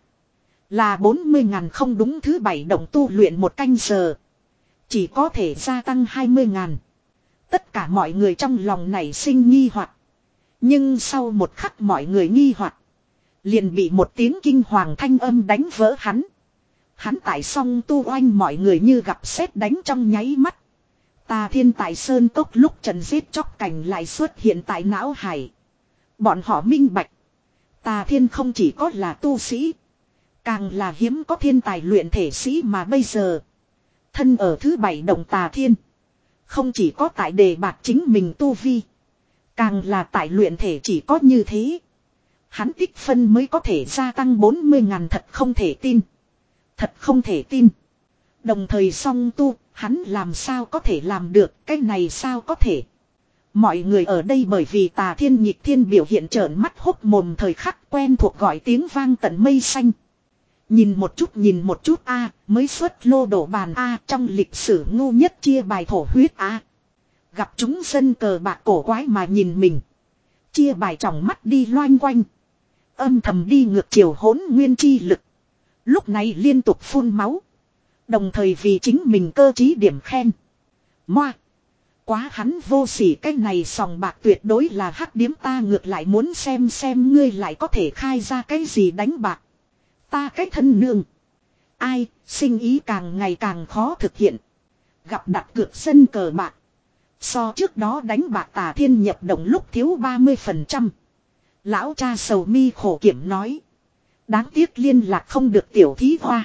[SPEAKER 1] Là bốn mươi ngàn không đúng thứ bảy động tu luyện một canh giờ. Chỉ có thể gia tăng hai mươi ngàn. Tất cả mọi người trong lòng nảy sinh nghi hoặc. Nhưng sau một khắc mọi người nghi hoặc. Liền bị một tiếng kinh hoàng thanh âm đánh vỡ hắn. Hắn tại song tu oanh mọi người như gặp sét đánh trong nháy mắt. Tà thiên tại sơn cốc lúc trần giết chóc cảnh lại xuất hiện tại não hải. Bọn họ minh bạch. Tà thiên không chỉ có là tu sĩ. Càng là hiếm có thiên tài luyện thể sĩ mà bây giờ. Thân ở thứ bảy động tà thiên. Không chỉ có tại đề bạt chính mình tu vi. Càng là tại luyện thể chỉ có như thế. Hắn tích phân mới có thể gia tăng bốn mươi ngàn thật không thể tin. Thật không thể tin. Đồng thời song tu, hắn làm sao có thể làm được, cái này sao có thể. Mọi người ở đây bởi vì tà thiên nhịp thiên biểu hiện trợn mắt hốc mồm thời khắc quen thuộc gọi tiếng vang tận mây xanh. Nhìn một chút nhìn một chút a mới xuất lô đổ bàn a trong lịch sử ngu nhất chia bài thổ huyết a Gặp chúng dân cờ bạc cổ quái mà nhìn mình. Chia bài tròng mắt đi loanh quanh. Âm thầm đi ngược chiều hỗn nguyên chi lực. Lúc này liên tục phun máu. Đồng thời vì chính mình cơ trí điểm khen. Moa. Quá hắn vô sỉ cái này sòng bạc tuyệt đối là hắc điếm ta ngược lại muốn xem xem ngươi lại có thể khai ra cái gì đánh bạc. Ta cái thân nương. Ai, sinh ý càng ngày càng khó thực hiện. Gặp đặt cược sân cờ bạc. So trước đó đánh bạc tà thiên nhập động lúc thiếu ba mươi phần trăm. Lão cha sầu mi khổ kiểm nói. Đáng tiếc liên lạc không được tiểu thí hoa.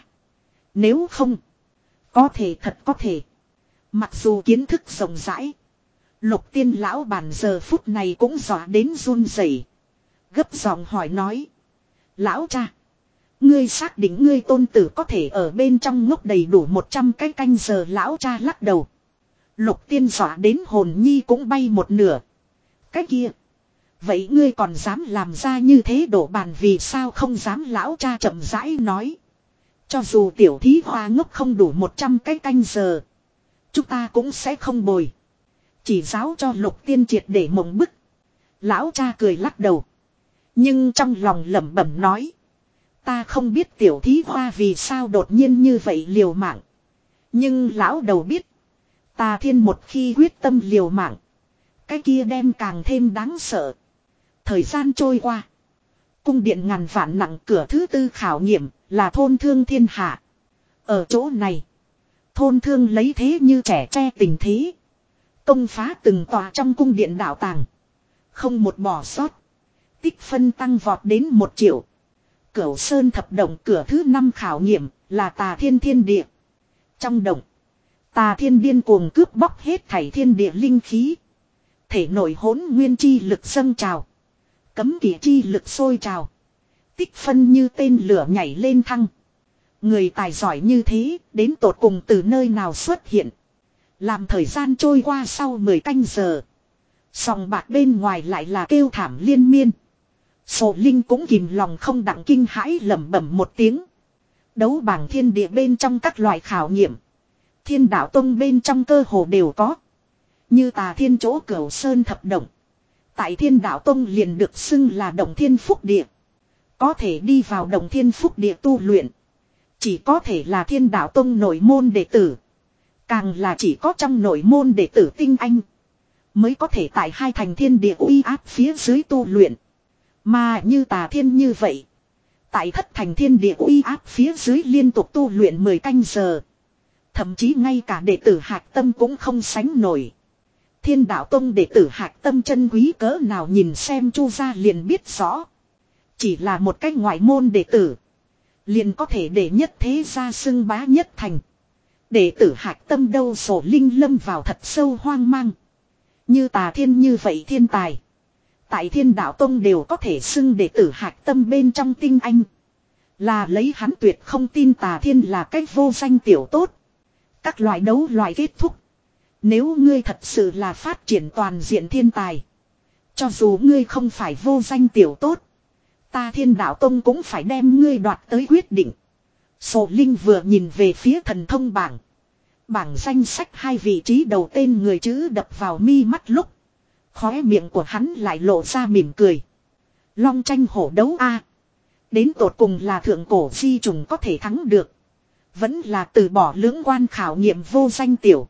[SPEAKER 1] Nếu không. Có thể thật có thể. Mặc dù kiến thức rộng rãi. Lục tiên lão bản giờ phút này cũng dọa đến run rẩy, gấp giọng hỏi nói. Lão cha, ngươi xác định ngươi tôn tử có thể ở bên trong ngốc đầy đủ một trăm cái canh giờ? Lão cha lắc đầu. Lục tiên dọa đến hồn nhi cũng bay một nửa. Cái kia, vậy ngươi còn dám làm ra như thế đổ bàn, vì sao không dám? Lão cha chậm rãi nói. Cho dù tiểu thí hoa ngốc không đủ một trăm cái canh giờ, chúng ta cũng sẽ không bồi. Chỉ giáo cho lục tiên triệt để mộng bức. Lão cha cười lắc đầu, nhưng trong lòng lẩm bẩm nói. Ta không biết tiểu thí hoa vì sao đột nhiên như vậy liều mạng. Nhưng lão đầu biết, Tà Thiên một khi quyết tâm liều mạng, cái kia đem càng thêm đáng sợ. Thời gian trôi qua, cung điện ngàn vạn nặng cửa thứ tư khảo nghiệm là thôn thương thiên hạ. Ở chỗ này, thôn thương lấy thế như trẻ tre tình thế, công phá từng tòa trong cung điện đạo tàng, không một bỏ sót. Tích phân tăng vọt đến một triệu. Cửu Sơn thập động cửa thứ năm khảo nghiệm là Tà Thiên thiên địa. Trong động, Tà Thiên điên cuồng cướp bóc hết thảy thiên địa linh khí. Thể nội hỗn nguyên chi lực dâng trào, cấm kỵ chi lực sôi trào. Tích phân như tên lửa nhảy lên thăng. Người tài giỏi như thế, đến tột cùng từ nơi nào xuất hiện? Làm thời gian trôi qua sau mười canh giờ, sòng bạc bên ngoài lại là kêu thảm liên miên. Sổ Linh cũng kìm lòng không đặng kinh hãi lẩm bẩm một tiếng. Đấu bảng thiên địa bên trong các loại khảo nghiệm, Thiên Đạo Tông bên trong cơ hồ đều có. Như Tà Thiên chỗ Cửu Sơn thập động, tại Thiên Đạo Tông liền được xưng là Động Thiên Phúc Địa. Có thể đi vào Động Thiên Phúc Địa tu luyện, chỉ có thể là Thiên Đạo Tông nội môn đệ tử. Càng là chỉ có trong nội môn đệ tử tinh anh, mới có thể tại hai thành thiên địa uy áp phía dưới tu luyện. Mà như Tà Thiên như vậy, tại thất thành thiên địa uy áp phía dưới liên tục tu luyện mười canh giờ. Thậm chí ngay cả đệ tử Hạc Tâm cũng không sánh nổi. Thiên Đạo Tông đệ tử Hạc Tâm chân quý cỡ nào, nhìn xem Chu gia liền biết rõ. Chỉ là một cách ngoại môn đệ tử, liền có thể để nhất thế gia xưng bá nhất thành. Đệ tử Hạc Tâm đâu? Sổ Linh lâm vào thật sâu hoang mang. Như Tà Thiên như vậy thiên tài, tại Thiên Đạo Tông đều có thể xưng đệ tử Hạc Tâm bên trong tinh anh. Là lấy hắn tuyệt không tin Tà Thiên là cách vô danh tiểu tốt. Các loại đấu loại kết thúc. Nếu ngươi thật sự là phát triển toàn diện thiên tài, cho dù ngươi không phải vô danh tiểu tốt, ta Thiên Đạo Tông cũng phải đem ngươi đoạt tới quyết định. Sổ Linh vừa nhìn về phía thần thông bảng. Bảng danh sách hai vị trí đầu tên người chữ đập vào mi mắt lúc, khóe miệng của hắn lại lộ ra mỉm cười. Long tranh hổ đấu a, đến tột cùng là thượng cổ di trùng có thể thắng được, vẫn là từ bỏ lưỡng quan khảo nghiệm vô danh tiểu.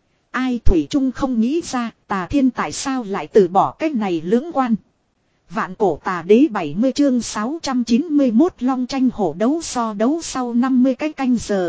[SPEAKER 1] Ai thủy chung không nghĩ ra Tà Thiên tại sao lại từ bỏ cách này lưỡng quan. Vạn cổ tà đế bảy mươi chương sáu trăm chín mươi mốt long tranh hổ đấu so đấu sau năm mươi cái canh giờ.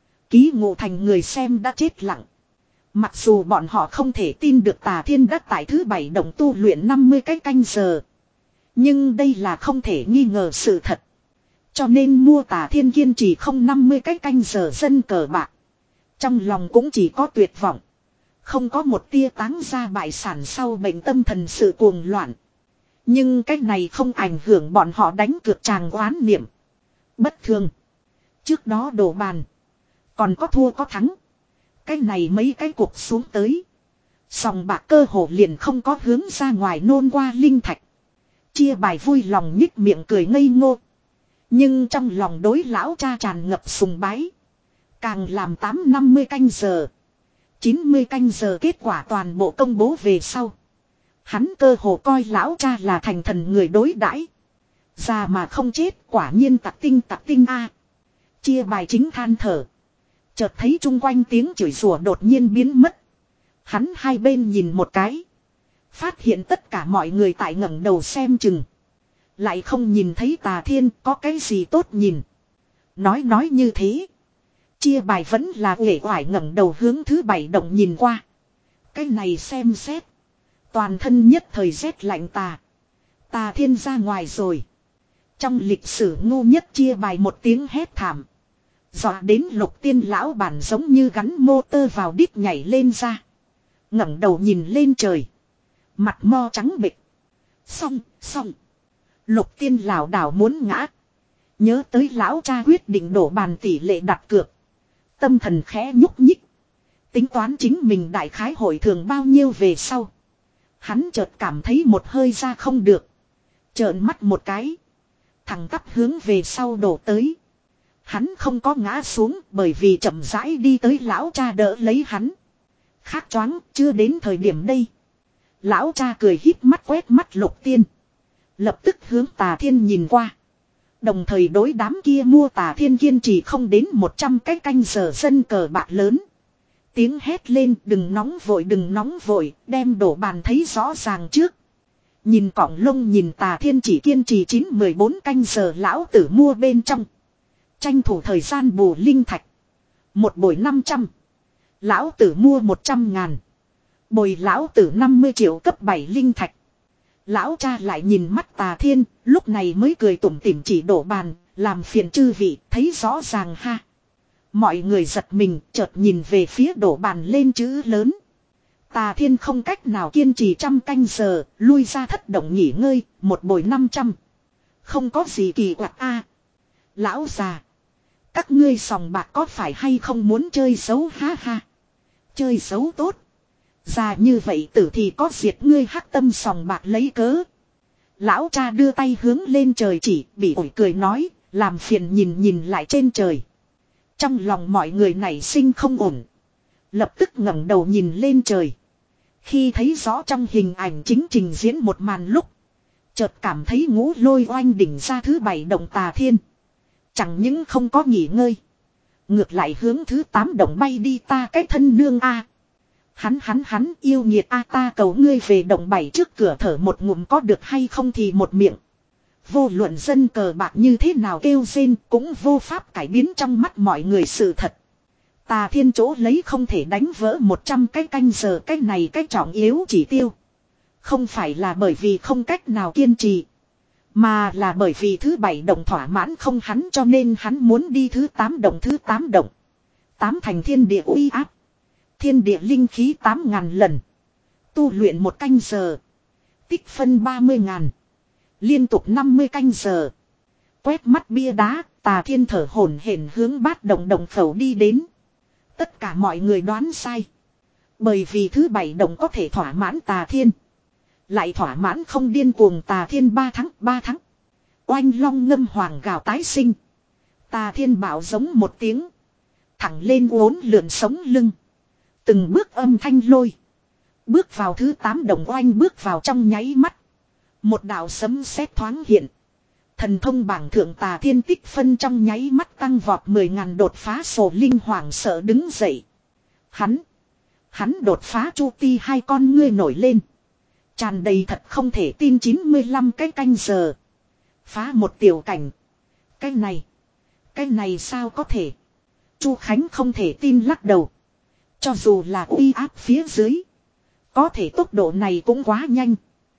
[SPEAKER 1] Ký Ngộ Thành người xem đã chết lặng. Mặc dù bọn họ không thể tin được Tà Thiên đã tại thứ bảy động tu luyện năm mươi cái canh giờ, nhưng đây là không thể nghi ngờ sự thật. Cho nên mua Tà Thiên kiên trì không năm mươi cái canh giờ dân cờ bạc, trong lòng cũng chỉ có tuyệt vọng. Không có một tia táng ra bại sản sau bệnh tâm thần sự cuồng loạn. Nhưng cái này không ảnh hưởng bọn họ đánh cược tràng oán niệm. Bất thường. Trước đó đổ bàn, còn có thua có thắng. Cái này mấy cái cuộc xuống tới, sòng bạc cơ hồ liền không có hướng ra ngoài nôn qua linh thạch. Chia bài vui lòng nhích miệng cười ngây ngô. Nhưng trong lòng đối lão cha tràn ngập sùng bái. Càng làm tám năm mươi canh giờ, chín mươi canh giờ kết quả toàn bộ công bố về sau, hắn cơ hồ coi lão cha là thành thần người đối đãi. Già mà không chết, quả nhiên tặc tinh tặc tinh a. Chia bài chính than thở, chợt thấy chung quanh tiếng chửi rủa đột nhiên biến mất. Hắn hai bên nhìn một cái, phát hiện tất cả mọi người tại ngẩng đầu xem chừng, lại không nhìn thấy Tà Thiên. Có cái gì tốt nhìn? Nói nói như thế, chia bài vẫn là uể oải ngẩng đầu hướng thứ bảy động nhìn qua. Cái này xem xét, toàn thân nhất thời rét lạnh. Tà Tà Thiên ra ngoài rồi. Trong lịch sử ngu nhất chia bài một tiếng hét thảm, dọa đến Lục Tiên lão bản giống như gắn motor vào đít nhảy lên ra. ngẩng đầu nhìn lên trời. Mặt mo trắng bệch. Xong, xong. Lục tiên lảo đảo muốn ngã. Nhớ tới lão cha quyết định đổ bàn tỷ lệ đặt cược. Tâm thần khẽ nhúc nhích. Tính toán chính mình đại khái hội thường bao nhiêu về sau. Hắn chợt cảm thấy một hơi ra không được. Trợn mắt một cái. Thẳng tắp hướng về sau đổ tới. Hắn không có ngã xuống bởi vì chậm rãi đi tới lão cha đỡ lấy hắn. Khác choáng, chưa đến thời điểm đây. Lão cha cười híp mắt quét mắt Lục Tiên. Lập tức hướng Tà Thiên nhìn qua. Đồng thời đối đám kia mua Tà Thiên kiên trì không đến một trăm cái canh giờ sân cờ bạc lớn. Tiếng hét lên đừng nóng vội đừng nóng vội, đem đổ bàn thấy rõ ràng trước. Nhìn cọng lông nhìn Tà Thiên chỉ kiên trì chín mười bốn canh giờ lão tử mua bên trong. Tranh thủ thời gian bù linh thạch. Một buổi năm trăm. Lão tử mua một trăm ngàn. Bồi lão tử năm mươi triệu cấp bảy linh thạch. Lão cha lại nhìn mắt Tà Thiên, lúc này mới cười tủm tỉm chỉ đổ bàn, làm phiền chư vị, thấy rõ ràng ha. Mọi người giật mình, chợt nhìn về phía đổ bàn lên chữ lớn. Tà Thiên không cách nào kiên trì trăm canh giờ, lui ra thất động nghỉ ngơi, một buổi năm trăm. Không có gì kỳ quặc a. Lão già. Các ngươi sòng bạc có phải hay không muốn chơi xấu ha ha. Chơi xấu tốt. Già như vậy tử thì có diệt ngươi hắc tâm sòng bạc lấy cớ. Lão cha đưa tay hướng lên trời chỉ, bị ổi cười nói, làm phiền nhìn nhìn lại trên trời. Trong lòng mọi người nảy sinh không ổn. Lập tức ngẩng đầu nhìn lên trời. Khi thấy rõ trong hình ảnh chính trình diễn một màn lúc. Chợt cảm thấy ngũ lôi oanh đỉnh ra thứ bảy động Tà Thiên. Chẳng những không có nghỉ ngơi. Ngược lại hướng thứ tám động bay đi ta cái thân nương a. Hắn hắn hắn yêu nghiệt a ta cầu ngươi về động bảy trước cửa thở một ngụm có được hay không thì một miệng. Vô luận dân cờ bạc như thế nào kêu rên cũng vô pháp cải biến trong mắt mọi người sự thật. Tà Thiên chỗ lấy không thể đánh vỡ một trăm cái canh giờ cái này cái trọng yếu chỉ tiêu. Không phải là bởi vì không cách nào kiên trì. Mà là bởi vì thứ bảy động thỏa mãn không hắn cho nên hắn muốn đi thứ tám động thứ tám động. Tám thành thiên địa uy áp. Thiên địa linh khí tám ngàn lần. Tu luyện một canh giờ. Tích phân ba mươi ngàn. Liên tục năm mươi canh giờ. Quét mắt bia đá, Tà Thiên thở hổn hển hướng bát động động khẩu đi đến. Tất cả mọi người đoán sai. Bởi vì thứ bảy động có thể thỏa mãn Tà Thiên. Lại thỏa mãn không điên cuồng Tà Thiên ba tháng, ba tháng. Oanh long ngâm hoàng gào tái sinh. Tà Thiên bảo giống một tiếng. Thẳng lên uốn lượn sống lưng. Từng bước âm thanh lôi. Bước vào thứ tám đồng oanh bước vào trong nháy mắt. Một đạo sấm sét thoáng hiện. Thần thông bảng thượng Tà Thiên tích phân trong nháy mắt tăng vọt mười ngàn đột phá sổ linh hoàng sợ đứng dậy. Hắn. Hắn đột phá chu ti hai con ngươi nổi lên. Tràn đầy thật không thể tin chín mươi lăm cái canh giờ. Phá một tiểu cảnh. Cái này. Cái này sao có thể. Chu Khánh không thể tin lắc đầu. Cho dù là uy áp phía dưới. Có thể tốc độ này cũng quá nhanh.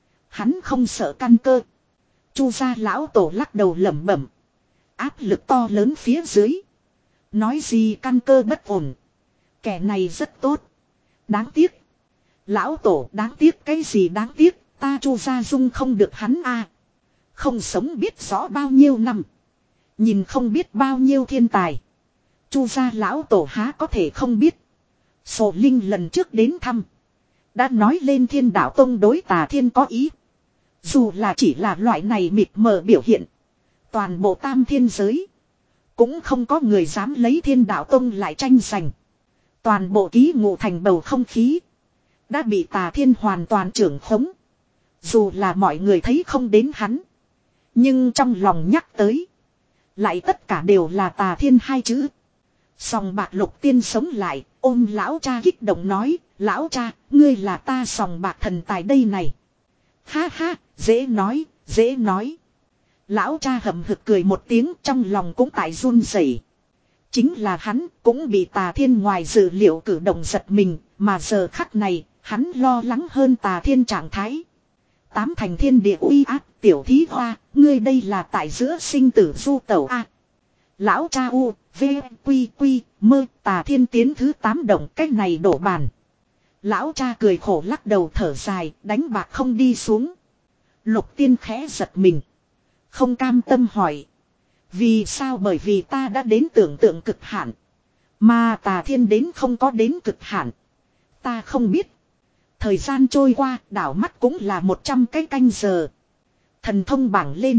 [SPEAKER 1] Hắn không sợ căn cơ. Chu gia lão tổ lắc đầu lẩm bẩm. Áp lực to lớn phía dưới. Nói gì căn cơ bất ổn. Kẻ này rất tốt. Đáng tiếc. Lão tổ đáng tiếc cái gì đáng tiếc. Ta Chu gia dung không được hắn a. Không sống biết rõ bao nhiêu năm. Nhìn không biết bao nhiêu thiên tài. Chu gia lão tổ há có thể không biết. Sổ Linh lần trước đến thăm. Đã nói lên Thiên Đạo Tông đối Tà Thiên có ý. Dù là chỉ là loại này mịt mờ biểu hiện. Toàn bộ tam thiên giới. Cũng không có người dám lấy Thiên Đạo Tông lại tranh giành. Toàn bộ ký ngụ thành bầu không khí. Đã bị Tà Thiên hoàn toàn trưởng khống. Dù là mọi người thấy không đến hắn. Nhưng trong lòng nhắc tới. Lại tất cả đều là Tà Thiên hai chữ. Sòng bạc Lục Tiên sống lại, ôm lão cha kích động nói, lão cha, ngươi là ta sòng bạc thần tài đây này. Ha ha, dễ nói, dễ nói. Lão cha hậm hực cười một tiếng trong lòng cũng tại run rẩy. Chính là hắn cũng bị Tà Thiên ngoài dự liệu cử động giật mình, mà giờ khắc này, hắn lo lắng hơn Tà Thiên trạng thái. Tám thành thiên địa uy áp, tiểu thí hoa, ngươi đây là tại giữa sinh tử du tẩu a. Lão cha u, v, quy quy, mơ, Tà Thiên tiến thứ tám động cách này đổ bàn. Lão cha cười khổ lắc đầu thở dài, đánh bạc không đi xuống. Lục Tiên khẽ giật mình. Không cam tâm hỏi. Vì sao? Bởi vì ta đã đến tưởng tượng cực hạn. Mà Tà Thiên đến không có đến cực hạn. Ta không biết. Thời gian trôi qua, đảo mắt cũng là một trăm cái canh giờ. Thần thông bảng lên.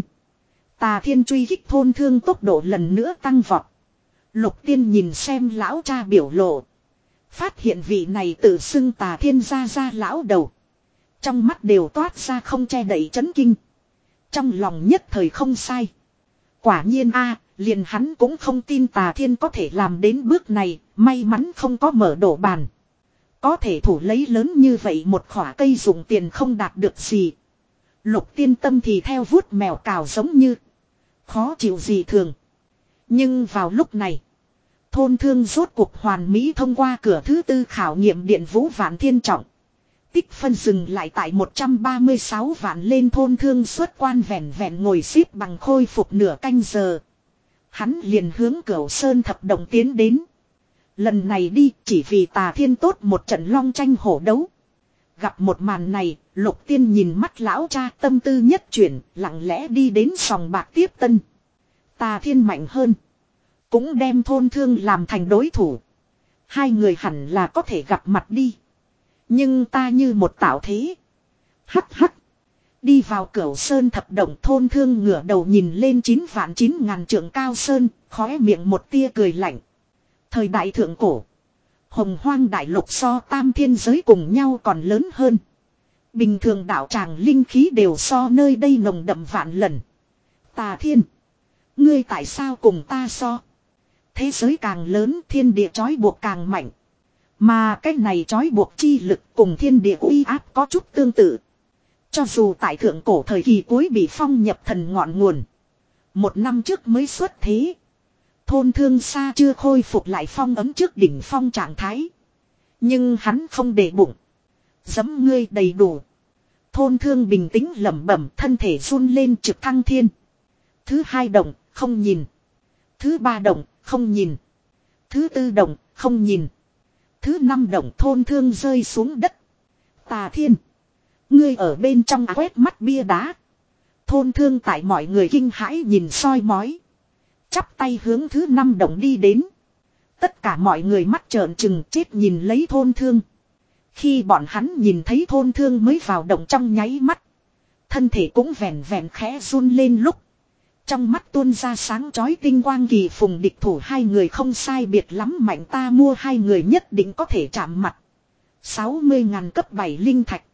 [SPEAKER 1] Tà Thiên truy kích thôn thương tốc độ lần nữa tăng vọt. Lục Tiên nhìn xem lão cha biểu lộ. Phát hiện vị này tự xưng Tà Thiên ra ra lão đầu. Trong mắt đều toát ra không che đậy chấn kinh. Trong lòng nhất thời không sai. Quả nhiên a, liền hắn cũng không tin Tà Thiên có thể làm đến bước này, may mắn không có mở đổ bàn. Có thể thủ lấy lớn như vậy một khỏa cây dùng tiền không đạt được gì. Lục Tiên tâm thì theo vuốt mèo cào giống như. Khó chịu gì thường. Nhưng vào lúc này. Thôn thương rốt cuộc hoàn mỹ thông qua cửa thứ tư khảo nghiệm điện vũ vạn thiên trọng. Tích phân dừng lại tại một trăm ba mươi sáu vạn lên thôn thương xuất quan vẹn vẹn ngồi xếp bằng khôi phục nửa canh giờ. Hắn liền hướng Cửu Sơn thập động tiến đến. Lần này đi chỉ vì Tà Thiên tốt một trận long tranh hổ đấu. Gặp một màn này, Lục Tiên nhìn mắt lão cha tâm tư nhất chuyển, lặng lẽ đi đến sòng bạc tiếp tân. Tà Thiên mạnh hơn. Cũng đem thôn thương làm thành đối thủ. Hai người hẳn là có thể gặp mặt đi. Nhưng ta như một tạo thế. Hắc hắc. Đi vào Cửu Sơn thập động thôn thương ngửa đầu nhìn lên chín vạn chín ngàn trượng cao sơn, khóe miệng một tia cười lạnh. Thời đại thượng cổ. Hồng hoang đại lục so tam thiên giới cùng nhau còn lớn hơn. Bình thường đạo tràng linh khí đều so nơi đây nồng đậm vạn lần. Tà Thiên. Ngươi tại sao cùng ta so? Thế giới càng lớn thiên địa trói buộc càng mạnh. Mà cái này trói buộc chi lực cùng thiên địa uy áp có chút tương tự. Cho dù tại thượng cổ thời kỳ cuối bị phong nhập thần ngọn nguồn. Một năm trước mới xuất thế. Thôn thương xa chưa khôi phục lại phong ấm trước đỉnh phong trạng thái. Nhưng hắn không để bụng. Giấm ngươi đầy đủ. Thôn thương bình tĩnh lẩm bẩm thân thể run lên trực thăng thiên. Thứ hai động, không nhìn. Thứ ba động, không nhìn. Thứ tư động, không nhìn. Thứ năm động thôn thương rơi xuống đất. Tà Thiên. Ngươi ở bên trong quét mắt bia đá. Thôn thương tại mọi người kinh hãi nhìn soi mói. Chắp tay hướng thứ năm động đi đến. Tất cả mọi người mắt trợn trừng chết nhìn lấy thôn thương. Khi bọn hắn nhìn thấy thôn thương mới vào động trong nháy mắt. Thân thể cũng vẹn vẹn khẽ run lên lúc. Trong mắt tuôn ra sáng chói tinh quang kỳ phùng địch thủ hai người không sai biệt lắm mạnh ta mua hai người nhất định có thể chạm mặt. sáu mươi ngàn cấp bảy linh thạch.